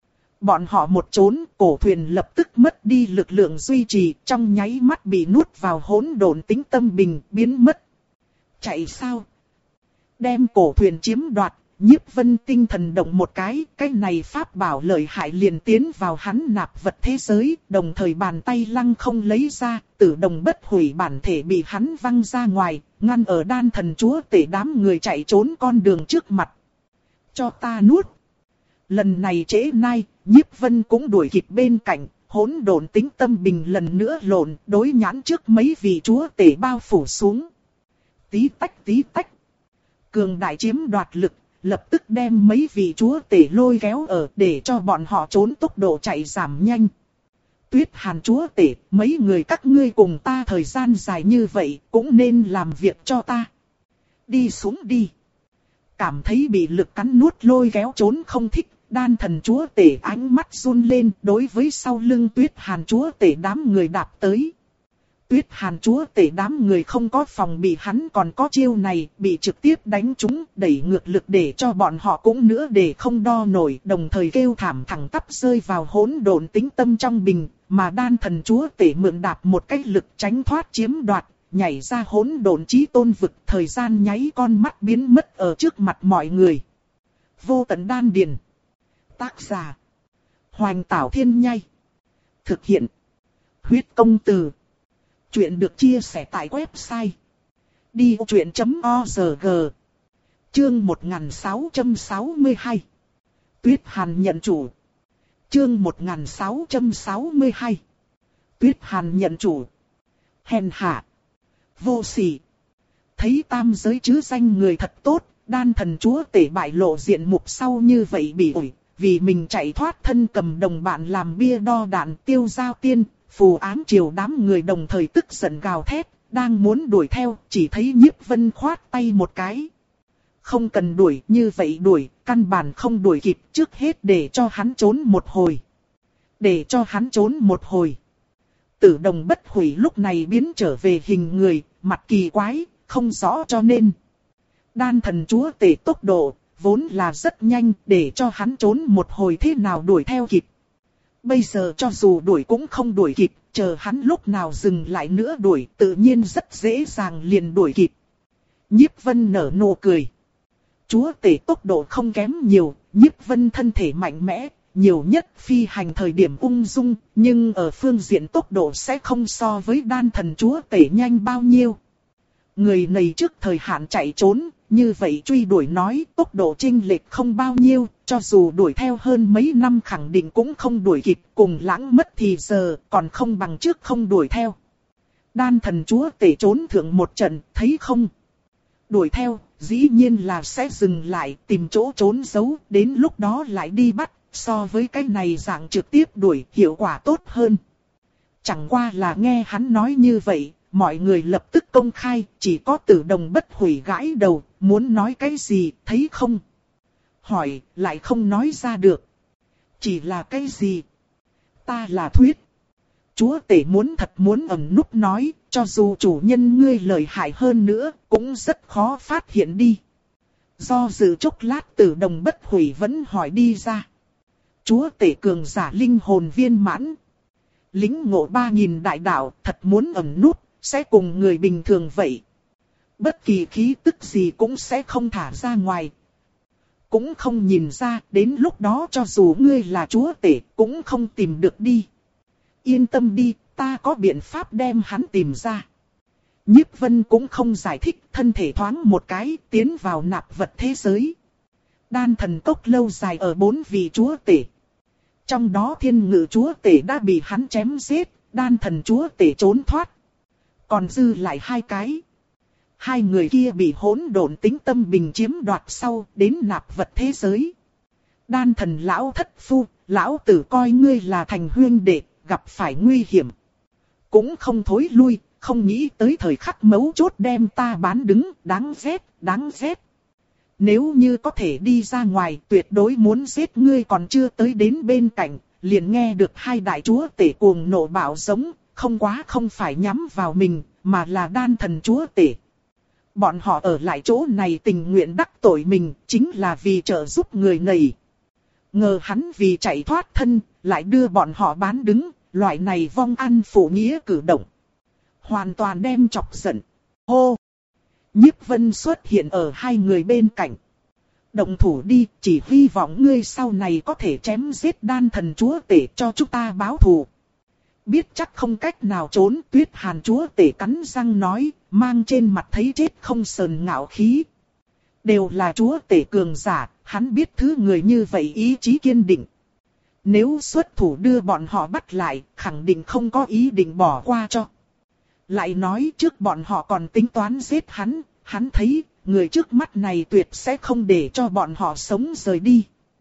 Speaker 1: Bọn họ một trốn, cổ thuyền lập tức mất đi lực lượng duy trì, trong nháy mắt bị nuốt vào hỗn độn tính tâm bình, biến mất. Chạy sao? Đem cổ thuyền chiếm đoạt, Nhiếp Vân tinh thần động một cái, cái này pháp bảo lợi hại liền tiến vào hắn nạp vật thế giới, đồng thời bàn tay lăng không lấy ra, tử đồng bất hủy bản thể bị hắn văng ra ngoài, ngăn ở đan thần chúa tể đám người chạy trốn con đường trước mặt. Cho ta nuốt. Lần này trễ nai, Nhiếp Vân cũng đuổi kịp bên cạnh, hỗn độn tính tâm bình lần nữa lộn, đối nhãn trước mấy vị chúa tể bao phủ xuống. Tí tách tí tách. Cường đại chiếm đoạt lực, lập tức đem mấy vị chúa tể lôi kéo ở để cho bọn họ trốn, tốc độ chạy giảm nhanh. Tuyết Hàn chúa tể, mấy người các ngươi cùng ta thời gian dài như vậy, cũng nên làm việc cho ta. Đi xuống đi. Cảm thấy bị lực cắn nuốt lôi kéo trốn không thích, đan thần chúa tể ánh mắt run lên, đối với sau lưng Tuyết Hàn chúa tể đám người đạp tới. Tuyết Hàn chúa tể đám người không có phòng bị hắn còn có chiêu này, bị trực tiếp đánh trúng, đẩy ngược lực để cho bọn họ cũng nữa để không đo nổi, đồng thời kêu thảm thẳng tắp rơi vào hỗn độn tính tâm trong bình, mà đan thần chúa tể mượn đạp một cách lực tránh thoát chiếm đoạt, nhảy ra hỗn độn chí tôn vực, thời gian nháy con mắt biến mất ở trước mặt mọi người. Vô tận đan điền. Tác giả: Hoành Tảo Thiên Nhai. Thực hiện: Huyết Công Từ. Chuyện được chia sẻ tại website đi o chuyện chấm org. Chương một nghìn sáu trăm sáu mươi hai. Tuyết Hàn nhận chủ. Chương một nghìn sáu trăm sáu mươi hai. Tuyết Hàn nhận chủ. Hèn hạ. Vô sỉ. Thấy tam giới chứ danh người thật tốt, đan thần chúa tể bại lộ diện mục sau như vậy bị ủi, vì mình chạy thoát thân cầm đồng bạn làm bia đo đạn tiêu giao tiên. Phù ám triều đám người đồng thời tức giận gào thét, đang muốn đuổi theo, chỉ thấy Nhiếp Vân khoát tay một cái. Không cần đuổi, như vậy đuổi, căn bản không đuổi kịp, trước hết để cho hắn trốn một hồi. Để cho hắn trốn một hồi. Tử đồng bất hủy lúc này biến trở về hình người, mặt kỳ quái, không rõ cho nên. Đan thần chúa tể tốc độ, vốn là rất nhanh, để cho hắn trốn một hồi thế nào đuổi theo kịp. Bây giờ cho dù đuổi cũng không đuổi kịp, chờ hắn lúc nào dừng lại nữa đuổi, tự nhiên rất dễ dàng liền đuổi kịp. Nhiếp Vân nở nụ cười. Chúa tể tốc độ không kém nhiều, Nhiếp Vân thân thể mạnh mẽ, nhiều nhất phi hành thời điểm ung dung, nhưng ở phương diện tốc độ sẽ không so với đan thần chúa tể nhanh bao nhiêu. Người này trước thời hạn chạy trốn, như vậy truy đuổi nói tốc độ chênh lệch không bao nhiêu, cho dù đuổi theo hơn mấy năm khẳng định cũng không đuổi kịp, cùng lãng mất thì giờ, còn không bằng trước không đuổi theo. Đan thần chúa tể trốn thượng một trận, thấy không? Đuổi theo, dĩ nhiên là sẽ dừng lại, tìm chỗ trốn giấu, đến lúc đó lại đi bắt, so với cái này dạng trực tiếp đuổi, hiệu quả tốt hơn. Chẳng qua là nghe hắn nói như vậy, mọi người lập tức công khai, chỉ có Tử Đồng Bất Hủy gãi đầu, muốn nói cái gì, thấy không? Hỏi, lại không nói ra được. Chỉ là cái gì? Ta là Thuyết. Chúa tể muốn thật muốn ẩn núp nói, cho dù chủ nhân ngươi lợi hại hơn nữa, cũng rất khó phát hiện đi. Do dự chốc lát Tử Đồng Bất Hủy vẫn hỏi đi ra. Chúa tể cường giả linh hồn viên mãn. Lính ngộ ba nghìn đại đạo, thật muốn ẩn núp, sẽ cùng người bình thường vậy. Bất kỳ khí tức gì cũng sẽ không thả ra ngoài. Cũng không nhìn ra, đến lúc đó cho dù ngươi là chúa tể, cũng không tìm được đi. Yên tâm đi, ta có biện pháp đem hắn tìm ra. Nhiếp Vân cũng không giải thích, thân thể thoáng một cái, tiến vào nạp vật thế giới. Đan thần cốc lâu dài ở bốn vị chúa tể. Trong đó thiên ngự chúa tể đã bị hắn chém giết, đan thần chúa tể trốn thoát. Còn dư lại hai cái. Hai người kia bị hỗn độn tính tâm bình chiếm đoạt sau, đến nạp vật thế giới. Đan thần lão thất phu, lão tử coi ngươi là thành huyên đệ, gặp phải nguy hiểm. Cũng không thối lui, không nghĩ tới thời khắc mấu chốt đem ta bán đứng, đáng ghét, đáng ghét. Nếu như có thể đi ra ngoài, tuyệt đối muốn giết ngươi còn chưa tới đến bên cạnh, liền nghe được hai đại chúa tể cuồng nộ bạo giống, không quá không phải nhắm vào mình, mà là đan thần chúa tể. Bọn họ ở lại chỗ này tình nguyện đắc tội mình, chính là vì trợ giúp người này. Ngờ hắn vì chạy thoát thân, lại đưa bọn họ bán đứng, loại này vong ăn phụ nghĩa cử động. Hoàn toàn đem chọc giận. Hô! Nhiếp Vân xuất hiện ở hai người bên cạnh. Động thủ đi, chỉ hy vọng ngươi sau này có thể chém giết đan thần chúa tể cho chúng ta báo thù. Biết chắc không cách nào trốn, Tuyết Hàn chúa tể cắn răng nói, mang trên mặt thấy chết không sờn ngạo khí. Đều là chúa tể cường giả, hắn biết thứ người như vậy ý chí kiên định. Nếu xuất thủ đưa bọn họ bắt lại, khẳng định không có ý định bỏ qua cho. Lại nói trước bọn họ còn tính toán giết hắn, hắn thấy người trước mắt này tuyệt sẽ không để cho bọn họ sống rời đi.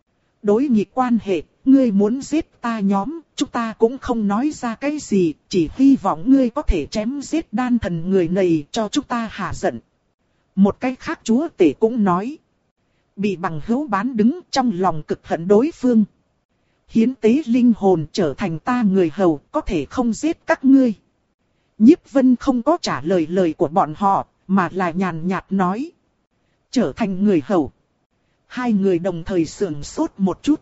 Speaker 1: Đối nghịch quan hệ, ngươi muốn giết ta nhóm, chúng ta cũng không nói ra cái gì, chỉ hy vọng ngươi có thể chém giết đan thần người này cho chúng ta hạ giận. Một cái khác chúa tể cũng nói, bị bằng hữu bán đứng trong lòng cực hận đối phương. Hiến tế linh hồn trở thành ta người hầu, có thể không giết các ngươi. Nhiếp Vân không có trả lời lời của bọn họ, mà là nhàn nhạt nói. Trở thành người hầu. Hai người đồng thời sườn sốt một chút.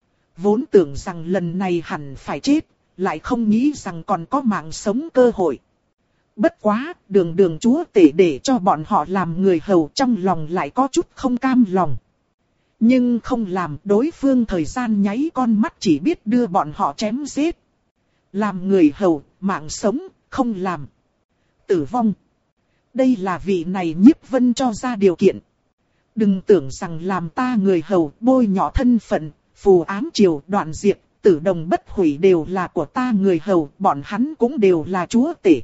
Speaker 1: Vốn tưởng rằng lần này hẳn phải chết, lại không nghĩ rằng còn có mạng sống cơ hội. Bất quá, đường đường chúa tể để cho bọn họ làm người hầu trong lòng lại có chút không cam lòng. Nhưng không làm, đối phương thời gian nháy con mắt chỉ biết đưa bọn họ chém giết. Làm người hầu, mạng sống, không làm. Tử vong. Đây là vị này Nhiếp Vân cho ra điều kiện. Đừng tưởng rằng làm ta người hầu, bôi nhọ thân phận, phù ám triều, đoạn diệt, Tử Đồng Bất Hủy đều là của ta người hầu, bọn hắn cũng đều là chúa tể.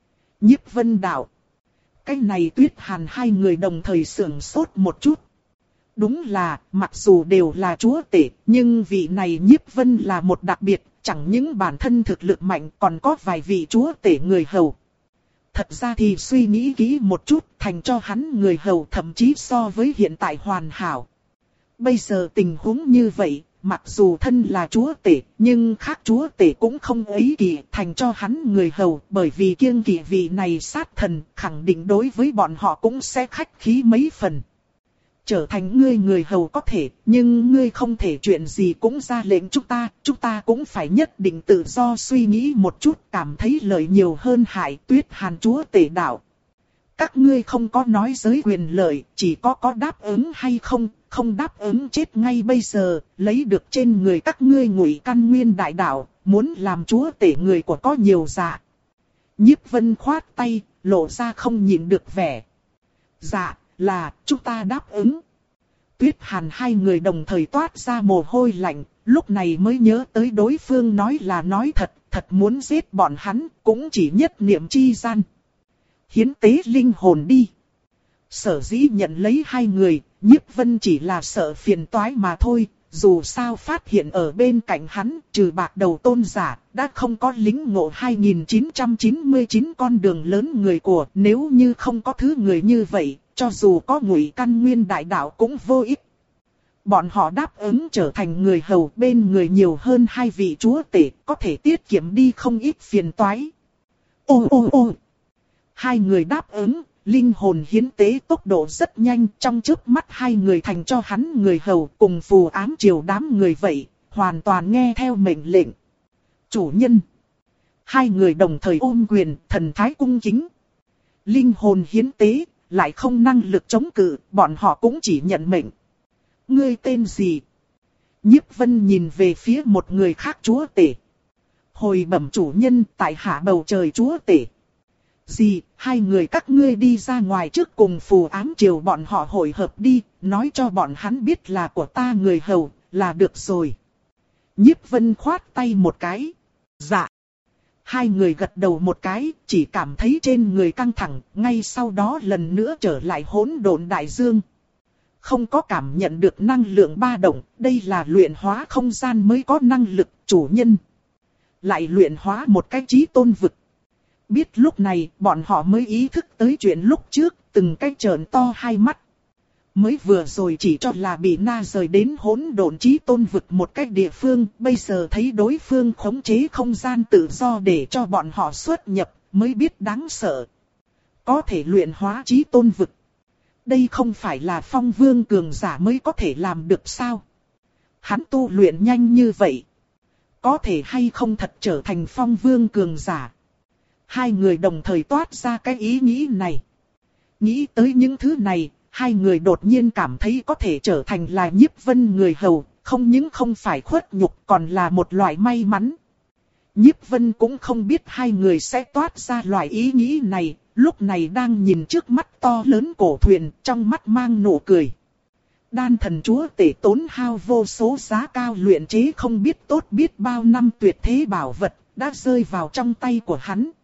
Speaker 1: Nhiếp Vân đạo. Cái này Tuyết Hàn hai người đồng thời sưởng sốt một chút. Đúng là, mặc dù đều là chúa tể, nhưng vị này Nhiếp Vân là một đặc biệt, chẳng những bản thân thực lực mạnh còn có vài vị chúa tể người hầu. Thật ra thì suy nghĩ kỹ một chút, thành cho hắn người hầu thậm chí so với hiện tại hoàn hảo. Bây giờ tình huống như vậy, mặc dù thân là chúa tể, nhưng khác chúa tể cũng không ấy kỳ thành cho hắn người hầu, bởi vì kiêng kỵ vị này sát thần, khẳng định đối với bọn họ cũng sẽ khách khí mấy phần. Trở thành ngươi người hầu có thể, nhưng ngươi không thể chuyện gì cũng ra lệnh chúng ta, chúng ta cũng phải nhất định tự do suy nghĩ một chút, cảm thấy lợi nhiều hơn hại. Tuyết Hàn chúa tể đạo. Các ngươi không có nói giới quyền lợi, chỉ có có đáp ứng hay không, không đáp ứng chết ngay bây giờ, lấy được trên người các ngươi ngụy căn nguyên đại đạo, muốn làm chúa tể người của có nhiều dạ. Nhiếp Vân khoát tay, lộ ra không nhịn được vẻ. Dạ. Là, chúng ta đáp ứng. Tuyết Hàn hai người đồng thời toát ra mồ hôi lạnh, lúc này mới nhớ tới đối phương nói là nói thật, thật muốn giết bọn hắn, cũng chỉ nhất niệm chi gian. Hiến tế linh hồn đi. Sở dĩ nhận lấy hai người, Nhiếp Vân chỉ là sợ phiền toái mà thôi, dù sao phát hiện ở bên cạnh hắn, trừ bạc đầu tôn giả, đã không có lính ngộ hai nghìn chín trăm chín mươi chín con đường lớn người của, nếu như không có thứ người như vậy, cho dù có Ngụy Căn Nguyên đại đạo cũng vô ích. Bọn họ đáp ứng trở thành người hầu, bên người nhiều hơn hai vị chúa tể, có thể tiết kiệm đi không ít phiền toái. Ô ô ô! Hai người đáp ứng, linh hồn hiến tế tốc độ rất nhanh, trong chớp mắt hai người thành cho hắn người hầu, cùng phù ám triều đám người vậy, hoàn toàn nghe theo mệnh lệnh. Chủ nhân! Hai người đồng thời ôm quyền, thần thái cung kính. Linh hồn hiến tế, lại không năng lực chống cự, bọn họ cũng chỉ nhận mệnh. Ngươi tên gì? Nhiếp Vân nhìn về phía một người khác chúa tể. Hồi bẩm chủ nhân, tại hạ bầu trời chúa tể. Gì, hai người các ngươi đi ra ngoài trước cùng phù ám triều bọn họ hội hợp đi, nói cho bọn hắn biết là của ta người hầu, là được rồi. Nhiếp Vân khoát tay một cái. Dạ. Hai người gật đầu một cái, chỉ cảm thấy trên người căng thẳng, ngay sau đó lần nữa trở lại hỗn độn đại dương. Không có cảm nhận được năng lượng ba động, đây là luyện hóa không gian mới có năng lực, chủ nhân. Lại luyện hóa một cái chí tôn vực. Biết lúc này, bọn họ mới ý thức tới chuyện lúc trước, từng cái trợn to hai mắt. Mới vừa rồi chỉ cho là bị na rời đến hỗn độn chí tôn vực một cách địa phương, bây giờ thấy đối phương khống chế không gian tự do để cho bọn họ xuất nhập, mới biết đáng sợ. Có thể luyện hóa chí tôn vực. Đây không phải là phong vương cường giả mới có thể làm được sao? Hắn tu luyện nhanh như vậy. Có thể hay không thật trở thành phong vương cường giả? Hai người đồng thời toát ra cái ý nghĩ này. Nghĩ tới những thứ này, hai người đột nhiên cảm thấy có thể trở thành là Nhiếp Vân người hầu, không những không phải khuất nhục còn là một loại may mắn. Nhiếp Vân cũng không biết hai người sẽ toát ra loại ý nghĩ này, lúc này đang nhìn trước mắt to lớn cổ thuyền, trong mắt mang nụ cười. Đan thần chúa tể tốn hao vô số giá cao luyện chế không biết tốt biết bao năm tuyệt thế bảo vật, đã rơi vào trong tay của hắn.